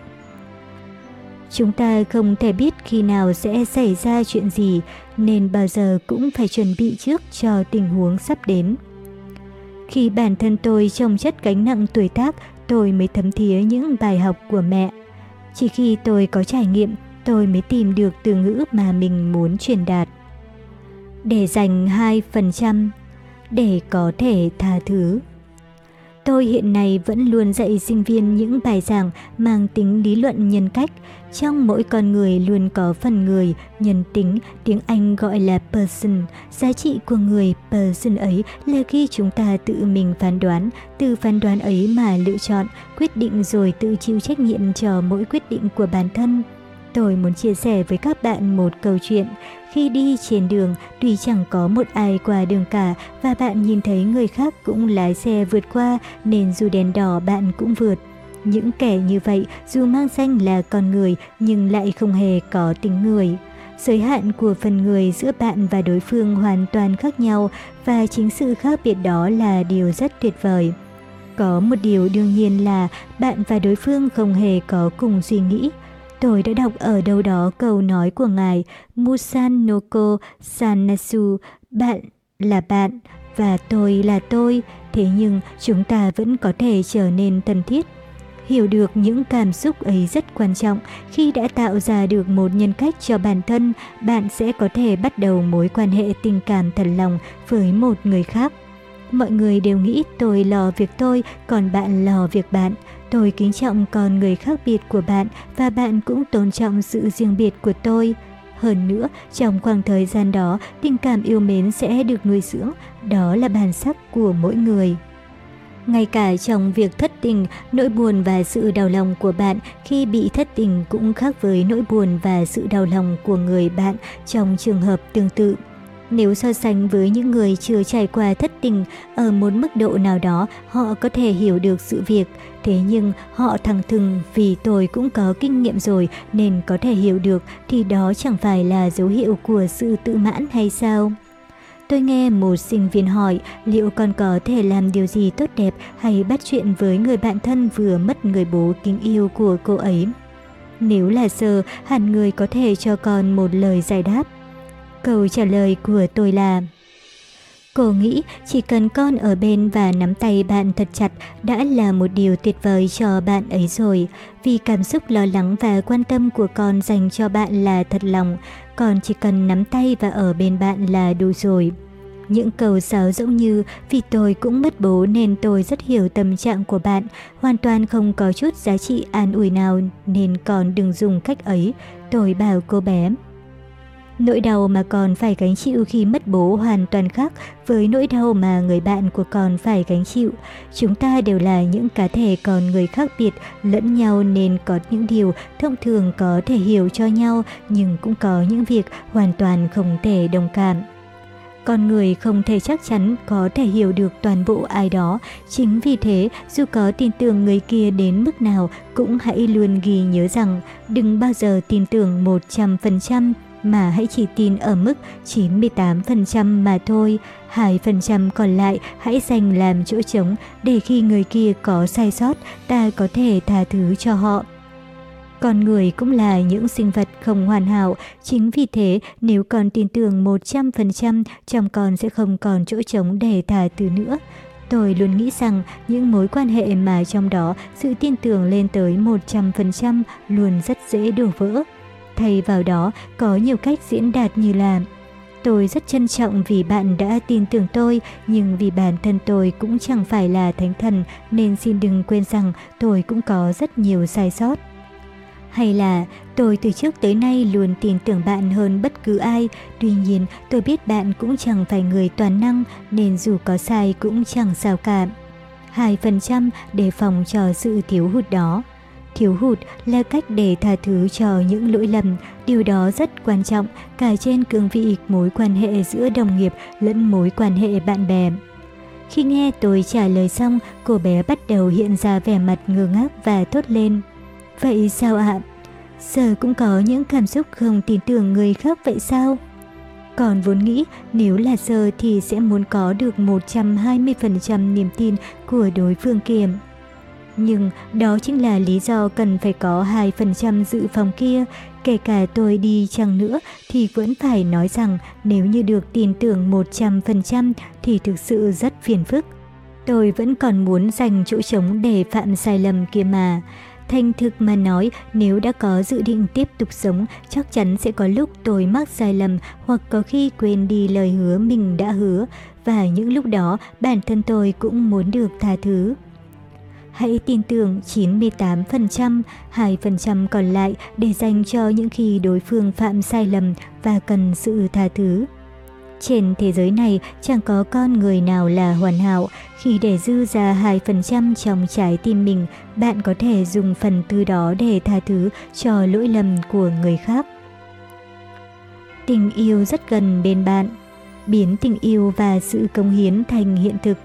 Chúng ta không thể biết khi nào sẽ xảy ra chuyện gì, nên bao giờ cũng phải chuẩn bị trước cho tình huống sắp đến. Khi bản thân tôi chồng chất gánh nặng tuổi tác, tôi mới thấm thía những bài học của mẹ. Chỉ khi tôi có trải nghiệm, tôi mới tìm được từ ngữ mà mình muốn truyền đạt. Để dành 2%, để có thể tha thứ. Tôi hiện nay vẫn luôn dạy sinh viên những bài giảng mang tính lý luận nhân cách. Trong mỗi con người luôn có phần người, nhân tính, tiếng Anh gọi là person. Giá trị của người, person ấy là khi chúng ta tự mình phán đoán, từ phán đoán ấy mà lựa chọn, quyết định rồi tự chịu trách nhiệm cho mỗi quyết định của bản thân. Tôi muốn chia sẻ với các bạn một câu chuyện. Khi đi trên đường, tuy chẳng có một ai qua đường cả và bạn nhìn thấy người khác cũng lái xe vượt qua nên dù đèn đỏ bạn cũng vượt. Những kẻ như vậy dù mang danh là con người nhưng lại không hề có tính người. Giới hạn của phần người giữa bạn và đối phương hoàn toàn khác nhau và chính sự khác biệt đó là điều rất tuyệt vời. Có một điều đương nhiên là bạn và đối phương không hề có cùng suy nghĩ. Tôi đã đọc ở đâu đó câu nói của ngài Musan Noko Sanasu, bạn là bạn và tôi là tôi, thế nhưng chúng ta vẫn có thể trở nên thân thiết. Hiểu được những cảm xúc ấy rất quan trọng. Khi đã tạo ra được một nhân cách cho bản thân, bạn sẽ có thể bắt đầu mối quan hệ tình cảm thật lòng với một người khác. Mọi người đều nghĩ tôi lo việc tôi, còn bạn lo việc bạn. Tôi kính trọng con người khác biệt của bạn và bạn cũng tôn trọng sự riêng biệt của tôi. Hơn nữa, trong khoảng thời gian đó, tình cảm yêu mến sẽ được nuôi dưỡng. Đó là bản sắc của mỗi người. Ngay cả trong việc thất tình, nỗi buồn và sự đau lòng của bạn khi bị thất tình cũng khác với nỗi buồn và sự đau lòng của người bạn trong trường hợp tương tự. Nếu so sánh với những người chưa trải qua thất tình, ở một mức độ nào đó họ có thể hiểu được sự việc. Thế nhưng họ thẳng thừng vì tôi cũng có kinh nghiệm rồi nên có thể hiểu được thì đó chẳng phải là dấu hiệu của sự tự mãn hay sao? Tôi nghe một sinh viên hỏi liệu con có thể làm điều gì tốt đẹp hay bắt chuyện với người bạn thân vừa mất người bố kính yêu của cô ấy. Nếu là Sơ, hẳn người có thể cho con một lời giải đáp. Câu trả lời của tôi là: cô nghĩ chỉ cần con ở bên và nắm tay bạn thật chặt đã là một điều tuyệt vời cho bạn ấy rồi. Vì cảm xúc lo lắng và quan tâm của con dành cho bạn là thật lòng. Con chỉ cần nắm tay và ở bên bạn là đủ rồi. Những câu sáo rỗng như vì tôi cũng mất bố nên tôi rất hiểu tâm trạng của bạn hoàn toàn không có chút giá trị an ủi nào nên con đừng dùng cách ấy. Tôi bảo cô bé. Nỗi đau mà con phải gánh chịu khi mất bố hoàn toàn khác với nỗi đau mà người bạn của con phải gánh chịu. Chúng ta đều là những cá thể con người khác biệt lẫn nhau nên có những điều thông thường có thể hiểu cho nhau nhưng cũng có những việc hoàn toàn không thể đồng cảm. Con người không thể chắc chắn có thể hiểu được toàn bộ ai đó. Chính vì thế, dù có tin tưởng người kia đến mức nào cũng hãy luôn ghi nhớ rằng đừng bao giờ tin tưởng 100%. Mà hãy chỉ tin ở mức 98% mà thôi, 2% còn lại hãy dành làm chỗ trống để khi người kia có sai sót ta có thể tha thứ cho họ. Con người cũng là những sinh vật không hoàn hảo, chính vì thế nếu con tin tưởng 100% trong con sẽ không còn chỗ trống để tha thứ nữa. Tôi luôn nghĩ rằng những mối quan hệ mà trong đó sự tin tưởng lên tới 100% luôn rất dễ đổ vỡ. Thay vào đó, có nhiều cách diễn đạt như là: tôi rất trân trọng vì bạn đã tin tưởng tôi, nhưng vì bản thân tôi cũng chẳng phải là thánh thần nên xin đừng quên rằng tôi cũng có rất nhiều sai sót. Hay là tôi từ trước tới nay luôn tin tưởng bạn hơn bất cứ ai, tuy nhiên tôi biết bạn cũng chẳng phải người toàn năng nên dù có sai cũng chẳng sao cả. 2% để phòng cho sự thiếu hụt đó. Thiếu hụt là cách để tha thứ cho những lỗi lầm, điều đó rất quan trọng cả trên cương vị mối quan hệ giữa đồng nghiệp lẫn mối quan hệ bạn bè. Khi nghe tôi trả lời xong, cô bé bắt đầu hiện ra vẻ mặt ngơ ngác và thốt lên: vậy sao ạ? Giờ cũng có những cảm xúc không tin tưởng người khác vậy sao? Còn vốn nghĩ nếu là giờ thì sẽ muốn có được 120% niềm tin của đối phương kia. Nhưng đó chính là lý do cần phải có 2% dự phòng kia. Kể cả tôi đi chăng nữa thì vẫn phải nói rằng nếu như được tin tưởng 100% thì thực sự rất phiền phức. Tôi vẫn còn muốn dành chỗ trống để phạm sai lầm kia mà. Thành thực mà nói, nếu đã có dự định tiếp tục sống, chắc chắn sẽ có lúc tôi mắc sai lầm hoặc có khi quên đi lời hứa mình đã hứa. Và những lúc đó, bản thân tôi cũng muốn được tha thứ. Hãy tin tưởng 98%, 2% còn lại để dành cho những khi đối phương phạm sai lầm và cần sự tha thứ. Trên thế giới này chẳng có con người nào là hoàn hảo. Khi để dư ra 2% trong trái tim mình, bạn có thể dùng phần tư đó để tha thứ cho lỗi lầm của người khác. Tình yêu rất gần bên bạn. Biến tình yêu và sự cống hiến thành hiện thực.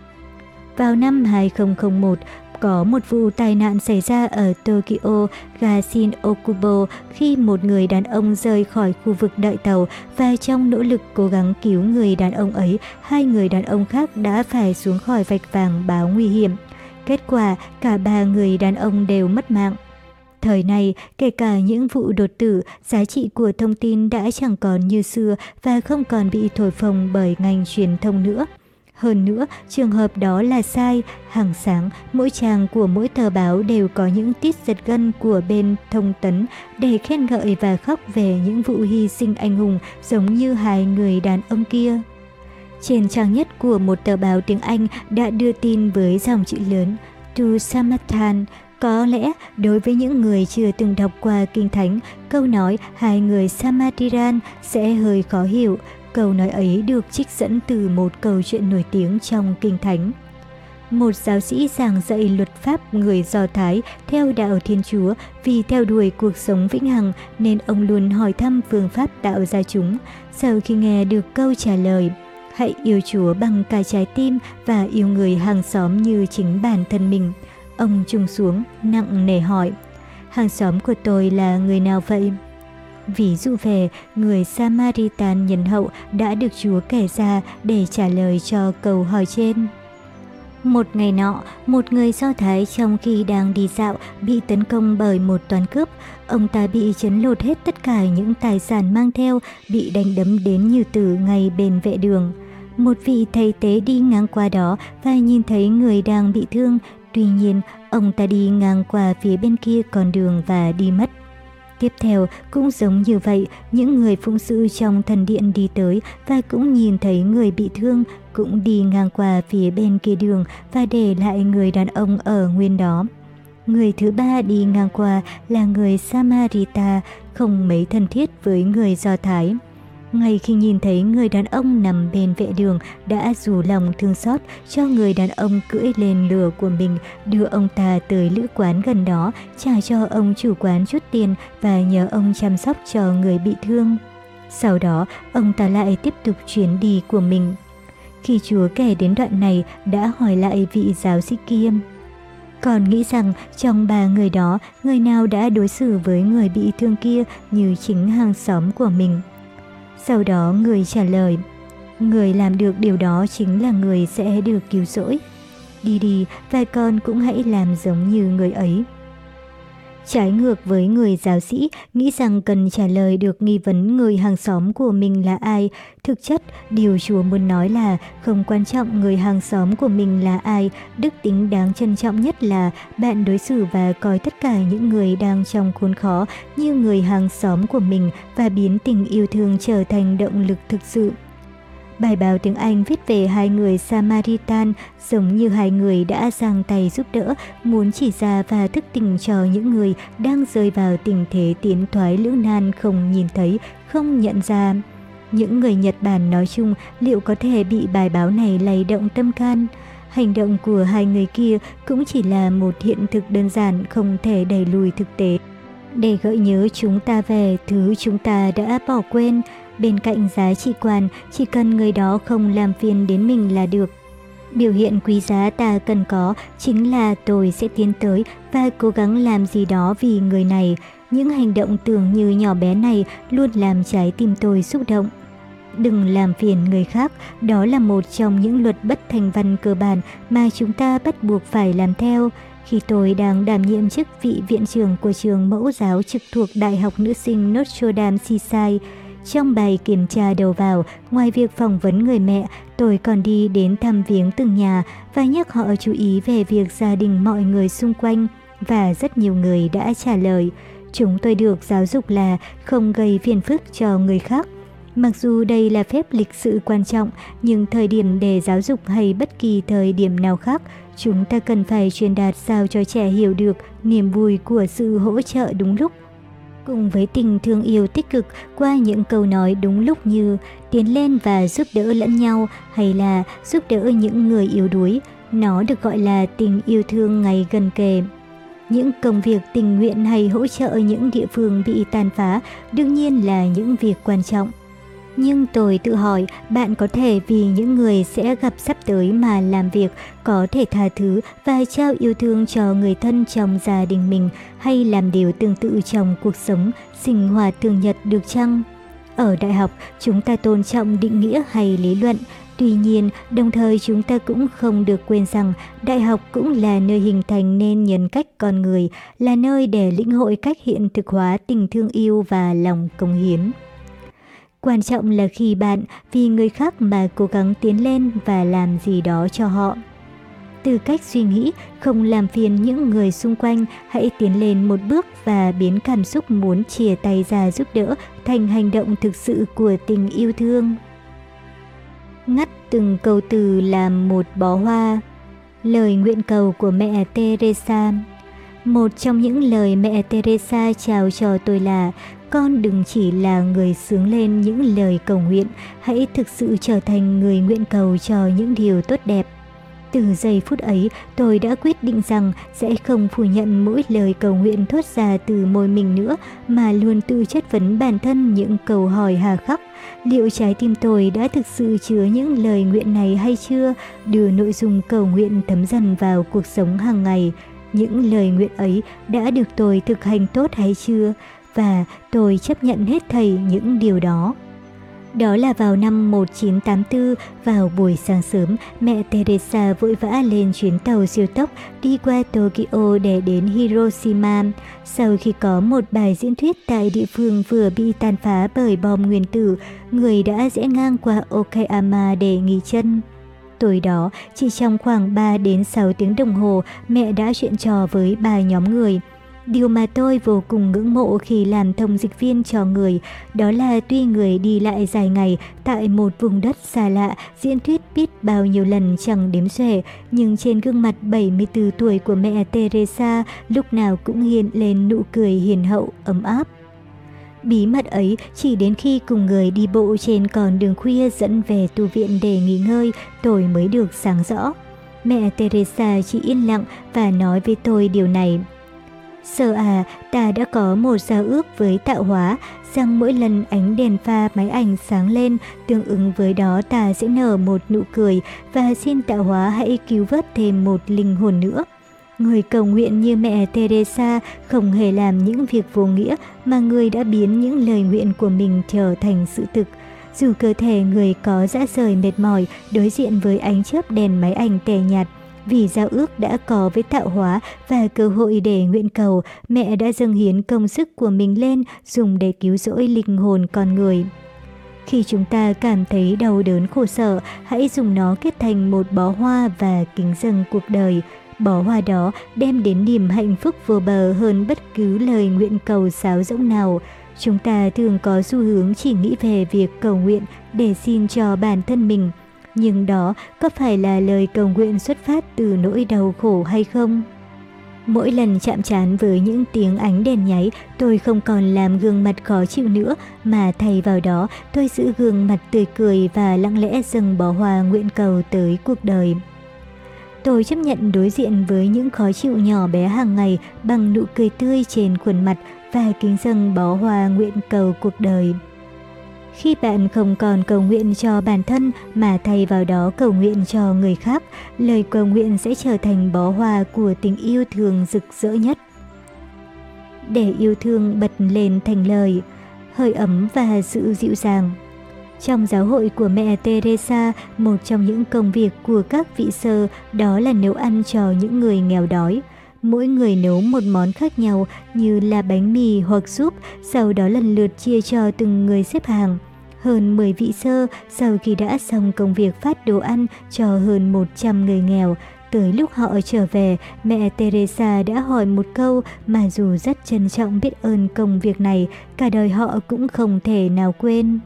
Vào năm 2001, có một vụ tai nạn xảy ra ở Tokyo ga Shin-Okubo khi một người đàn ông rời khỏi khu vực đợi tàu và trong nỗ lực cố gắng cứu người đàn ông ấy, hai người đàn ông khác đã phải xuống khỏi vạch vàng báo nguy hiểm. Kết quả, cả ba người đàn ông đều mất mạng. Thời này, kể cả những vụ đột tử, giá trị của thông tin đã chẳng còn như xưa và không còn bị thổi phồng bởi ngành truyền thông nữa. Hơn nữa, trường hợp đó là sai. Hàng sáng, mỗi trang của mỗi tờ báo đều có những tít giật gân của bên thông tấn để khen ngợi và khóc về những vụ hy sinh anh hùng giống như hai người đàn ông kia. Trên trang nhất của một tờ báo tiếng Anh đã đưa tin với dòng chữ lớn To Samaritan. Có lẽ đối với những người chưa từng đọc qua Kinh Thánh, câu nói hai người Samaritan sẽ hơi khó hiểu. Câu nói ấy được trích dẫn từ một câu chuyện nổi tiếng trong Kinh Thánh. Một giáo sĩ giảng dạy luật pháp người Do Thái theo đạo Thiên Chúa vì theo đuổi cuộc sống vĩnh hằng nên ông luôn hỏi thăm phương pháp tạo ra chúng. Sau khi nghe được câu trả lời, hãy yêu Chúa bằng cả trái tim và yêu người hàng xóm như chính bản thân mình, ông trùng xuống, nặng nề hỏi, hàng xóm của tôi là người nào vậy? Ví dụ về người Samaritan nhân hậu đã được Chúa kể ra để trả lời cho câu hỏi trên. Một ngày nọ, một người Do Thái trong khi đang đi dạo bị tấn công bởi một toán cướp. Ông ta bị chấn lột hết tất cả những tài sản mang theo, bị đánh đấm đến như tử ngay bên vệ đường. Một vị thầy tế đi ngang qua đó và nhìn thấy người đang bị thương. Tuy nhiên, ông ta đi ngang qua phía bên kia con đường và đi mất. Tiếp theo, cũng giống như vậy, những người phụng sự trong thần điện đi tới và cũng nhìn thấy người bị thương, cũng đi ngang qua phía bên kia đường và để lại người đàn ông ở nguyên đó. Người thứ ba đi ngang qua là người Samarita, không mấy thân thiết với người Do Thái. Ngay khi nhìn thấy người đàn ông nằm bên vệ đường đã rủ lòng thương xót cho người đàn ông cưỡi lên lừa của mình, đưa ông ta tới lữ quán gần đó, trả cho ông chủ quán chút tiền và nhờ ông chăm sóc cho người bị thương. Sau đó, ông ta lại tiếp tục chuyến đi của mình. Khi Chúa kể đến đoạn này, đã hỏi lại vị giáo sĩ kia, còn nghĩ rằng trong ba người đó, người nào đã đối xử với người bị thương kia như chính hàng xóm của mình? Sau đó người trả lời, người làm được điều đó chính là người sẽ được cứu rỗi. Đi đi và con cũng hãy làm giống như người ấy. Trái ngược với người giáo sĩ nghĩ rằng cần trả lời được nghi vấn người hàng xóm của mình là ai. Thực chất, điều Chúa muốn nói là không quan trọng người hàng xóm của mình là ai. Đức tính đáng trân trọng nhất là bạn đối xử và coi tất cả những người đang trong khốn khó như người hàng xóm của mình và biến tình yêu thương trở thành động lực thực sự. Bài báo tiếng Anh viết về hai người Samaritan giống như hai người đã giang tay giúp đỡ, muốn chỉ ra và thức tỉnh cho những người đang rơi vào tình thế tiến thoái lưỡng nan không nhìn thấy, không nhận ra. Những người Nhật Bản nói chung liệu có thể bị bài báo này lay động tâm can? Hành động của hai người kia cũng chỉ là một hiện thực đơn giản không thể đẩy lùi thực tế, để gợi nhớ chúng ta về thứ chúng ta đã bỏ quên. Bên cạnh giá trị quan, chỉ cần người đó không làm phiền đến mình là được. Biểu hiện quý giá ta cần có chính là tôi sẽ tiến tới và cố gắng làm gì đó vì người này. Những hành động tưởng như nhỏ bé này luôn làm trái tim tôi xúc động. Đừng làm phiền người khác, đó là một trong những luật bất thành văn cơ bản mà chúng ta bắt buộc phải làm theo. Khi tôi đang đảm nhiệm chức vị viện trưởng của trường mẫu giáo trực thuộc Đại học Nữ sinh Notre Dame Seaside, trong bài kiểm tra đầu vào, ngoài việc phỏng vấn người mẹ, tôi còn đi đến thăm viếng từng nhà và nhắc họ chú ý về việc gia đình mọi người xung quanh, và rất nhiều người đã trả lời. Chúng tôi được giáo dục là không gây phiền phức cho người khác. Mặc dù đây là phép lịch sự quan trọng, nhưng thời điểm để giáo dục hay bất kỳ thời điểm nào khác, chúng ta cần phải truyền đạt sao cho trẻ hiểu được niềm vui của sự hỗ trợ đúng lúc. Cùng với tình thương yêu tích cực qua những câu nói đúng lúc như tiến lên và giúp đỡ lẫn nhau hay là giúp đỡ những người yếu đuối, nó được gọi là tình yêu thương ngày gần kề. Những công việc tình nguyện hay hỗ trợ những địa phương bị tàn phá đương nhiên là những việc quan trọng. Nhưng tôi tự hỏi, bạn có thể vì những người sẽ gặp sắp tới mà làm việc, có thể tha thứ và trao yêu thương cho người thân trong gia đình mình, hay làm điều tương tự trong cuộc sống, sinh hoạt thường nhật được chăng? Ở đại học, chúng ta tôn trọng định nghĩa hay lý luận. Tuy nhiên, đồng thời chúng ta cũng không được quên rằng đại học cũng là nơi hình thành nên nhân cách con người, là nơi để lĩnh hội cách hiện thực hóa tình thương yêu và lòng cống hiến. Quan trọng là khi bạn vì người khác mà cố gắng tiến lên và làm gì đó cho họ. Từ cách suy nghĩ, không làm phiền những người xung quanh, hãy tiến lên một bước và biến cảm xúc muốn chìa tay ra giúp đỡ thành hành động thực sự của tình yêu thương. Ngắt từng câu từ làm một bó hoa. Lời nguyện cầu của mẹ Teresa. Một trong những lời mẹ Teresa chào cho tôi là: con đừng chỉ là người xướng lên những lời cầu nguyện, hãy thực sự trở thành người nguyện cầu cho những điều tốt đẹp. Từ giây phút ấy, tôi đã quyết định rằng sẽ không phủ nhận mỗi lời cầu nguyện thốt ra từ môi mình nữa, mà luôn tự chất vấn bản thân những câu hỏi hà khắc. Liệu trái tim tôi đã thực sự chứa những lời nguyện này hay chưa? Đưa nội dung cầu nguyện thấm dần vào cuộc sống hàng ngày. Những lời nguyện ấy đã được tôi thực hành tốt hay chưa? Và tôi chấp nhận hết thảy những điều đó. Đó là vào năm 1984, vào buổi sáng sớm, mẹ Teresa vội vã lên chuyến tàu siêu tốc đi qua Tokyo để đến Hiroshima. Sau khi có một bài diễn thuyết tại địa phương vừa bị tàn phá bởi bom nguyên tử, người đã rẽ ngang qua Okayama để nghỉ chân. Tối đó, chỉ trong khoảng 3 đến 6 tiếng đồng hồ, mẹ đã chuyện trò với 3 nhóm người. Điều mà tôi vô cùng ngưỡng mộ khi làm thông dịch viên cho người, đó là tuy người đi lại dài ngày tại một vùng đất xa lạ, diễn thuyết biết bao nhiêu lần chẳng đếm xuể, nhưng trên gương mặt 74 tuổi của mẹ Teresa lúc nào cũng hiện lên nụ cười hiền hậu, ấm áp. Bí mật ấy chỉ đến khi cùng người đi bộ trên con đường khuya dẫn về tu viện để nghỉ ngơi, tôi mới được sáng rõ. Mẹ Teresa chỉ yên lặng và nói với tôi điều này: Sơ à, ta đã có một giao ước với tạo hóa, rằng mỗi lần ánh đèn pha máy ảnh sáng lên, tương ứng với đó ta sẽ nở một nụ cười, và xin tạo hóa hãy cứu vớt thêm một linh hồn nữa. Người cầu nguyện như mẹ Teresa không hề làm những việc vô nghĩa, mà người đã biến những lời nguyện của mình trở thành sự thực. Dù cơ thể người có rã rời mệt mỏi đối diện với ánh chớp đèn máy ảnh tẻ nhạt, vì giao ước đã có với tạo hóa và cơ hội để nguyện cầu, mẹ đã dâng hiến công sức của mình lên dùng để cứu rỗi linh hồn con người. Khi chúng ta cảm thấy đau đớn khổ sở, hãy dùng nó kết thành một bó hoa và kính dâng cuộc đời. Bó hoa đó đem đến niềm hạnh phúc vô bờ hơn bất cứ lời nguyện cầu sáo rỗng nào. Chúng ta thường có xu hướng chỉ nghĩ về việc cầu nguyện để xin cho bản thân mình. Nhưng đó có phải là lời cầu nguyện xuất phát từ nỗi đau khổ hay không? Mỗi lần chạm trán với những tiếng ánh đèn nháy, tôi không còn làm gương mặt khó chịu nữa, mà thay vào đó tôi giữ gương mặt tươi cười và lặng lẽ dâng bó hoa nguyện cầu tới cuộc đời. Tôi chấp nhận đối diện với những khó chịu nhỏ bé hàng ngày bằng nụ cười tươi trên khuôn mặt và kính dâng bó hoa nguyện cầu cuộc đời. Khi bạn không còn cầu nguyện cho bản thân mà thay vào đó cầu nguyện cho người khác, lời cầu nguyện sẽ trở thành bó hoa của tình yêu thương rực rỡ nhất. Để yêu thương bật lên thành lời, hơi ấm và sự dịu dàng. Trong giáo hội của mẹ Teresa, một trong những công việc của các vị sơ đó là nấu ăn cho những người nghèo đói. Mỗi người nấu một món khác nhau như là bánh mì hoặc súp, sau đó lần lượt chia cho từng người xếp hàng. Hơn 10 vị sơ sau khi đã xong công việc phát đồ ăn cho hơn 100 người nghèo, tới lúc họ trở về, mẹ Teresa đã hỏi một câu mà dù rất trân trọng biết ơn công việc này, cả đời họ cũng không thể nào quên.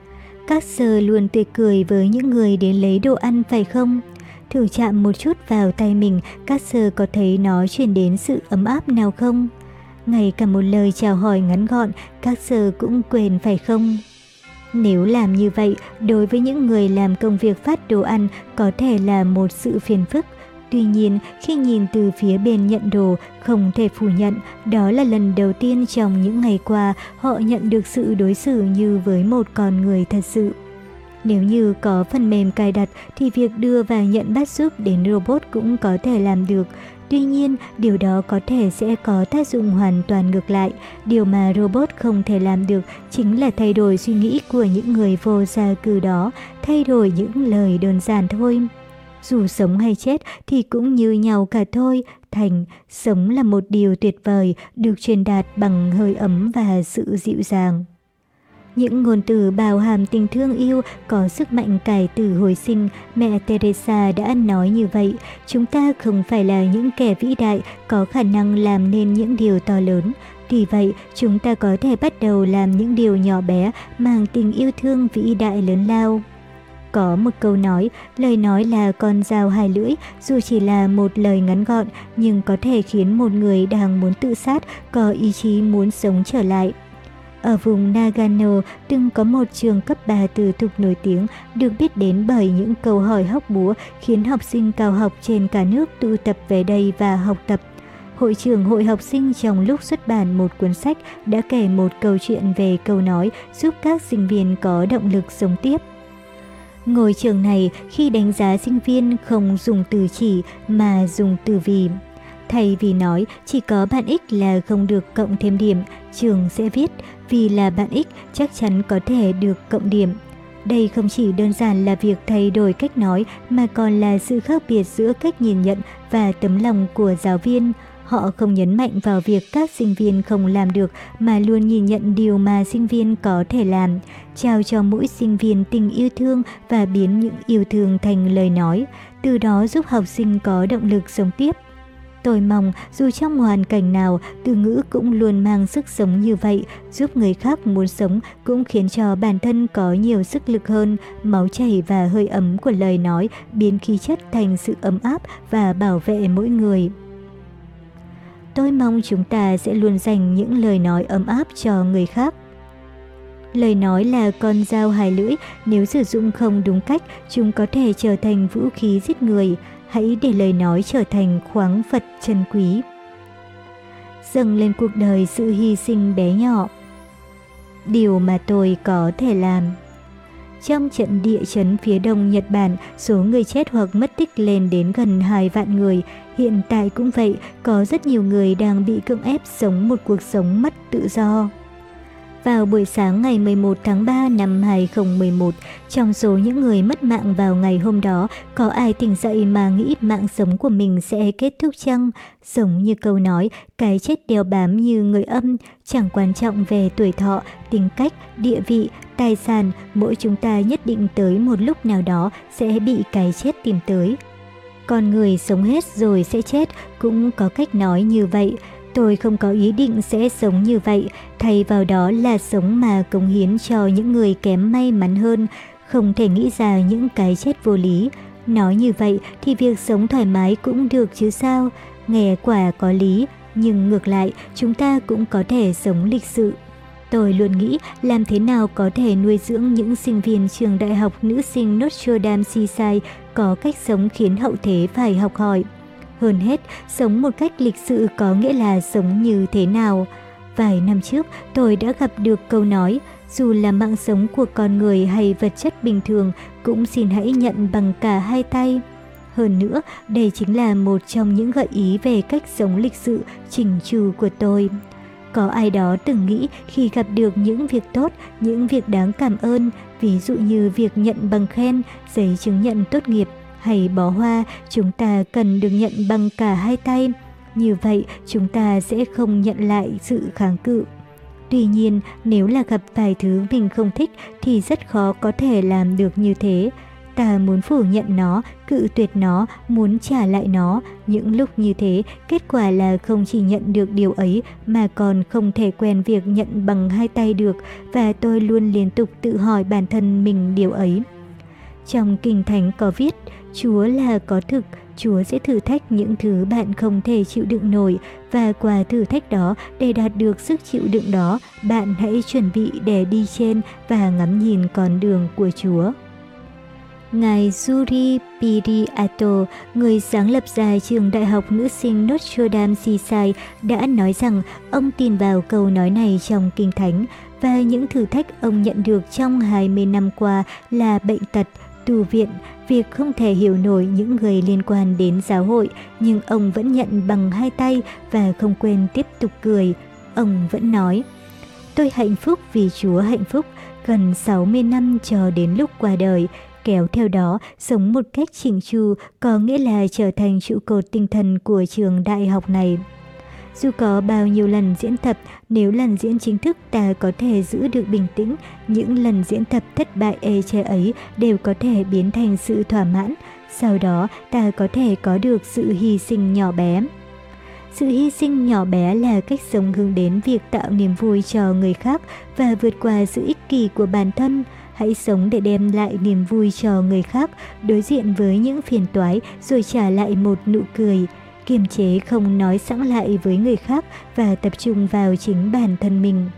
Các sơ luôn tươi cười với những người đến lấy đồ ăn phải không? Thử chạm một chút vào tay mình, các sơ có thấy nó truyền đến sự ấm áp nào không? Ngay cả một lời chào hỏi ngắn gọn, các sơ cũng quên phải không? Nếu làm như vậy, đối với những người làm công việc phát đồ ăn có thể là một sự phiền phức. Tuy nhiên, khi nhìn từ phía bên nhận đồ, không thể phủ nhận, đó là lần đầu tiên trong những ngày qua họ nhận được sự đối xử như với một con người thật sự. Nếu như có phần mềm cài đặt thì việc đưa và nhận bát súp đến robot cũng có thể làm được. Tuy nhiên, điều đó có thể sẽ có tác dụng hoàn toàn ngược lại. Điều mà robot không thể làm được chính là thay đổi suy nghĩ của những người vô gia cư đó, thay đổi những lời đơn giản thôi. Dù sống hay chết thì cũng như nhau cả thôi. Thành, sống là một điều tuyệt vời, được truyền đạt bằng hơi ấm và sự dịu dàng. Những ngôn từ bao hàm tình thương yêu có sức mạnh cải tử hồi sinh, mẹ Teresa đã nói như vậy. Chúng ta không phải là những kẻ vĩ đại có khả năng làm nên những điều to lớn. Vì vậy, chúng ta có thể bắt đầu làm những điều nhỏ bé mang tình yêu thương vĩ đại lớn lao. Có một câu nói, lời nói là con dao hai lưỡi, dù chỉ là một lời ngắn gọn nhưng có thể khiến một người đang muốn tự sát có ý chí muốn sống trở lại. Ở vùng Nagano từng có một trường cấp 3 tư thục nổi tiếng được biết đến bởi những câu hỏi hóc búa khiến học sinh cao học trên cả nước tụ tập về đây và học tập. Hội trưởng hội học sinh trong lúc xuất bản một cuốn sách đã kể một câu chuyện về câu nói giúp các sinh viên có động lực sống tiếp. Ngôi trường này khi đánh giá sinh viên không dùng từ chỉ mà dùng từ vì. Thay vì nói chỉ có bạn X là không được cộng thêm điểm, trường sẽ viết vì là bạn X chắc chắn có thể được cộng điểm. Đây không chỉ đơn giản là việc thay đổi cách nói mà còn là sự khác biệt giữa cách nhìn nhận và tấm lòng của giáo viên. Họ không nhấn mạnh vào việc các sinh viên không làm được mà luôn nhìn nhận điều mà sinh viên có thể làm, trao cho mỗi sinh viên tình yêu thương và biến những yêu thương thành lời nói, từ đó giúp học sinh có động lực sống tiếp. Tôi mong dù trong hoàn cảnh nào, từ ngữ cũng luôn mang sức sống như vậy, giúp người khác muốn sống cũng khiến cho bản thân có nhiều sức lực hơn, máu chảy và hơi ấm của lời nói biến khí chất thành sự ấm áp và bảo vệ mỗi người. Tôi mong chúng ta sẽ luôn dành những lời nói ấm áp cho người khác. Lời nói là con dao hai lưỡi, nếu sử dụng không đúng cách, chúng có thể trở thành vũ khí giết người. Hãy để lời nói trở thành khoáng vật chân quý. Dâng lên cuộc đời sự hy sinh bé nhỏ. Điều mà tôi có thể làm. Trong trận địa chấn phía đông Nhật Bản, số người chết hoặc mất tích lên đến gần 2 vạn người. Hiện tại cũng vậy, có rất nhiều người đang bị cưỡng ép sống một cuộc sống mất tự do. Vào buổi sáng ngày 11 tháng 3 năm 2011, trong số những người mất mạng vào ngày hôm đó, có ai tỉnh dậy mà nghĩ mạng sống của mình sẽ kết thúc chăng? Giống như câu nói, cái chết đeo bám như người âm, chẳng quan trọng về tuổi thọ, tính cách, địa vị, tài sản, mỗi chúng ta nhất định tới một lúc nào đó sẽ bị cái chết tìm tới. Con người sống hết rồi sẽ chết, cũng có cách nói như vậy. Tôi không có ý định sẽ sống như vậy, thay vào đó là sống mà cống hiến cho những người kém may mắn hơn, không thể nghĩ ra những cái chết vô lý. Nói như vậy thì việc sống thoải mái cũng được chứ sao, nghe quả có lý, nhưng ngược lại chúng ta cũng có thể sống lịch sự. Tôi luôn nghĩ làm thế nào có thể nuôi dưỡng những sinh viên trường đại học nữ sinh Notre Dame Seaside có cách sống khiến hậu thế phải học hỏi. Hơn hết, sống một cách lịch sự có nghĩa là sống như thế nào. Vài năm trước, tôi đã gặp được câu nói, dù là mạng sống của con người hay vật chất bình thường, cũng xin hãy nhận bằng cả hai tay. Hơn nữa, đây chính là một trong những gợi ý về cách sống lịch sự, chỉnh chu của tôi. Có ai đó từng nghĩ khi gặp được những việc tốt, những việc đáng cảm ơn, ví dụ như việc nhận bằng khen, giấy chứng nhận tốt nghiệp hay bó hoa, chúng ta cần được nhận bằng cả hai tay. Như vậy, chúng ta sẽ không nhận lại sự kháng cự. Tuy nhiên, nếu là gặp vài thứ mình không thích thì rất khó có thể làm được như thế. Ta muốn phủ nhận nó, cự tuyệt nó, muốn trả lại nó. Những lúc như thế, kết quả là không chỉ nhận được điều ấy mà còn không thể quen việc nhận bằng hai tay được, và tôi luôn liên tục tự hỏi bản thân mình điều ấy. Trong Kinh Thánh có viết, Chúa là có thực, Chúa sẽ thử thách những thứ bạn không thể chịu đựng nổi, và qua thử thách đó, để đạt được sức chịu đựng đó, bạn hãy chuẩn bị để đi trên và ngắm nhìn con đường của Chúa. Ngài Yuri Piriato, người sáng lập ra trường đại học nữ sinh Notre Dame Seaside, đã nói rằng ông tin vào câu nói này trong Kinh Thánh, và những thử thách ông nhận được trong 20 năm qua là bệnh tật, tù viện, việc không thể hiểu nổi những người liên quan đến giáo hội, nhưng ông vẫn nhận bằng hai tay và không quên tiếp tục cười. Ông vẫn nói, tôi hạnh phúc vì Chúa hạnh phúc, gần 60 năm cho đến lúc qua đời. Kéo theo đó, sống một cách chỉnh chu có nghĩa là trở thành trụ cột tinh thần của trường đại học này. Dù có bao nhiêu lần diễn tập, nếu lần diễn chính thức ta có thể giữ được bình tĩnh, những lần diễn tập thất bại ê chề ấy đều có thể biến thành sự thỏa mãn. Sau đó, ta có thể có được sự hy sinh nhỏ bé. Sự hy sinh nhỏ bé là cách sống hướng đến việc tạo niềm vui cho người khác và vượt qua sự ích kỷ của bản thân. Hãy sống để đem lại niềm vui cho người khác, đối diện với những phiền toái rồi trả lại một nụ cười. Kiềm chế không nói sẵn lại với người khác và tập trung vào chính bản thân mình.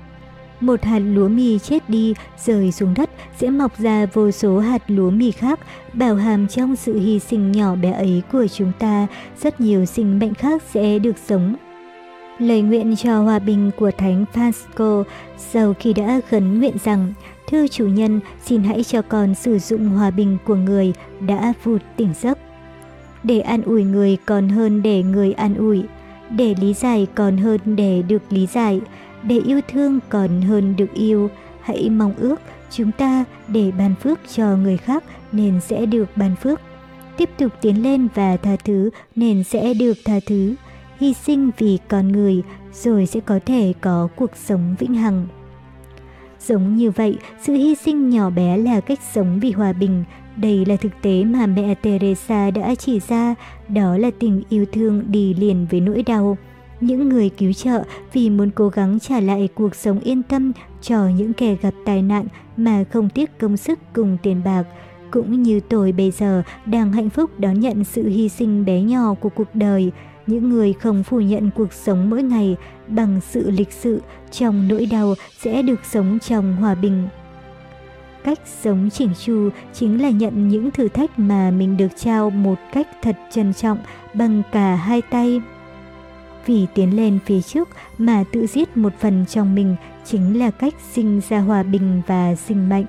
Một hạt lúa mì chết đi, rơi xuống đất sẽ mọc ra vô số hạt lúa mì khác, bao hàm trong sự hy sinh nhỏ bé ấy của chúng ta, rất nhiều sinh mệnh khác sẽ được sống. Lời nguyện cho hòa bình của Thánh Francisco sau khi đã khấn nguyện rằng, thưa chủ nhân, xin hãy cho con sử dụng hòa bình của người đã vụt tỉnh giấc. Để an ủi người còn hơn để người an ủi, để lý giải còn hơn để được lý giải, để yêu thương còn hơn được yêu. Hãy mong ước chúng ta để ban phước cho người khác nên sẽ được ban phước. Tiếp tục tiến lên và tha thứ nên sẽ được tha thứ. Hy sinh vì con người rồi sẽ có thể có cuộc sống vĩnh hằng. Giống như vậy, sự hy sinh nhỏ bé là cách sống vì hòa bình. Đây là thực tế mà mẹ Teresa đã chỉ ra, đó là tình yêu thương đi liền với nỗi đau. Những người cứu trợ vì muốn cố gắng trả lại cuộc sống yên tâm cho những kẻ gặp tai nạn mà không tiếc công sức cùng tiền bạc. Cũng như tôi bây giờ đang hạnh phúc đón nhận sự hy sinh bé nhỏ của cuộc đời. Những người không phủ nhận cuộc sống mỗi ngày bằng sự lịch sự trong nỗi đau sẽ được sống trong hòa bình. Cách sống chỉnh chu chính là nhận những thử thách mà mình được trao một cách thật trân trọng bằng cả hai tay. Vì tiến lên phía trước mà tự giết một phần trong mình chính là cách sinh ra hòa bình và sinh mệnh.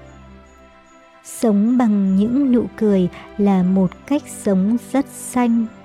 Sống bằng những nụ cười là một cách sống rất xanh.